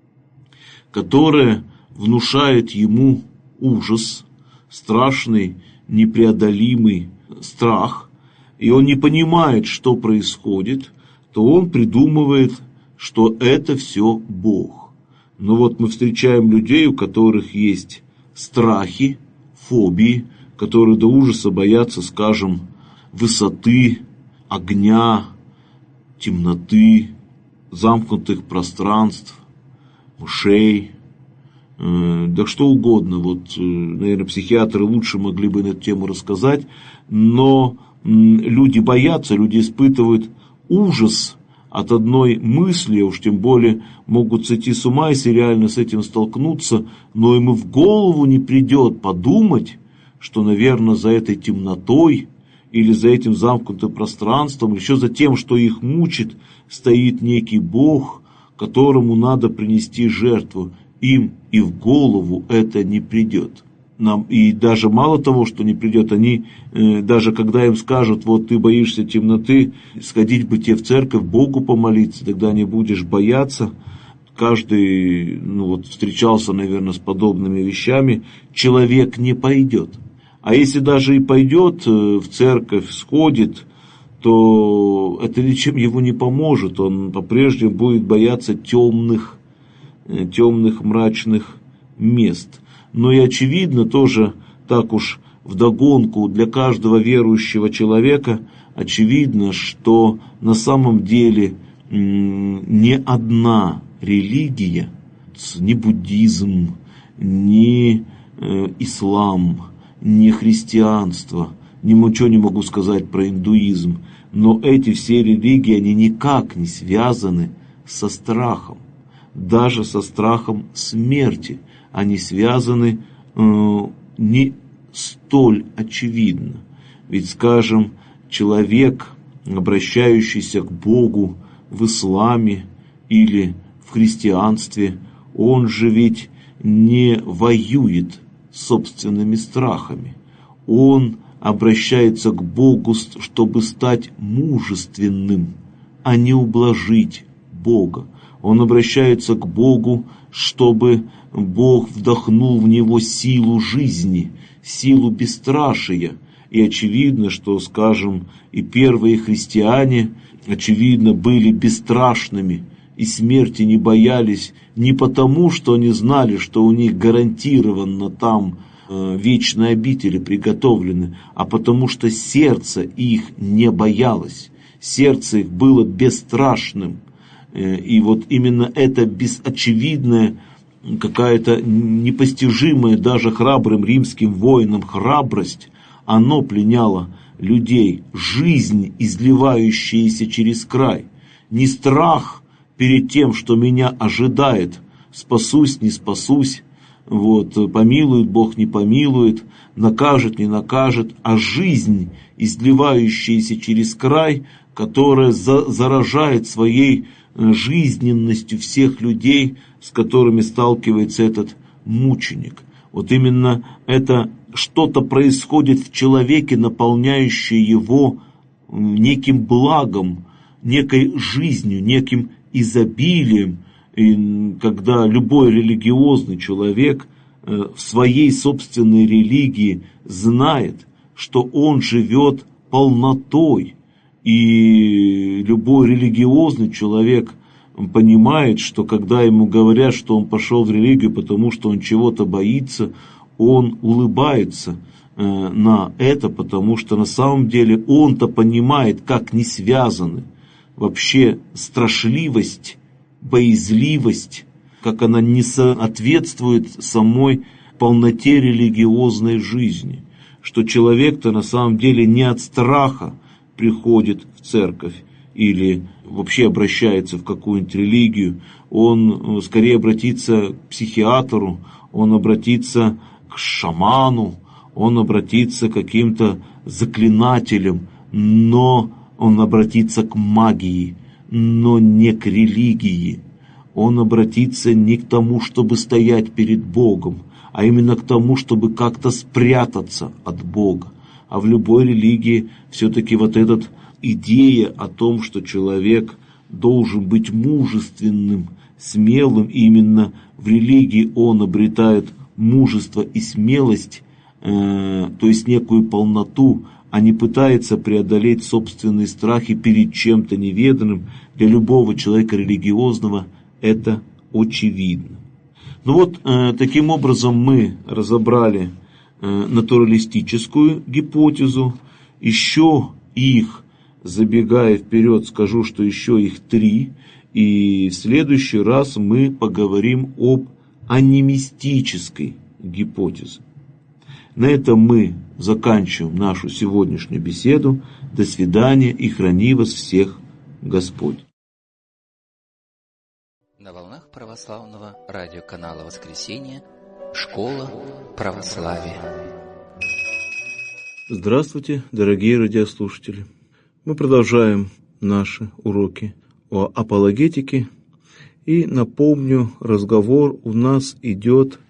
которое внушает ему ужас, страшный, непреодолимый страх, и он не понимает, что происходит, то он придумывает, что это все Бог. Но вот мы встречаем людей, у которых есть страхи, фобии, которые до ужаса боятся, скажем, высоты, огня, темноты, замкнутых пространств, мышей, да что угодно. Вот, наверное, психиатры лучше могли бы на эту тему рассказать, но люди боятся, люди испытывают ужас от одной мысли, уж тем более могут сойти с ума, если реально с этим столкнуться, но им и в голову не придет подумать, что, наверное, за этой темнотой или за этим замкнутым пространством, или еще за тем, что их мучит, стоит некий Бог, которому надо принести жертву. Им и в голову это не придет. И даже мало того, что не придет, они, даже когда им скажут, вот ты боишься темноты, сходить бы тебе в церковь, Богу помолиться, тогда не будешь бояться. Каждый встречался, наверное, с подобными вещами, человек не пойдет. А если даже и пойдет в церковь, сходит, то это ничем ему не поможет. Он по-прежнему будет бояться темных, мрачных мест. Но и очевидно тоже, так уж вдогонку для каждого верующего человека, очевидно, что на самом деле ни одна религия, ни буддизм, ни ислам, ни христианство, ничего не могу сказать про индуизм, но эти все религии, они никак не связаны со страхом. Даже со страхом смерти они связаны не столь очевидно. Ведь, скажем, человек, обращающийся к Богу в исламе или в христианстве, он же ведь не воюет с собственными страхами. Он обращается к Богу, чтобы стать мужественным, а не ублажить Бога. Он обращается к Богу, чтобы Бог вдохнул в него силу жизни, силу бесстрашия. И очевидно, что, скажем, и первые христиане, очевидно, были бесстрашными и смерти не боялись не потому, что они знали, что у них гарантированно там вечные обители приготовлены, а потому что сердце их не боялось, сердце их было бесстрашным. И вот именно эта очевидная, какая-то непостижимая даже храбрым римским воинам храбрость, оно пленяло людей, жизнь, изливающаяся через край, не страх перед тем, что меня ожидает, спасусь, не спасусь, помилует Бог, не помилует, накажет, не накажет, а жизнь, изливающаяся через край, которая заражает своей жизненностью всех людей, с которыми сталкивается этот мученик. Вот именно это что-то происходит в человеке, наполняющее его неким благом, некой жизнью, неким изобилием. И когда любой религиозный человек в своей собственной религии знает, что он живет полнотой, и любой религиозный человек понимает, что когда ему говорят, что он пошел в религию, потому что он чего-то боится, он улыбается на это, потому что на самом деле он-то понимает, как не связаны вообще страшливость, боязливость, как она не соответствует самой полноте религиозной жизни, что человек-то на самом деле не от страха приходит в церковь или вообще обращается в какую-нибудь религию, он скорее обратится к психиатру, он обратится к шаману, он обратится к каким-то заклинателям, но он обратится к магии, но не к религии. он обратится не к тому, чтобы стоять перед Богом, а именно к тому, чтобы как-то спрятаться от Бога. А в любой религии все-таки вот эта идея о том, что человек должен быть мужественным, смелым, и именно в религии он обретает мужество и смелость, то есть некую полноту, а не пытается преодолеть собственные страхи перед чем-то неведанным. Для любого человека религиозного это очевидно. Ну вот, таким образом мы разобрали натуралистическую гипотезу. Еще их, забегая вперед, скажу, что еще их 3. И в следующий раз мы поговорим об анимистической гипотезе. На этом мы заканчиваем нашу сегодняшнюю беседу. До свидания и храни вас всех Господь. На волнах православного радиоканала «Воскресенье» «Школа православия». Здравствуйте, дорогие радиослушатели. Мы продолжаем наши уроки о апологетике. И напомню, разговор у нас идет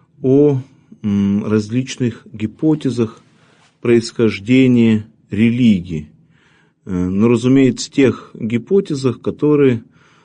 о различных гипотезах происхождения религии. Но, разумеется, тех гипотезах, которые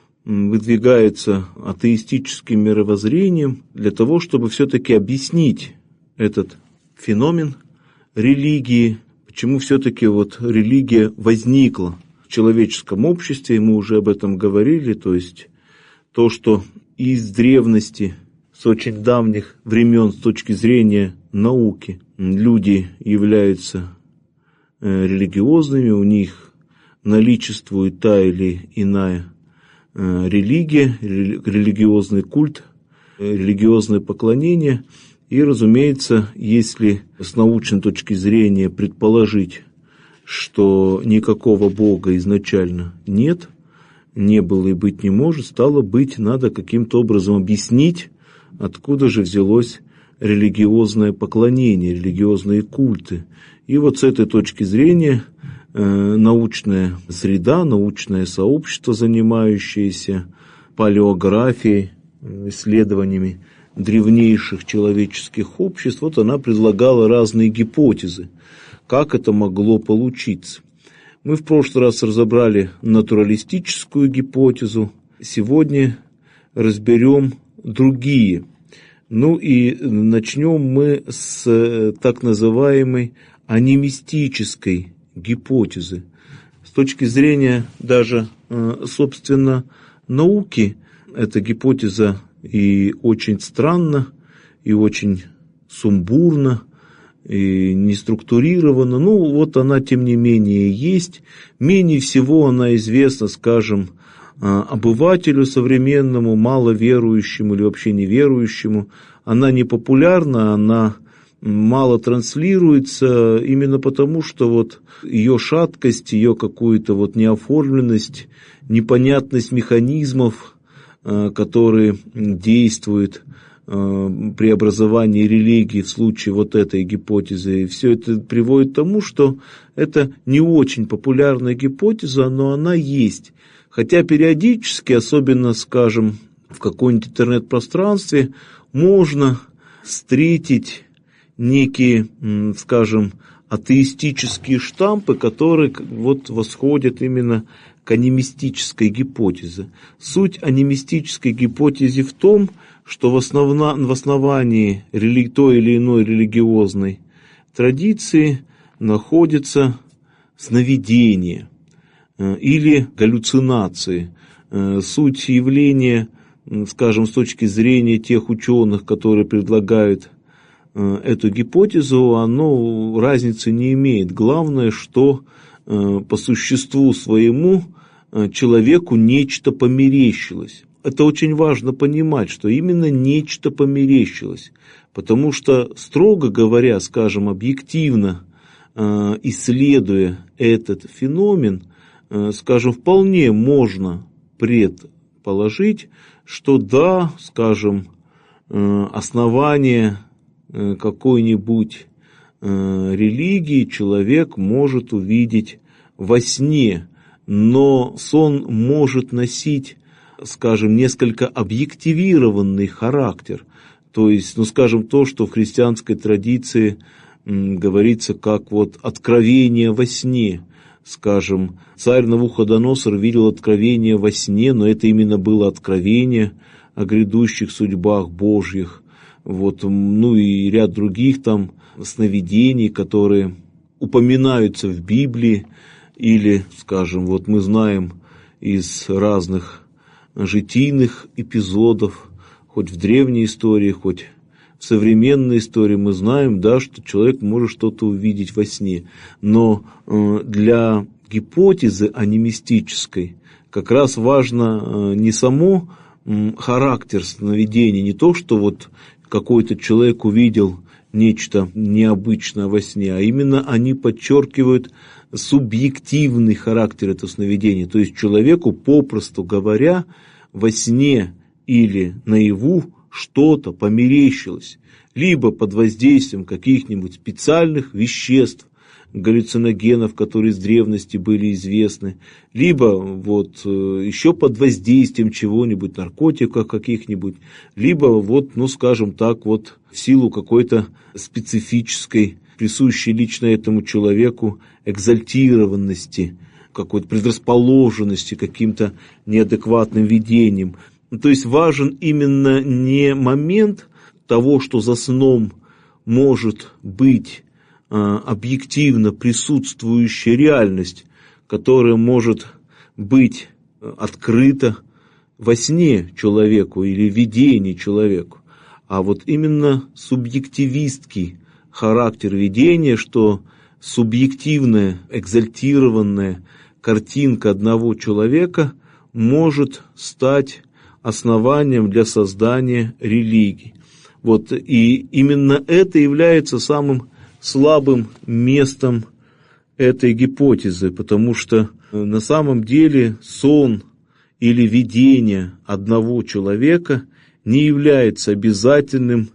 выдвигаются атеистическим мировоззрением для того, чтобы все-таки объяснить этот феномен религии, почему все-таки вот религия возникла в человеческом обществе, и мы уже об этом говорили, то есть то, что из древности, с очень давних времен, с точки зрения науки, люди являются религиозными, у них наличествует та или иная религия, религиозный культ, религиозное поклонение. И, разумеется, если с научной точки зрения предположить, что никакого Бога изначально нет, не было и быть не может, стало быть, надо каким-то образом объяснить, откуда же взялось религиозное поклонение, религиозные культы. И вот с этой точки зрения научная среда, научное сообщество, занимающееся палеографией, исследованиями древнейших человеческих обществ, вот она предлагала разные гипотезы, как это могло получиться. Мы в прошлый раз разобрали натуралистическую гипотезу, сегодня разберем другие. Ну и начнем мы с так называемой анимистической гипотезы. С точки зрения даже, собственно, науки, эта гипотеза и очень странна, и очень сумбурна, и не структурирована. Ну, вот она, тем не менее, есть. Менее всего она известна, скажем, обывателю современному, маловерующему или вообще неверующему. Она не популярна, она мало транслируется, именно потому, что вот ее шаткость, ее какую-то вот неоформленность, непонятность механизмов, которые действуют при образовании религии в случае вот этой гипотезы. И все это приводит к тому, что это не очень популярная гипотеза, но она есть. Хотя периодически, особенно, скажем, в каком-нибудь интернет-пространстве, можно встретить некие, скажем, атеистические штампы, которые вот восходят именно к анимистической гипотезе. Суть анимистической гипотезы в том, что в основании той или иной религиозной традиции находится сновидение или галлюцинации. Суть явления, скажем, с точки зрения тех ученых, которые предлагают эту гипотезу, оно разницы не имеет. Главное, что по существу своему человеку нечто померещилось. Это очень важно понимать, что именно нечто померещилось, потому что, строго говоря, скажем, объективно исследуя этот феномен, скажем, вполне можно предположить, что да, скажем, основание какой-нибудь религии человек может увидеть во сне, но сон может носить скажем, несколько объективированный характер. То есть, скажем, то, что в христианской традиции говорится как вот откровение во сне. Скажем, царь Навуходоносор видел откровение во сне, но это именно было откровение о грядущих судьбах Божьих. Вот, и ряд других там сновидений, которые упоминаются в Библии, или, скажем, вот мы знаем из разных житийных эпизодов, хоть в древней истории, хоть в современной истории, мы знаем, да, что человек может что-то увидеть во сне. Но для гипотезы анимистической как раз важно не само характер сновидения, не то, что вот какой-то человек увидел нечто необычное во сне, а именно они подчеркивают субъективный характер этого сновидения. То есть человеку, попросту говоря, во сне или наяву что-то померещилось, либо под воздействием каких-нибудь специальных веществ, галлюциногенов, которые с древности были известны, либо вот еще под воздействием чего-нибудь, наркотиков каких-нибудь, либо вот, скажем так, вот в силу какой-то специфической, присущей лично этому человеку экзальтированности, какой-то предрасположенности к каким-то неадекватным видениям. То есть важен именно не момент того, что за сном может быть объективно присутствующая реальность, которая может быть открыта во сне человеку или в видении человеку, а вот именно субъективистский характер видения, что субъективная, экзальтированная картинка одного человека может стать основанием для создания религии. Вот, и именно это является самым слабым местом этой гипотезы, потому что на самом деле сон или видение одного человека не является обязательным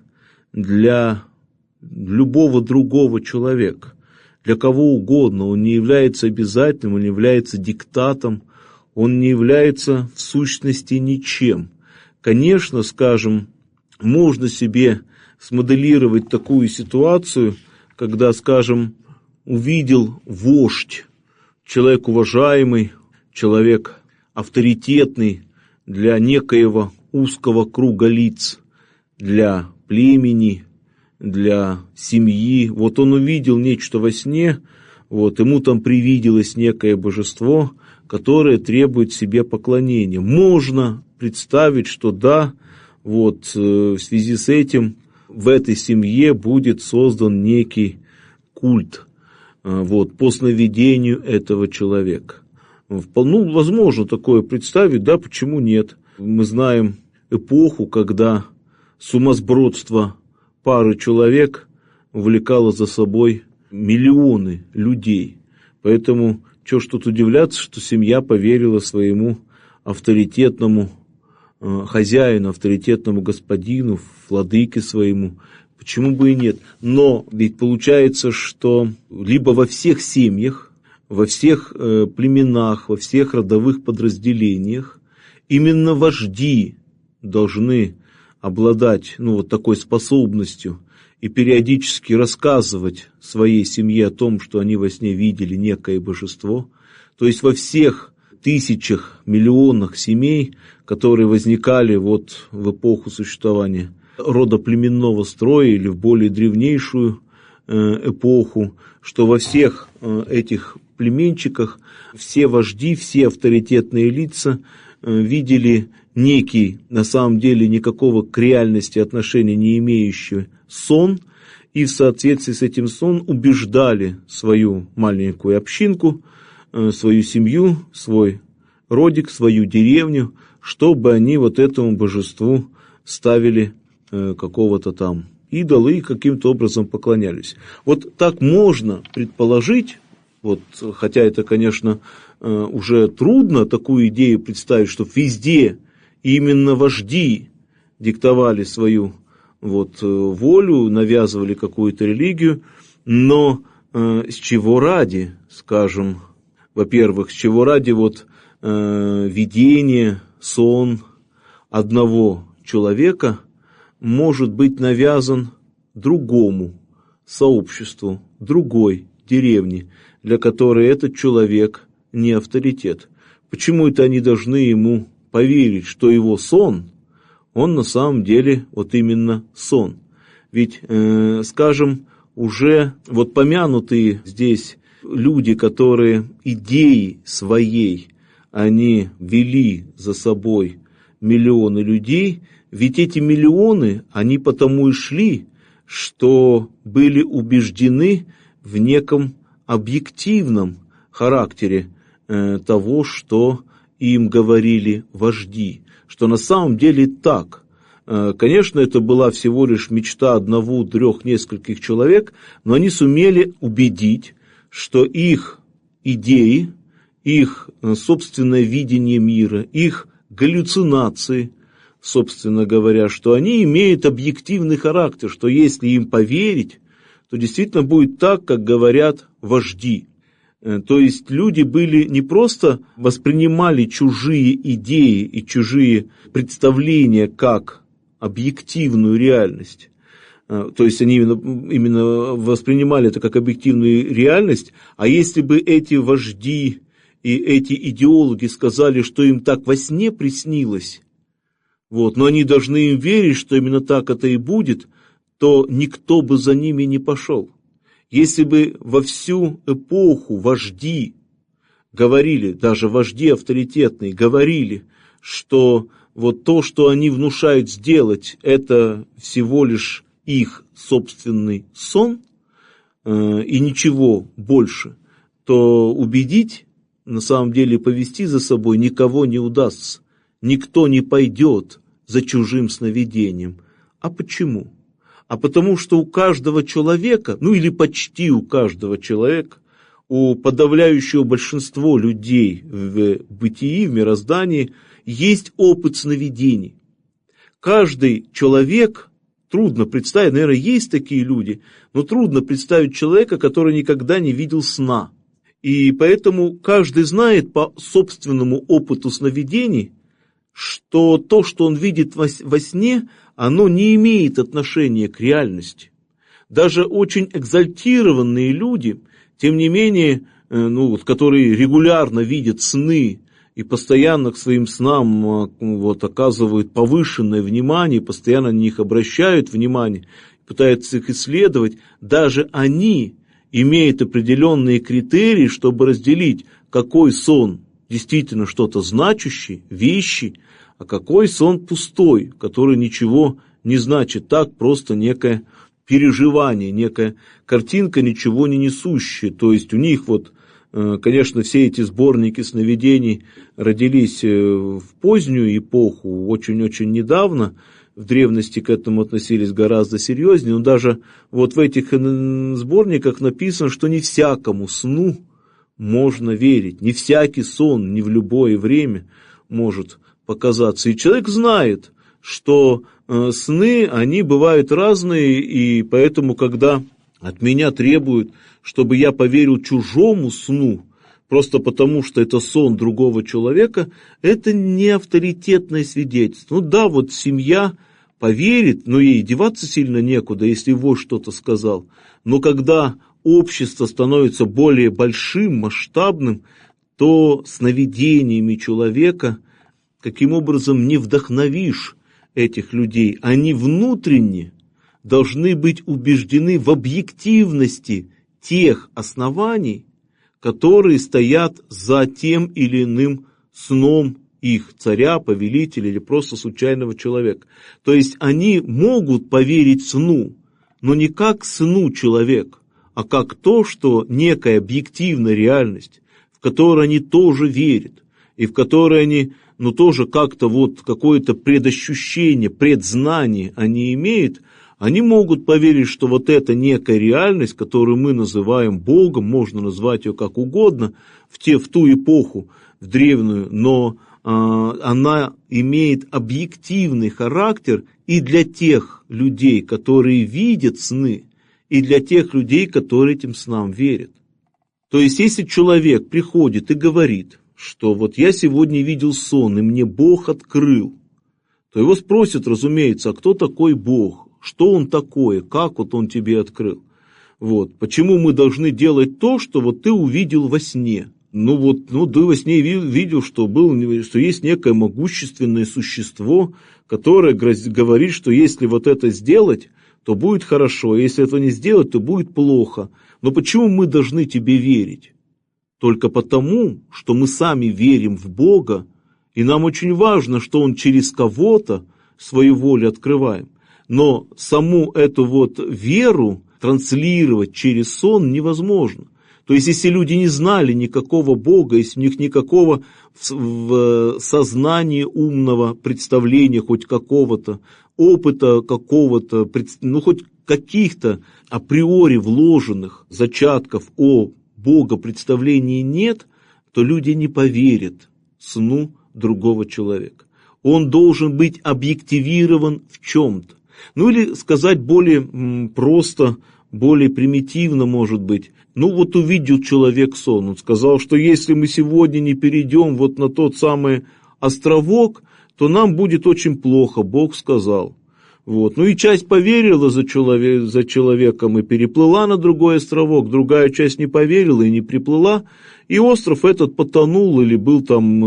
для любого другого человека. Для кого угодно он не является обязательным, он не является диктатом, он не является в сущности ничем. Конечно, скажем, можно себе смоделировать такую ситуацию, когда, скажем, увидел вождь, человек уважаемый, человек авторитетный для некоего узкого круга лиц, для племени, для семьи. Вот он увидел нечто во сне, вот ему там привиделось некое божество, которое требует себе поклонения. Можно представить, что да, вот в связи с этим в этой семье будет создан некий культ вот, по сновидению этого человека. Возможно такое представить, да, почему нет? Мы знаем эпоху, когда сумасбродство пары человек увлекало за собой миллионы людей. Поэтому чего ж тут удивляться, что семья поверила своему авторитетному хозяину, авторитетному господину, владыке своему. Почему бы и нет? Но ведь получается, что либо во всех семьях, во всех племенах, во всех родовых подразделениях именно вожди должны обладать вот такой способностью и периодически рассказывать своей семье о том, что они во сне видели некое божество. То есть во всех тысячах, миллионах семей, которые возникали вот в эпоху существования родоплеменного строя или в более древнейшую эпоху, что во всех этих племенчиках все вожди, все авторитетные лица видели некий, на самом деле никакого к реальности отношения не имеющий сон, и в соответствии с этим сон убеждали свою маленькую общинку, свою семью, свой родик, свою деревню, чтобы они вот этому божеству ставили какого-то там идола и каким-то образом поклонялись. Вот так можно предположить, вот, хотя это, конечно, уже трудно такую идею представить, что везде именно вожди диктовали свою вот волю, навязывали какую-то религию, но с чего ради, скажем, во-первых, с чего ради вот видение сон одного человека может быть навязан другому сообществу, другой деревне, для которой этот человек не авторитет. Почему это они должны ему поверить, что его сон, он на самом деле вот именно сон? Ведь, скажем, уже вот помянутые здесь люди, которые идеей своей, они вели за собой миллионы людей, ведь эти миллионы, они потому и шли, что были убеждены в неком объективном характере того, что им говорили вожди, что на самом деле так. Конечно, это была всего лишь мечта одного, трех, нескольких человек, но они сумели убедить, что их идеи, их собственное видение мира, их галлюцинации, собственно говоря, что они имеют объективный характер, что если им поверить, то действительно будет так, как говорят вожди. То есть люди были не просто воспринимали чужие идеи и чужие представления как объективную реальность, то есть они именно воспринимали это как объективную реальность, а если бы эти вожди и эти идеологи сказали, что им так во сне приснилось, вот, но они должны им верить, что именно так это и будет, то никто бы за ними не пошел. Если бы во всю эпоху вожди говорили, даже вожди авторитетные говорили, что вот то, что они внушают сделать, это всего лишь их собственный сон и ничего больше, то убедить, на самом деле повести за собой никого не удастся. Никто не пойдет за чужим сновидением. А почему? А потому что у каждого человека, ну или почти у каждого человека, у подавляющего большинства людей в бытии, в мироздании, есть опыт сновидений. Каждый человек, трудно представить, наверное, есть такие люди, но трудно представить человека, который никогда не видел сна. И поэтому каждый знает по собственному опыту сновидений, что то, что он видит во сне, оно не имеет отношения к реальности. Даже очень экзальтированные люди, тем не менее, которые регулярно видят сны и постоянно к своим снам оказывают повышенное внимание, постоянно на них обращают внимание, пытаются их исследовать, даже они имеют определенные критерии, чтобы разделить, какой сон действительно что-то значащий, вещий, а какой сон пустой, который ничего не значит, так просто некое переживание, некая картинка, ничего не несущая. То есть у них конечно, все эти сборники сновидений родились в позднюю эпоху, очень-очень недавно. В древности к этому относились гораздо серьезнее, но даже в этих сборниках написано, что не всякому сну можно верить, не всякий сон, не в любое время может показаться. И человек знает, что сны, они бывают разные, и поэтому, когда от меня требуют, чтобы я поверил чужому сну, просто потому, что это сон другого человека, это не авторитетное свидетельство. Семья поверит, но ей деваться сильно некуда, если вождь что-то сказал. Но когда общество становится более большим, масштабным, то сновидениями человека каким образом не вдохновишь этих людей. Они внутренне должны быть убеждены в объективности тех оснований, которые стоят за тем или иным сном их царя, повелителя или просто случайного человека. То есть они могут поверить сну, но не как сну человека, а как то, что некая объективная реальность, в которой они тоже верят, и в которой они тоже как-то какое-то предощущение, предзнание они имеют, они могут поверить, что эта некая реальность, которую мы называем Богом, можно назвать ее как угодно, в ту эпоху, в древнюю, но она имеет объективный характер и для тех людей, которые видят сны, и для тех людей, которые этим снам верят. То есть, если человек приходит и говорит, что вот я сегодня видел сон, и мне Бог открыл, то его спросят, разумеется, а кто такой Бог? Что он такое? Как вот он тебе открыл? Вот. Почему мы должны делать то, что вот ты увидел во сне? Ты во сне видел, что есть некое могущественное существо, которое говорит, что если вот это сделать, то будет хорошо, а если этого не сделать, то будет плохо. Но почему мы должны тебе верить? Только потому, что мы сами верим в Бога, и нам очень важно, что Он через кого-то свою волю открывает. Но саму эту вот веру транслировать через сон невозможно. То есть, если люди не знали никакого Бога, если у них никакого в сознании умного представления, хоть какого-то, опыта какого-то, хоть каких-то априори вложенных зачатков о богопредставлении нет, то люди не поверят сну другого человека. Он должен быть объективирован в чем-то. Или сказать более просто, более примитивно, может быть. Увидел человек сон. Он сказал, что если мы сегодня не перейдем вот на тот самый островок, то нам будет очень плохо, Бог сказал. И часть поверила за человеком и переплыла на другой островок, другая часть не поверила и не приплыла, и остров этот потонул, или был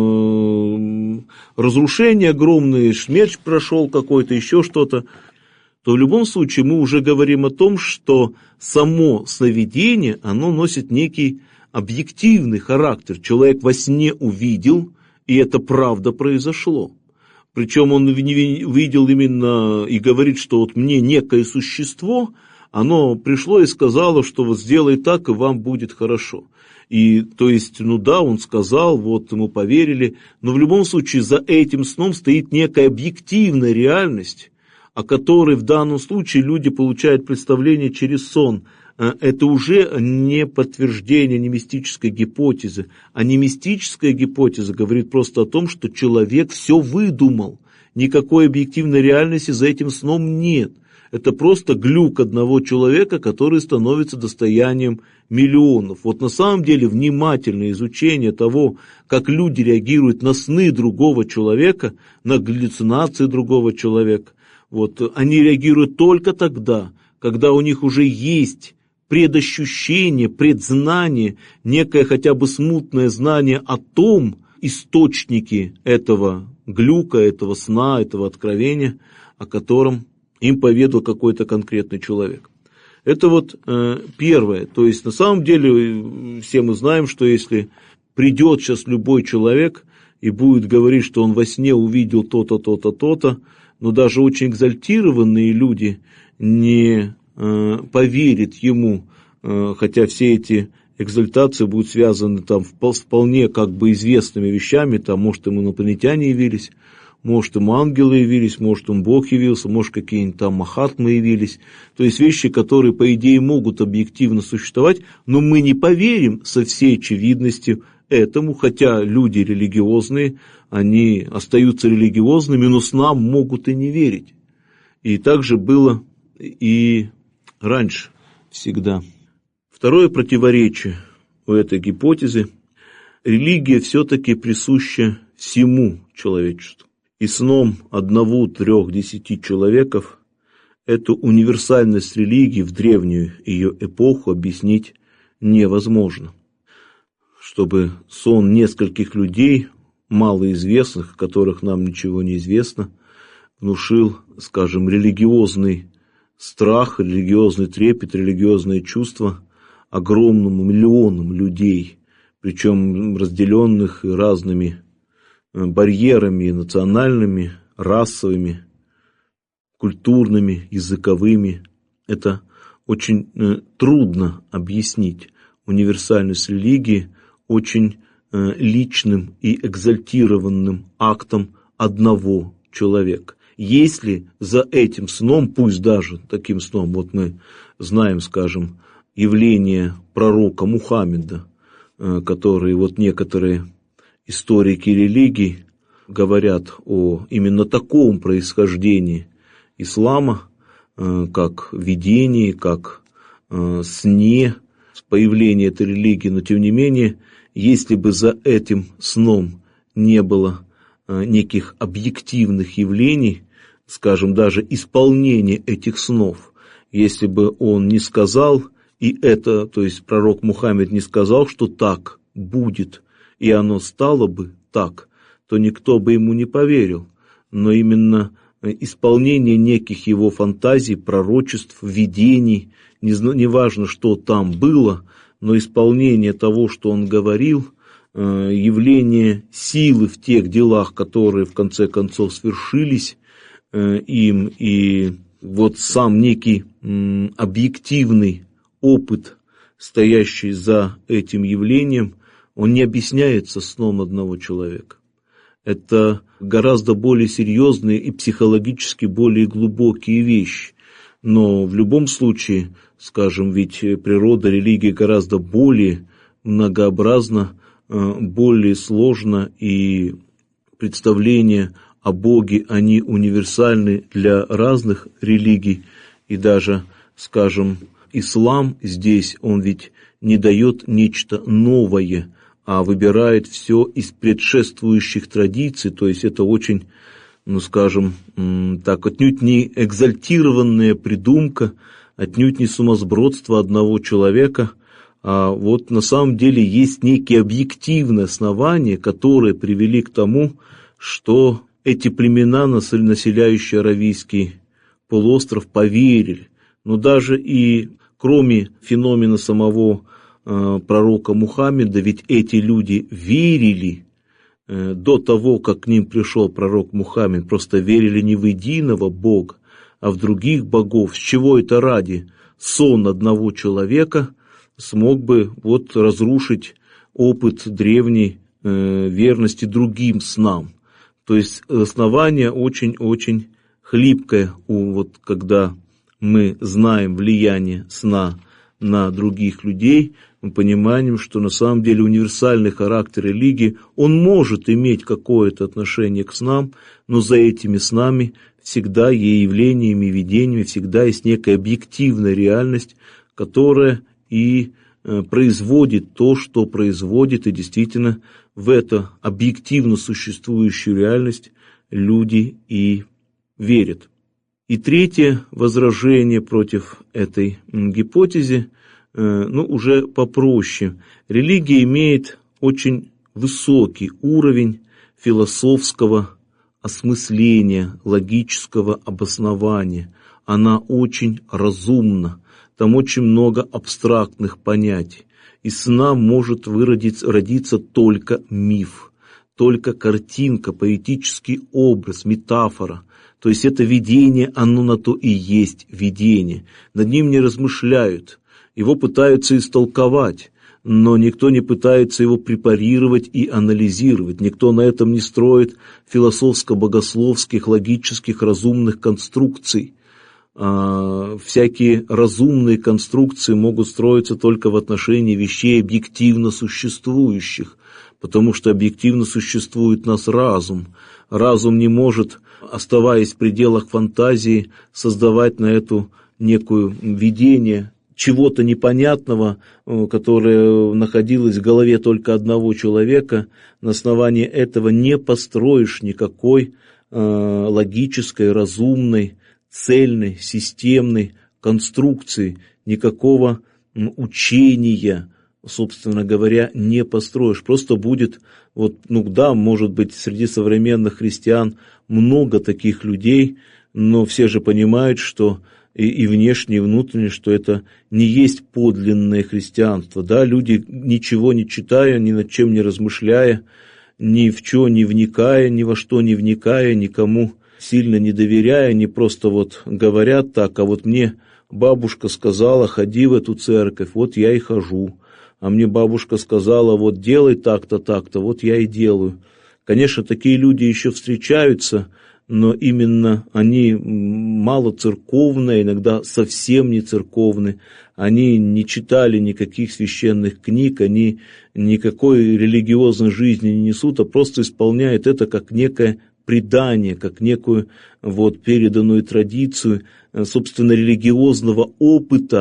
там разрушение огромное, смерч прошел какой-то, еще что-то. То в любом случае мы уже говорим о том, что само сновидение, оно носит некий объективный характер. Человек во сне увидел, и это правда произошло. Причем он видел именно и говорит, что вот мне некое существо, оно пришло и сказало, что вот сделай так, и вам будет хорошо. И то есть, он сказал, вот ему поверили, но в любом случае за этим сном стоит некая объективная реальность, о которой в данном случае люди получают представление через сон. Это уже не подтверждение немистической гипотезы, а немистическая гипотеза говорит просто о том, что человек все выдумал, никакой объективной реальности за этим сном нет. Это просто глюк одного человека, который становится достоянием миллионов. Вот на самом деле внимательное изучение того, как люди реагируют на сны другого человека, на галлюцинации другого человека, они реагируют только тогда, когда у них уже есть предощущение, предзнание, некое хотя бы смутное знание о том источнике этого глюка, этого сна, этого откровения, о котором им поведал какой-то конкретный человек. Это первое. То есть на самом деле все мы знаем, что если придет сейчас любой человек и будет говорить, что он во сне увидел то-то, то-то, то-то, но даже очень экзальтированные люди не поверят ему, хотя все эти экзальтации будут связаны там вполне как бы известными вещами, там, может, им инопланетяне явились, может, им ангелы явились, может, им Бог явился, может, какие-нибудь там махатмы явились, то есть вещи, которые, по идее, могут объективно существовать, но мы не поверим со всей очевидностью этому, хотя люди религиозные, они остаются религиозными, но снам могут и не верить. И так же было и раньше всегда. Второе противоречие у этой гипотезы. Религия все-таки присуща всему человечеству. И сном 1, 3, 10 человеков эту универсальность религии в древнюю ее эпоху объяснить невозможно. Чтобы сон нескольких людей, малоизвестных, о которых нам ничего не известно, внушил, скажем, религиозный страх, религиозный трепет, религиозное чувство огромным миллионам людей, причем разделенных разными барьерами национальными, расовыми, культурными, языковыми. Это очень трудно объяснить. Универсальность религии очень личным и экзальтированным актом одного человека. Если за этим сном, пусть даже таким сном, мы знаем, скажем, явление пророка Мухаммеда, который некоторые историки религий говорят о именно таком происхождении ислама, как видении, как сне, появление этой религии, но тем не менее если бы за этим сном не было неких объективных явлений, скажем, даже исполнения этих снов, если бы он не сказал, и это, то есть пророк Мухаммед не сказал, что так будет, и оно стало бы так, то никто бы ему не поверил. Но именно исполнение неких его фантазий, пророчеств, видений, не важно, что там было, но исполнение того, что он говорил, явление силы в тех делах, которые в конце концов свершились им, и вот сам некий объективный опыт, стоящий за этим явлением, он не объясняется сном одного человека. Это гораздо более серьезные и психологически более глубокие вещи. Но в любом случае, скажем, ведь природа религии гораздо более многообразна, более сложна, и представления о Боге, они универсальны для разных религий. И даже, скажем, ислам здесь, он ведь не дает нечто новое, а выбирает все из предшествующих традиций, то есть это очень, скажем, так, отнюдь не экзальтированная придумка, отнюдь не сумасбродство одного человека, а вот на самом деле есть некие объективные основания, которые привели к тому, что эти племена, населяющие Аравийский полуостров, поверили. Но даже и кроме феномена самого пророка Мухаммеда, ведь эти люди верили до того, как к ним пришел пророк Мухаммед, просто верили не в единого Бога, а в других богов. С чего это ради? Сон одного человека смог бы вот разрушить опыт древней верности другим снам. То есть основание очень-очень хлипкое, вот когда мы знаем влияние сна на других людей, мы понимаем, что на самом деле универсальный характер религии, он может иметь какое-то отношение к снам, но за этими снами всегда и явлениями, и видениями всегда есть некая объективная реальность, которая и производит то, что производит, и действительно в эту объективно существующую реальность люди и верят. И третье возражение против этой гипотезы, уже попроще. Религия имеет очень высокий уровень философского осмысления, логического обоснования. Она очень разумна. Там очень много абстрактных понятий. Из сна может родиться только миф, только картинка, поэтический образ, метафора. То есть это видение, оно на то и есть видение. Над ним не размышляют, его пытаются истолковать, но никто не пытается его препарировать и анализировать. Никто на этом не строит философско-богословских, логических, разумных конструкций. Всякие разумные конструкции могут строиться только в отношении вещей объективно существующих, потому что объективно существует нас разум. Разум не может, оставаясь в пределах фантазии, создавать на эту некую видение чего-то непонятного, которое находилось в голове только одного человека. На основании этого не построишь никакой логической, разумной, цельной, системной конструкции, никакого учения, собственно говоря, не построишь. Просто будет, может быть, среди современных христиан много таких людей, но все же понимают, что и внешне, и внутренне, что это не есть подлинное христианство. Да, люди, ничего не читая, ни над чем не размышляя, ни в что не вникая, ни во что не вникая, никому сильно не доверяя, они просто говорят так, а мне бабушка сказала, ходи в эту церковь, я и хожу. А мне бабушка сказала, делай так-то, так-то, я и делаю. Конечно, такие люди еще встречаются, но именно они мало церковные, иногда совсем не церковные. Они не читали никаких священных книг, они никакой религиозной жизни не несут, а просто исполняют это как некое предание, как некую переданную традицию, собственно, религиозного опыта,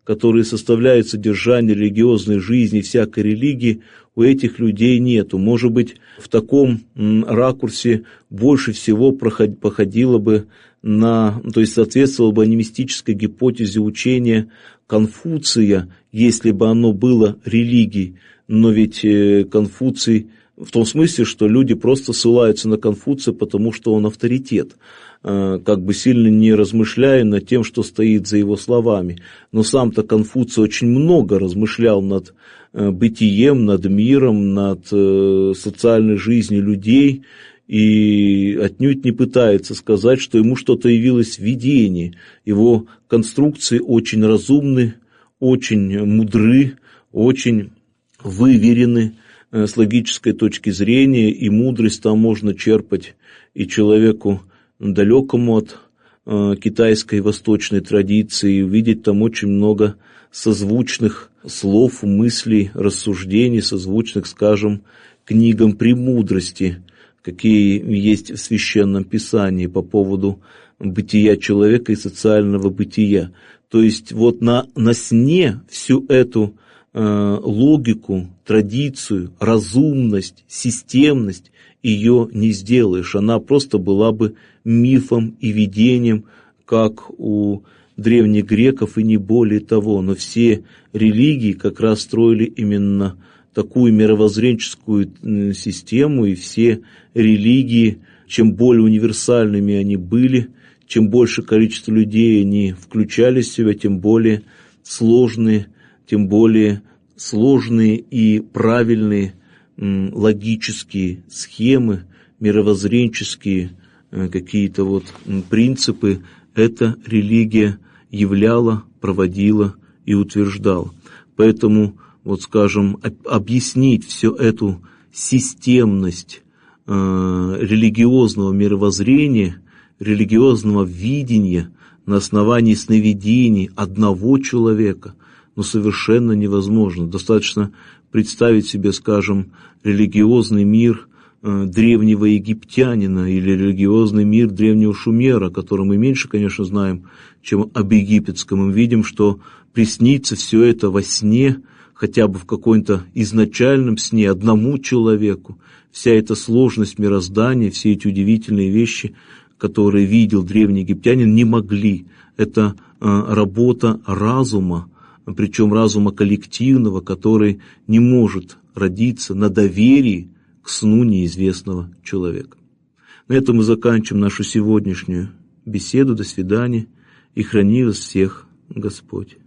которые составляют содержание религиозной жизни, всякой религии, у этих людей нету. Может быть, в таком ракурсе больше всего походило бы то есть соответствовало бы анимистической гипотезе учения Конфуция, если бы оно было религией. Но ведь Конфуций в том смысле, что люди просто ссылаются на Конфуция, потому что он авторитет, как бы сильно не размышляя над тем, что стоит за его словами. Но сам-то Конфуций очень много размышлял над бытием, над миром, над социальной жизнью людей, и отнюдь не пытается сказать, что ему что-то явилось в видении. Его конструкции очень разумны, очень мудры, очень выверены с логической точки зрения, и мудрость там можно черпать и человеку далекому от китайской восточной традиции, и увидеть там очень много созвучных слов, мыслей, рассуждений, созвучных, скажем, книгам премудрости, какие есть в Священном Писании по поводу бытия человека и социального бытия. То есть вот на сне всю эту логику, традицию, разумность, системность ее не сделаешь. Она просто была бы мифом и видением, как у древних греков, и не более того. Но все религии как раз строили именно такую мировоззренческую систему, и все религии, чем более универсальными они были, чем больше количество людей они включали в себя, тем более сложные и правильные логические схемы, мировоззренческие какие-то вот принципы эта религия являла, проводила и утверждала. Поэтому, вот скажем, объяснить всю эту системность религиозного мировоззрения, религиозного видения на основании сновидений одного человека, совершенно невозможно. Достаточно представить себе, скажем, религиозный мир древнего египтянина или религиозный мир древнего Шумера, о котором мы меньше, конечно, знаем, чем об египетском. Мы видим, что приснится все это во сне, хотя бы в каком-то изначальном сне одному человеку. Вся эта сложность мироздания, все эти удивительные вещи, которые видел древний египтянин, не могли. Это работа разума, причем разума коллективного, который не может родиться на доверии к сну неизвестного человека. На этом мы заканчиваем нашу сегодняшнюю беседу. До свидания. И храни вас всех Господь.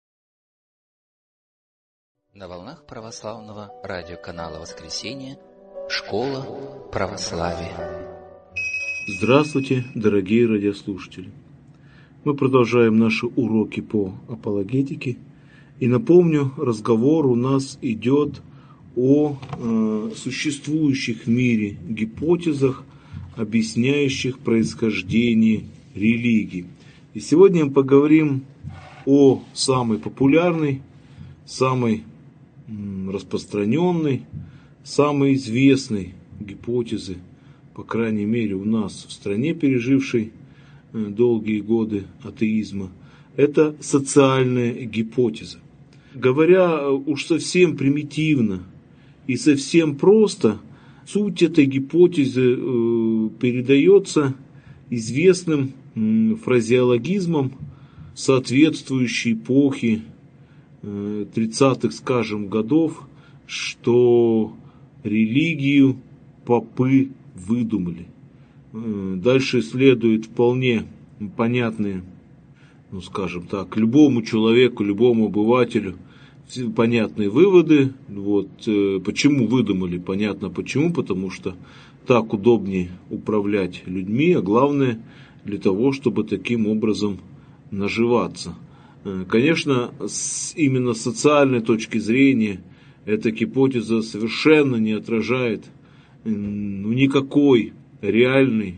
На волнах православного радиоканала «Воскресенье» Школа православия. Здравствуйте, дорогие радиослушатели. Мы продолжаем наши уроки по апологетике. И напомню, разговор у нас идет о существующих в мире гипотезах, объясняющих происхождение религии. И сегодня мы поговорим о самой популярной, самой распространенной, самой известной гипотезе, по крайней мере у нас в стране, пережившей долгие годы атеизма, это социальная гипотеза. Говоря уж совсем примитивно и совсем просто, суть этой гипотезы передается известным фразеологизмом соответствующей эпохи 30-х, скажем, годов, что религию попы выдумали. Дальше следует вполне понятные, скажем так, любому человеку, любому обывателю понятные выводы. Вот, почему выдумали? Понятно почему, потому что так удобнее управлять людьми, а главное для того, чтобы таким образом наживаться. Конечно, именно с социальной точки зрения эта гипотеза совершенно не отражает никакой реальной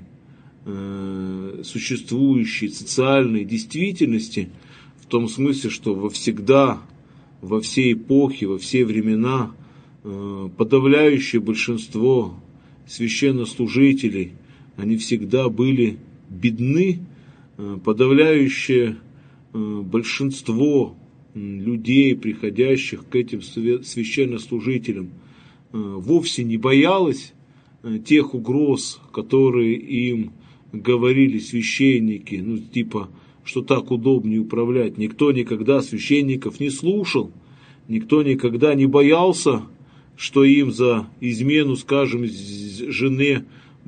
существующей социальной действительности, в том смысле, что всегда, во все эпохи, во все времена подавляющее большинство священнослужителей, они всегда были бедны, подавляющее большинство людей, приходящих к этим священнослужителям, вовсе не боялась тех угроз, которые им говорили священники, ну типа, что так удобнее управлять. Никто никогда священников не слушал, никто никогда не боялся, что им за измену, скажем, жене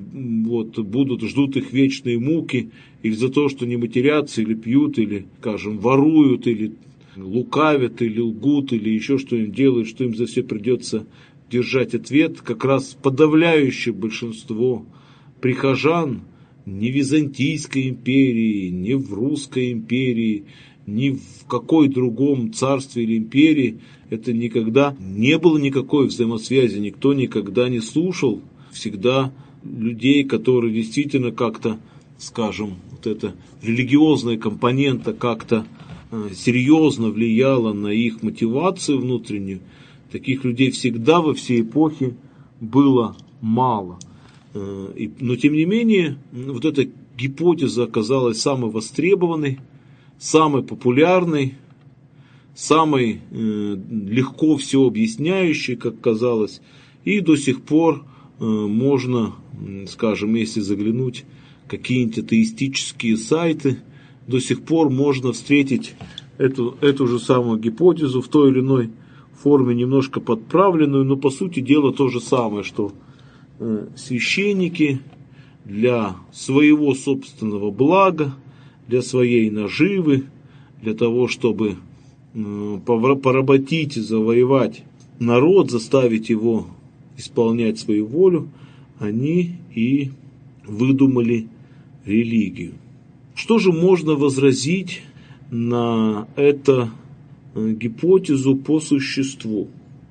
ждут их вечные муки, или за то, что не матерятся, или пьют, или, скажем, воруют, или лукавят, или лгут, или еще что-нибудь делают, что им за все придется держать ответ. Как раз подавляющее большинство прихожан ни в Византийской империи, ни в Русской империи, ни в какой другом царстве или империи это никогда не было никакой взаимосвязи, никто никогда не слушал. Всегда людей, которые действительно как-то, скажем, вот эта религиозная компонента как-то серьезно влияла на их мотивацию внутреннюю, таких людей всегда во всей эпохе было мало. Но тем не менее, вот эта гипотеза оказалась самой востребованной, самой популярной, самой легко все объясняющей, как казалось, и до сих пор можно, скажем, если заглянуть в какие-нибудь атеистические сайты, до сих пор можно встретить эту же самую гипотезу в той или иной форме, немножко подправленную, но по сути дела то же самое, что священники для своего собственного блага, для своей наживы, для того, чтобы поработить и завоевать народ, заставить его исполнять свою волю, они и выдумали религию. Что же можно возразить на эту гипотезу по существу?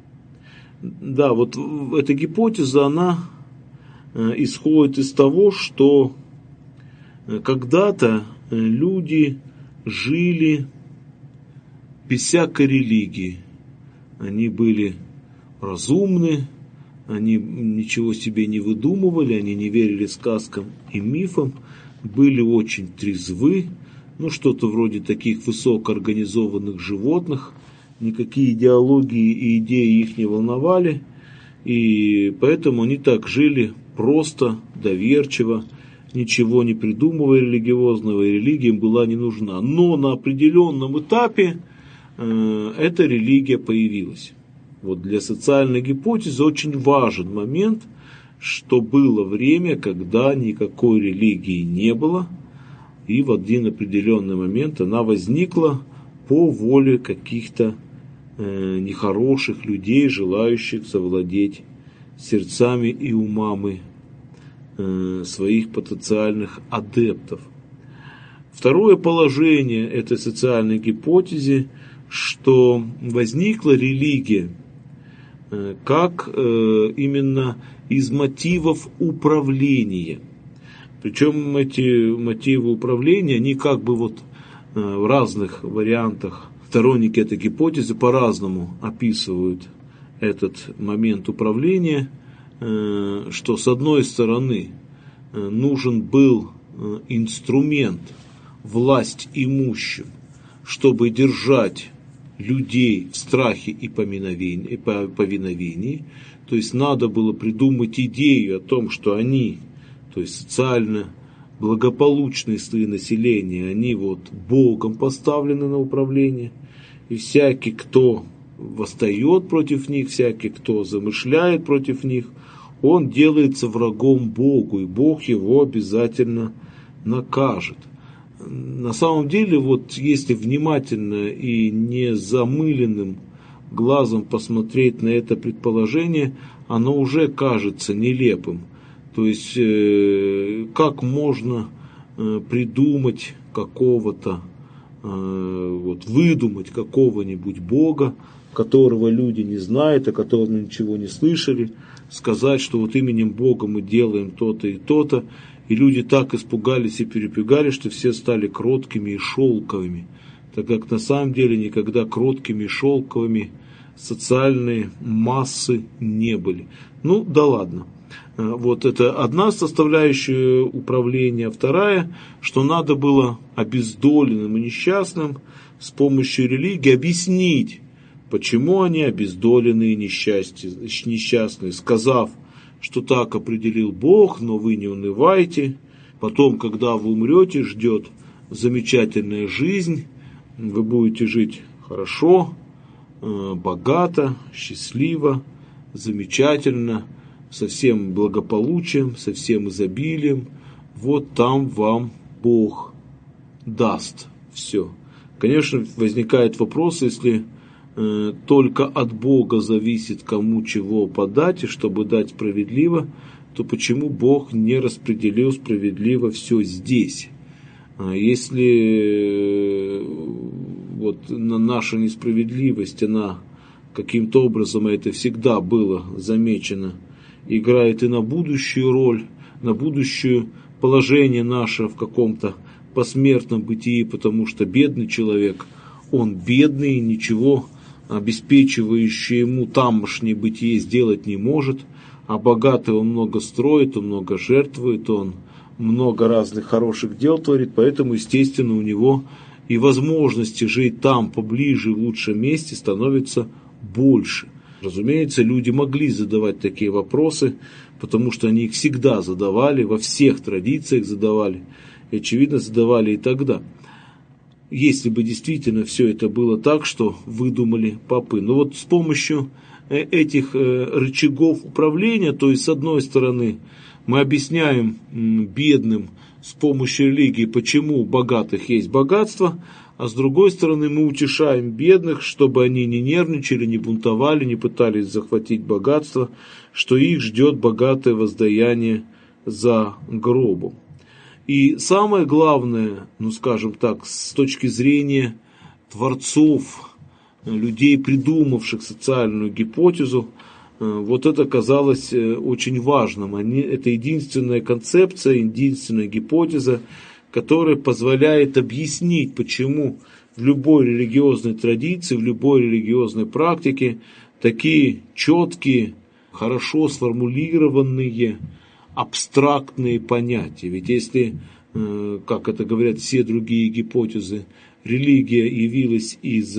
Да, вот эта гипотеза, она исходит из того, что когда-то люди жили без всякой религии. Они были разумны, они ничего себе не выдумывали, они не верили сказкам и мифам, были очень трезвы, что-то вроде таких высокоорганизованных животных, никакие идеологии и идеи их не волновали, и поэтому они так жили просто, доверчиво, ничего не придумывая религиозного, и религия им была не нужна. Но на определенном этапе эта религия появилась. Вот для социальной гипотезы очень важен момент, что было время, когда никакой религии не было, и в один определенный момент она возникла по воле каких-то нехороших людей, желающих завладеть сердцами и умами своих потенциальных адептов. Второе положение этой социальной гипотезы, что возникла религия как именно из мотивов управления. Причем эти мотивы управления, они как бы в разных вариантах, сторонники этой гипотезы по-разному описывают этот момент управления, что с одной стороны нужен был инструмент власть имущим, чтобы держать людей в страхе и повиновении, то есть надо было придумать идею о том, что они, то есть социально благополучные слои населения, они Богом поставлены на управление, и всякий, кто восстает против них, всякий, кто замышляет против них, он делается врагом Богу, и Бог его обязательно накажет. На самом деле, если внимательно и не замыленным глазом посмотреть на это предположение, оно уже кажется нелепым. То есть, как можно придумать какого-то, выдумать какого-нибудь Бога, которого люди не знают, о котором ничего не слышали, сказать, что именем Бога мы делаем то-то и то-то, и люди так испугались и перепугались, что все стали кроткими и шелковыми, так как на самом деле никогда кроткими и шелковыми социальные массы не были. Да ладно. Это одна составляющая управления. Вторая, что надо было обездоленным и несчастным с помощью религии объяснить, почему они обездоленные, несчастные, сказав, что так определил Бог, но вы не унывайте. Потом, когда вы умрете, ждет замечательная жизнь, вы будете жить хорошо, богато, счастливо, замечательно, со всем благополучием, со всем изобилием. Вот там вам Бог даст все. Конечно, возникает вопрос, если только от Бога зависит, кому чего подать, и чтобы дать справедливо, то почему Бог не распределил справедливо все здесь? Если вот наша несправедливость, она каким-то образом, это всегда было замечено, играет и на будущую роль, на будущее положение наше в каком-то посмертном бытии, потому что бедный человек, он бедный, ничего обеспечивающее ему тамошнее бытие сделать не может, а богатый он много строит, он много жертвует, он много разных хороших дел творит, поэтому, естественно, у него и возможности жить там поближе, в лучшем месте становится больше. Разумеется, люди могли задавать такие вопросы, потому что они их всегда задавали, во всех традициях задавали, и, очевидно, задавали и тогда. Если бы действительно все это было так, что выдумали попы. Но вот с помощью этих рычагов управления, то есть с одной стороны мы объясняем бедным с помощью религии, почему у богатых есть богатство, а с другой стороны мы утешаем бедных, чтобы они не нервничали, не бунтовали, не пытались захватить богатство, что их ждет богатое воздаяние за гробом. И самое главное, скажем так, с точки зрения творцов, людей, придумавших социальную гипотезу, вот это казалось очень важным. Это единственная концепция, единственная гипотеза, которая позволяет объяснить, почему в любой религиозной традиции, в любой религиозной практике такие четкие, хорошо сформулированные, абстрактные понятия. Ведь если, как это говорят все другие гипотезы, религия явилась из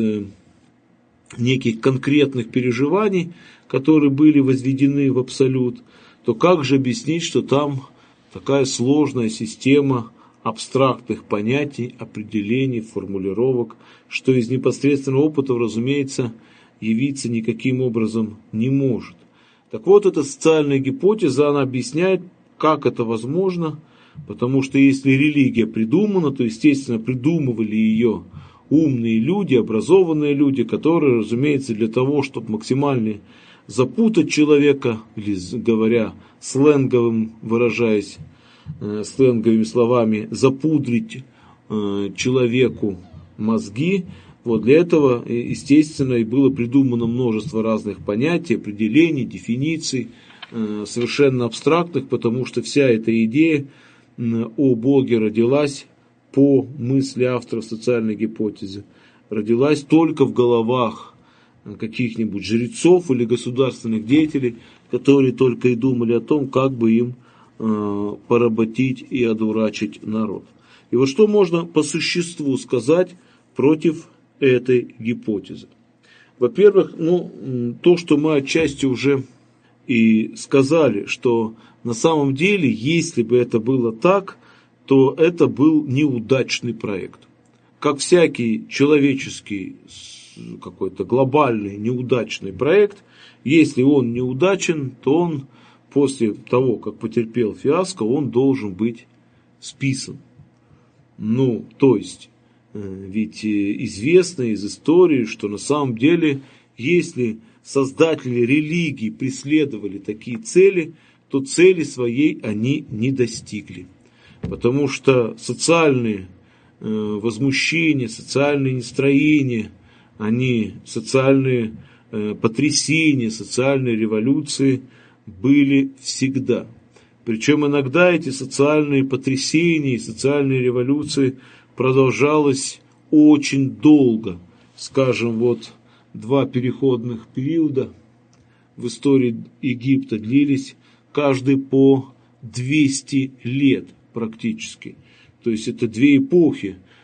неких конкретных переживаний, которые были возведены в абсолют, то как же объяснить, что там такая сложная система абстрактных понятий, определений, формулировок, что из непосредственного опыта, разумеется, явиться никаким образом не может. Так вот, эта социальная гипотеза, она объясняет, как это возможно, потому что если религия придумана, то, естественно, придумывали ее умные люди, образованные люди, которые, разумеется, для того, чтобы максимально запутать человека, или, говоря сленговым, выражаясь сленговыми словами, запудрить человеку мозги. Вот для этого, естественно, и было придумано множество разных понятий, определений, дефиниций, совершенно абстрактных, потому что вся эта идея о Боге родилась по мысли автора социальной гипотезы, родилась только в головах каких-нибудь жрецов или государственных деятелей, которые только и думали о том, как бы им поработить и одурачить народ. И вот что можно по существу сказать против этой гипотезы? Во-первых, то, что мы отчасти уже и сказали, что на самом деле, если бы это было так, то это был неудачный проект. Как всякий человеческий какой-то глобальный неудачный проект, если он неудачен, то он после того, как потерпел фиаско, он должен быть списан. То есть, ведь известно из истории, что на самом деле, если создатели религии преследовали такие цели, то цели своей они не достигли. Потому что социальные возмущения, социальные настроения, социальные потрясения, социальные революции были всегда. Причем иногда эти социальные потрясения и социальные революции продолжалось очень долго. Скажем, 2 переходных периода в истории Египта длились каждый по 200 лет практически. То есть это 2 эпохи.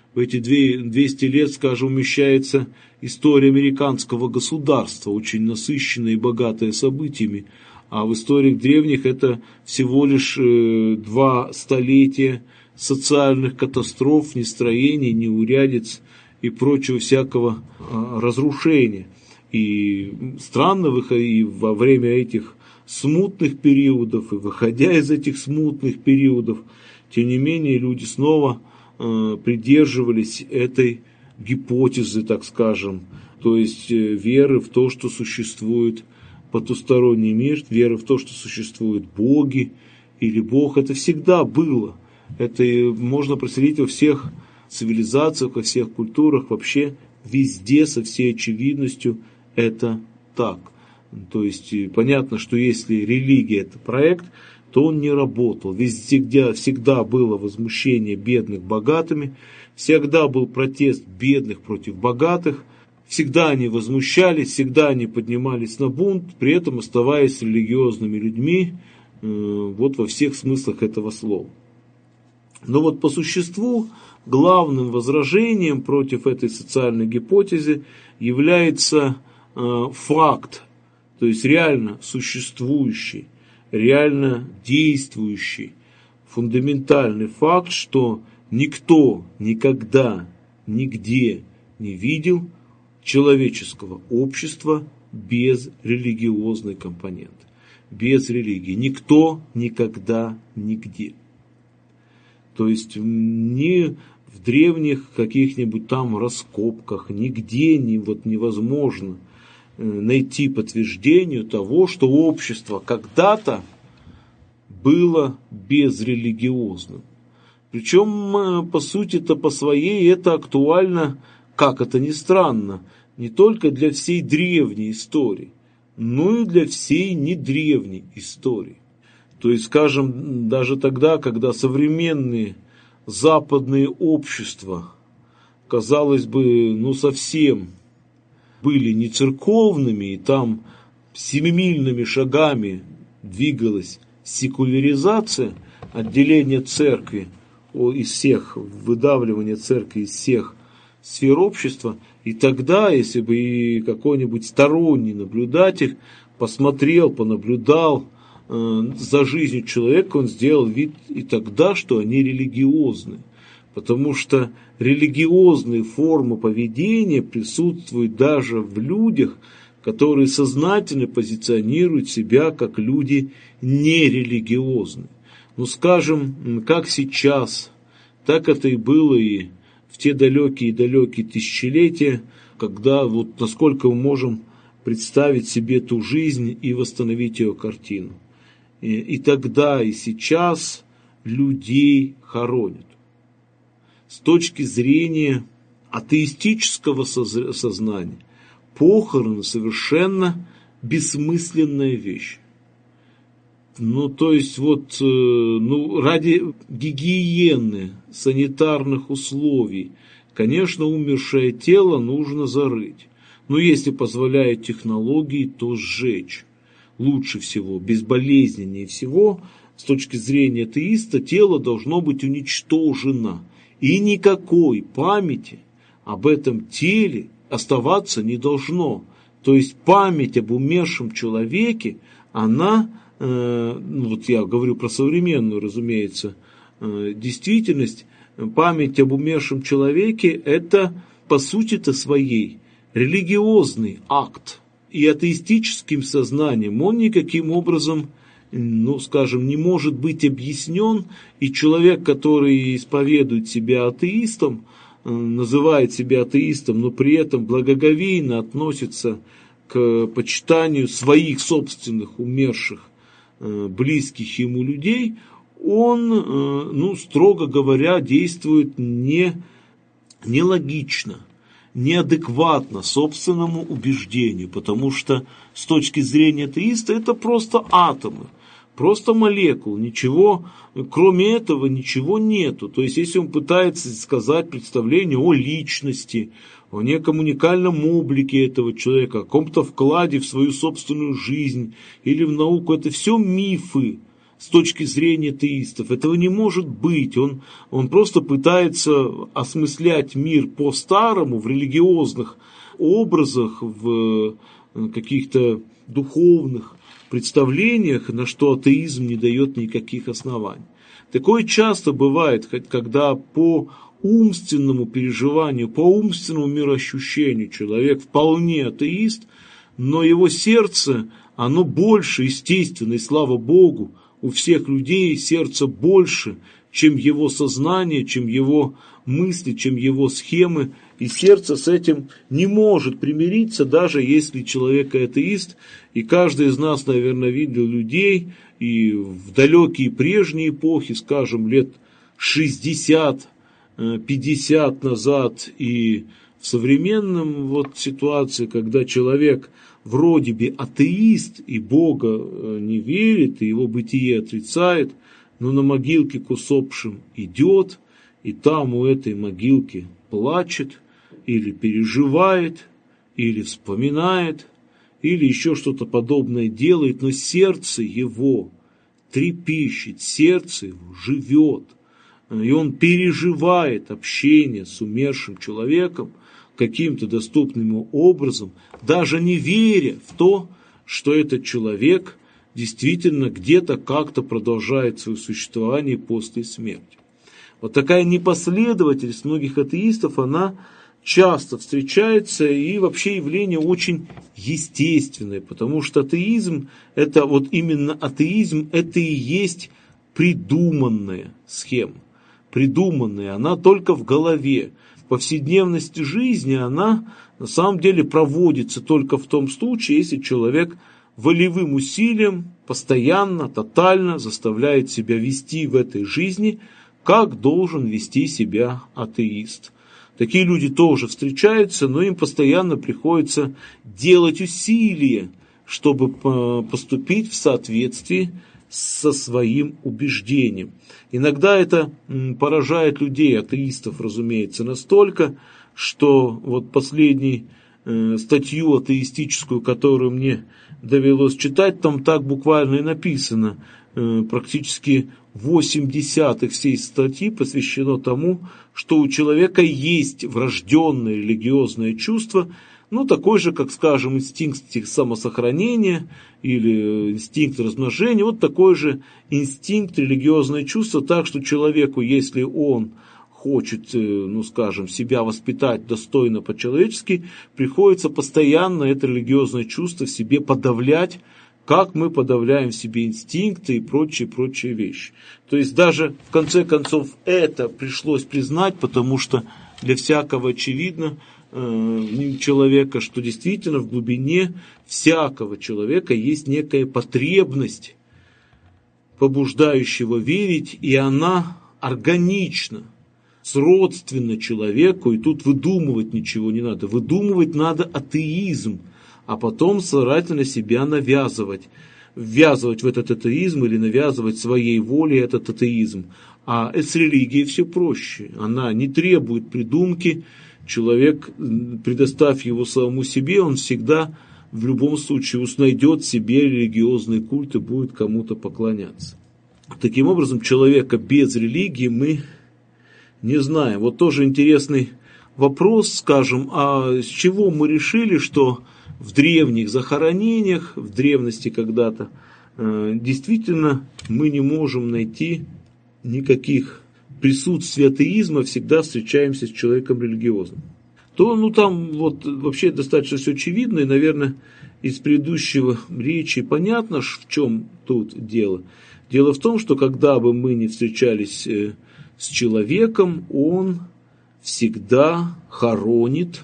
в эти 200 лет, скажем, умещается история американского государства, очень насыщенная и богатая событиями. А в историях древних это всего лишь 2 столетия социальных катастроф, нестроений, неурядиц и прочего всякого разрушения. И странно, и во время этих смутных периодов, и выходя из этих смутных периодов, тем не менее люди снова придерживались этой гипотезы, так скажем, то есть веры в то, что существует потусторонний мир, веры в то, что существуют боги или Бог. Это всегда было. Это можно проследить во всех цивилизациях, во всех культурах, вообще везде со всей очевидностью это так. То есть понятно, что если религия это проект, то он не работал. Везде всегда было возмущение бедных богатыми, всегда был протест бедных против богатых, всегда они возмущались, всегда они поднимались на бунт, при этом оставаясь религиозными людьми, вот во всех смыслах этого слова. Но вот по существу главным возражением против этой социальной гипотезы является факт, то есть реально существующий, реально действующий, фундаментальный факт, что никто никогда, нигде не видел человеческого общества без религиозной компоненты, без религии. Никто, никогда, нигде. То есть ни в древних каких-нибудь там раскопках, нигде невозможно найти подтверждение того, что общество когда-то было безрелигиозным. Причем, по сути-то, по своей это актуально, как это ни странно, не только для всей древней истории, но и для всей недревней истории. То есть, скажем, даже тогда, когда современные западные общества, казалось бы, совсем были не церковными, и там семимильными шагами двигалась секуляризация, отделение церкви из всех, выдавливание церкви из всех сфер общества, и тогда, если бы и какой-нибудь сторонний наблюдатель понаблюдал за жизнью человека, он сделал вид и тогда, что они религиозны. Потому что религиозные формы поведения присутствуют даже в людях, которые сознательно позиционируют себя как люди нерелигиозные. Скажем, как сейчас, так это и было и в те далекие-далекие тысячелетия, когда насколько мы можем представить себе ту жизнь и восстановить ее картину. И тогда, и сейчас людей хоронят. С точки зрения атеистического сознания, похороны совершенно бессмысленная вещь. Ради гигиены, санитарных условий, конечно, умершее тело нужно зарыть. Но если позволяют технологии, то сжечь. Лучше всего, безболезненнее всего, с точки зрения атеиста, тело должно быть уничтожено. И никакой памяти об этом теле оставаться не должно. То есть память об умершем человеке, она, я говорю про современную, разумеется, действительность, память об умершем человеке – это по сути-то своей религиозный акт. И атеистическим сознанием он никаким образом, не может быть объяснен, и человек, который исповедует себя атеистом, называет себя атеистом, но при этом благоговейно относится к почитанию своих собственных умерших, близких ему людей, он, строго говоря, действует нелогично, неадекватно собственному убеждению, потому что с точки зрения атеиста это просто атомы, просто молекулы, ничего, кроме этого ничего нету. То есть, если он пытается сказать представление о личности, о неком уникальном облике этого человека, о каком-то вкладе в свою собственную жизнь или в науку, это все мифы, с точки зрения атеистов. Этого не может быть. Он просто пытается осмыслять мир по-старому, в религиозных образах, в каких-то духовных представлениях, на что атеизм не дает никаких оснований. Такое часто бывает, когда по умственному переживанию, по умственному мироощущению человек вполне атеист, но его сердце, оно больше, естественно, и слава Богу, у всех людей сердце больше, чем его сознание, чем его мысли, чем его схемы, и сердце с этим не может примириться, даже если человек атеист, и каждый из нас, наверное, видел людей, и в далекие прежние эпохи, скажем, лет 60, 50 назад, и в современном ситуации, когда человек вроде бы атеист и Бога не верит, и его бытие отрицает, но на могилке к усопшим идет, и там у этой могилки плачет, или переживает, или вспоминает, или еще что-то подобное делает, но сердце его трепещет, сердце его живет, и он переживает общение с умершим человеком каким-то доступным ему образом, даже не веря в то, что этот человек действительно где-то как-то продолжает свое существование после смерти. Вот такая непоследовательность многих атеистов, она часто встречается, и вообще явление очень естественное, потому что атеизм, это именно атеизм, это и есть придуманная схема. Придуманная, она только в голове. В повседневности жизни она на самом деле проводится только в том случае, если человек волевым усилием постоянно, тотально заставляет себя вести в этой жизни, как должен вести себя атеист. Такие люди тоже встречаются, но им постоянно приходится делать усилия, чтобы поступить в соответствии со своим убеждением. Иногда это поражает людей, атеистов, разумеется, настолько, что последнюю статью атеистическую, которую мне довелось читать, там так буквально и написано, практически 0,8 всей статьи посвящено тому, что у человека есть врожденное религиозное чувство, такой же, как, скажем, инстинкт самосохранения или инстинкт размножения, такой же инстинкт, религиозное чувство, так что человеку, если он хочет, скажем, себя воспитать достойно по-человечески, приходится постоянно это религиозное чувство в себе подавлять, как мы подавляем в себе инстинкты и прочие вещи. То есть даже в конце концов это пришлось признать, потому что для всякого очевидно человека, что действительно в глубине всякого человека есть некая потребность, побуждающего верить, и она органична, сродственна человеку, и тут выдумывать ничего не надо. Выдумывать надо атеизм, а потом старательно себя навязывать. Ввязывать в этот атеизм или навязывать своей волей этот атеизм. А с религией все проще. Она не требует придумки. Человек, предоставив его самому себе, он всегда в любом случае найдет себе религиозный культ и будет кому-то поклоняться. Таким образом, человека без религии мы не знаем. Тоже интересный вопрос, скажем, а с чего мы решили, что в древних захоронениях, в древности когда-то, действительно мы не можем найти никаких присутствий атеизма, всегда встречаемся с человеком религиозным. То, там вообще достаточно все очевидно, и, наверное, из предыдущего речи понятно, в чем тут дело. Дело в том, что когда бы мы не встречались с человеком, он всегда хоронит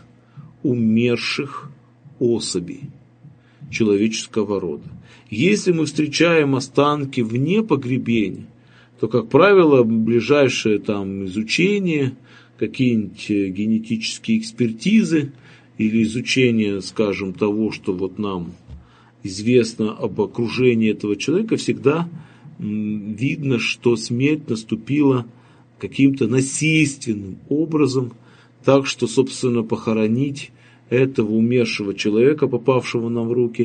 умерших особей человеческого рода. Если мы встречаем останки вне погребения, то, как правило, ближайшее изучение, какие-нибудь генетические экспертизы или изучение, скажем, того, что нам известно об окружении этого человека, всегда видно, что смерть наступила каким-то насильственным образом, так что, собственно, похоронить этого умершего человека, попавшего нам в руки,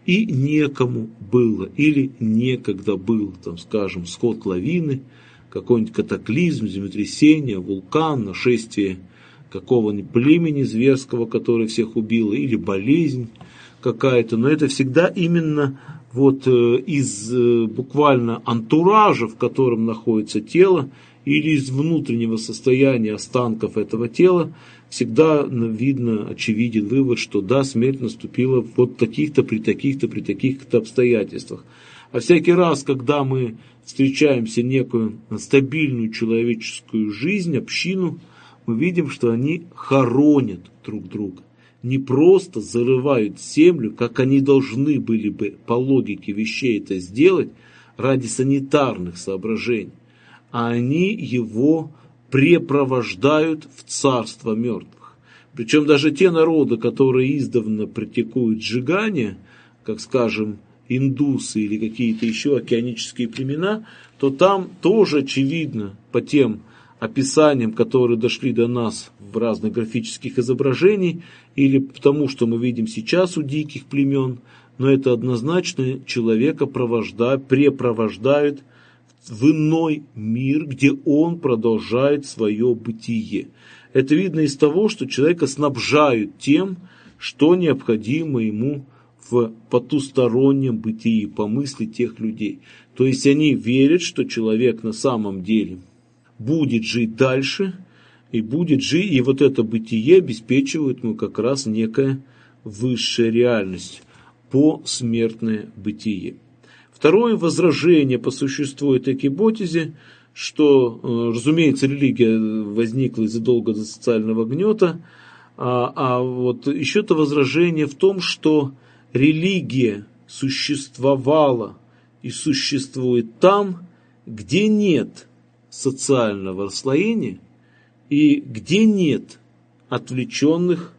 и некому было, или некогда был, там, скажем, сход лавины, какой-нибудь катаклизм, землетрясение, вулкан, нашествие какого-нибудь племени зверского, которое всех убило, или болезнь какая-то. Но это всегда именно вот из буквально антуража, в котором находится тело, или из внутреннего состояния останков этого тела, всегда видно, очевиден вывод, что да, смерть наступила вот таких-то, при таких-то обстоятельствах. А всякий раз, когда мы встречаемся некую стабильную человеческую жизнь, общину, мы видим, что они хоронят друг друга. Не просто зарывают землю, как они должны были бы по логике вещей это сделать ради санитарных соображений, а они его препровождают в царство мертвых. Причем даже те народы, которые издавна практикуют сжигание, как, скажем, индусы или какие-то еще океанические племена, то там тоже очевидно по тем описаниям, которые дошли до нас в разных графических изображениях, или потому, что мы видим сейчас у диких племен, но это однозначно человека препровождают в иной мир, где он продолжает свое бытие. Это видно из того, что человека снабжают тем, что необходимо ему в потустороннем бытии, по мысли тех людей. То есть они верят, что человек на самом деле будет жить дальше, и будет жить, и вот это бытие обеспечивает ему как раз некая высшая реальность, посмертное бытие. Второе возражение по существу этой гипотезе, что, разумеется, религия возникла задолго до социального гнета, а вот еще то возражение в том, что религия существовала и существует там, где нет социального расслоения и где нет отвлеченных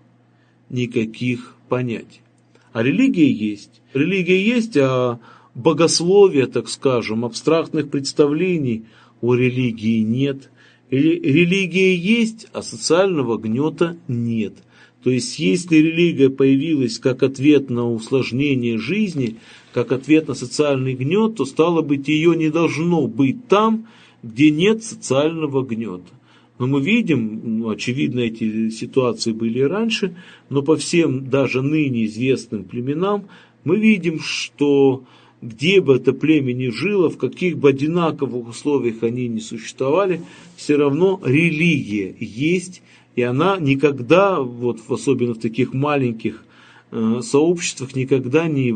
никаких понятий. А религия есть. Религия есть, а богословия, так скажем, абстрактных представлений о религии нет. Религия есть, а социального гнета нет. То есть, если религия появилась как ответ на усложнение жизни, как ответ на социальный гнет, то, стало быть, ее не должно быть там, где нет социального гнета. Но мы видим, очевидно, эти ситуации были и раньше, но по всем даже ныне известным племенам мы видим, что где бы это племя ни жило, в каких бы одинаковых условиях они ни существовали, все равно религия есть, и она никогда, вот особенно в таких маленьких сообществах, никогда не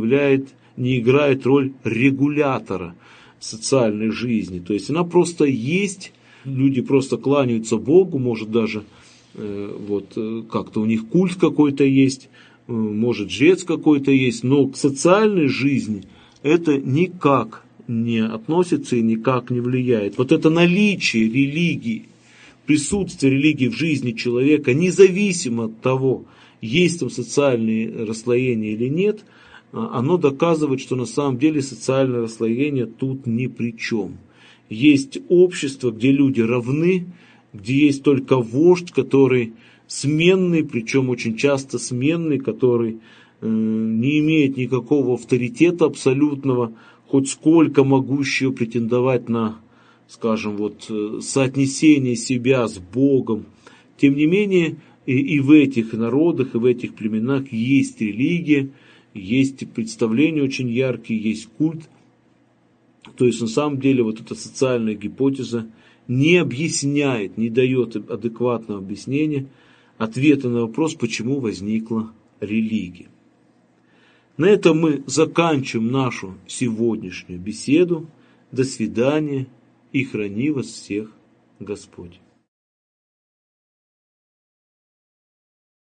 играет роль регулятора социальной жизни. То есть она просто есть, люди просто кланяются Богу, может даже как-то у них культ какой-то есть, может жрец какой-то есть, но к социальной жизни это никак не относится и никак не влияет. Вот это наличие религии, присутствие религии в жизни человека, независимо от того, есть там социальные расслоения или нет, оно доказывает, что на самом деле социальное расслоение тут ни при чем. Есть общество, где люди равны, где есть только вождь, который сменный, причем очень часто сменный, который не имеет никакого авторитета абсолютного, хоть сколько могущего претендовать на, скажем, соотнесение себя с Богом. Тем не менее, и в этих народах, и в этих племенах есть религия, есть представления очень яркие, есть культ. То есть, на самом деле, вот эта социальная гипотеза не объясняет, не дает адекватного объяснения, ответа на вопрос, почему возникла религия. На этом мы заканчиваем нашу сегодняшнюю беседу. До свидания и храни вас всех Господь.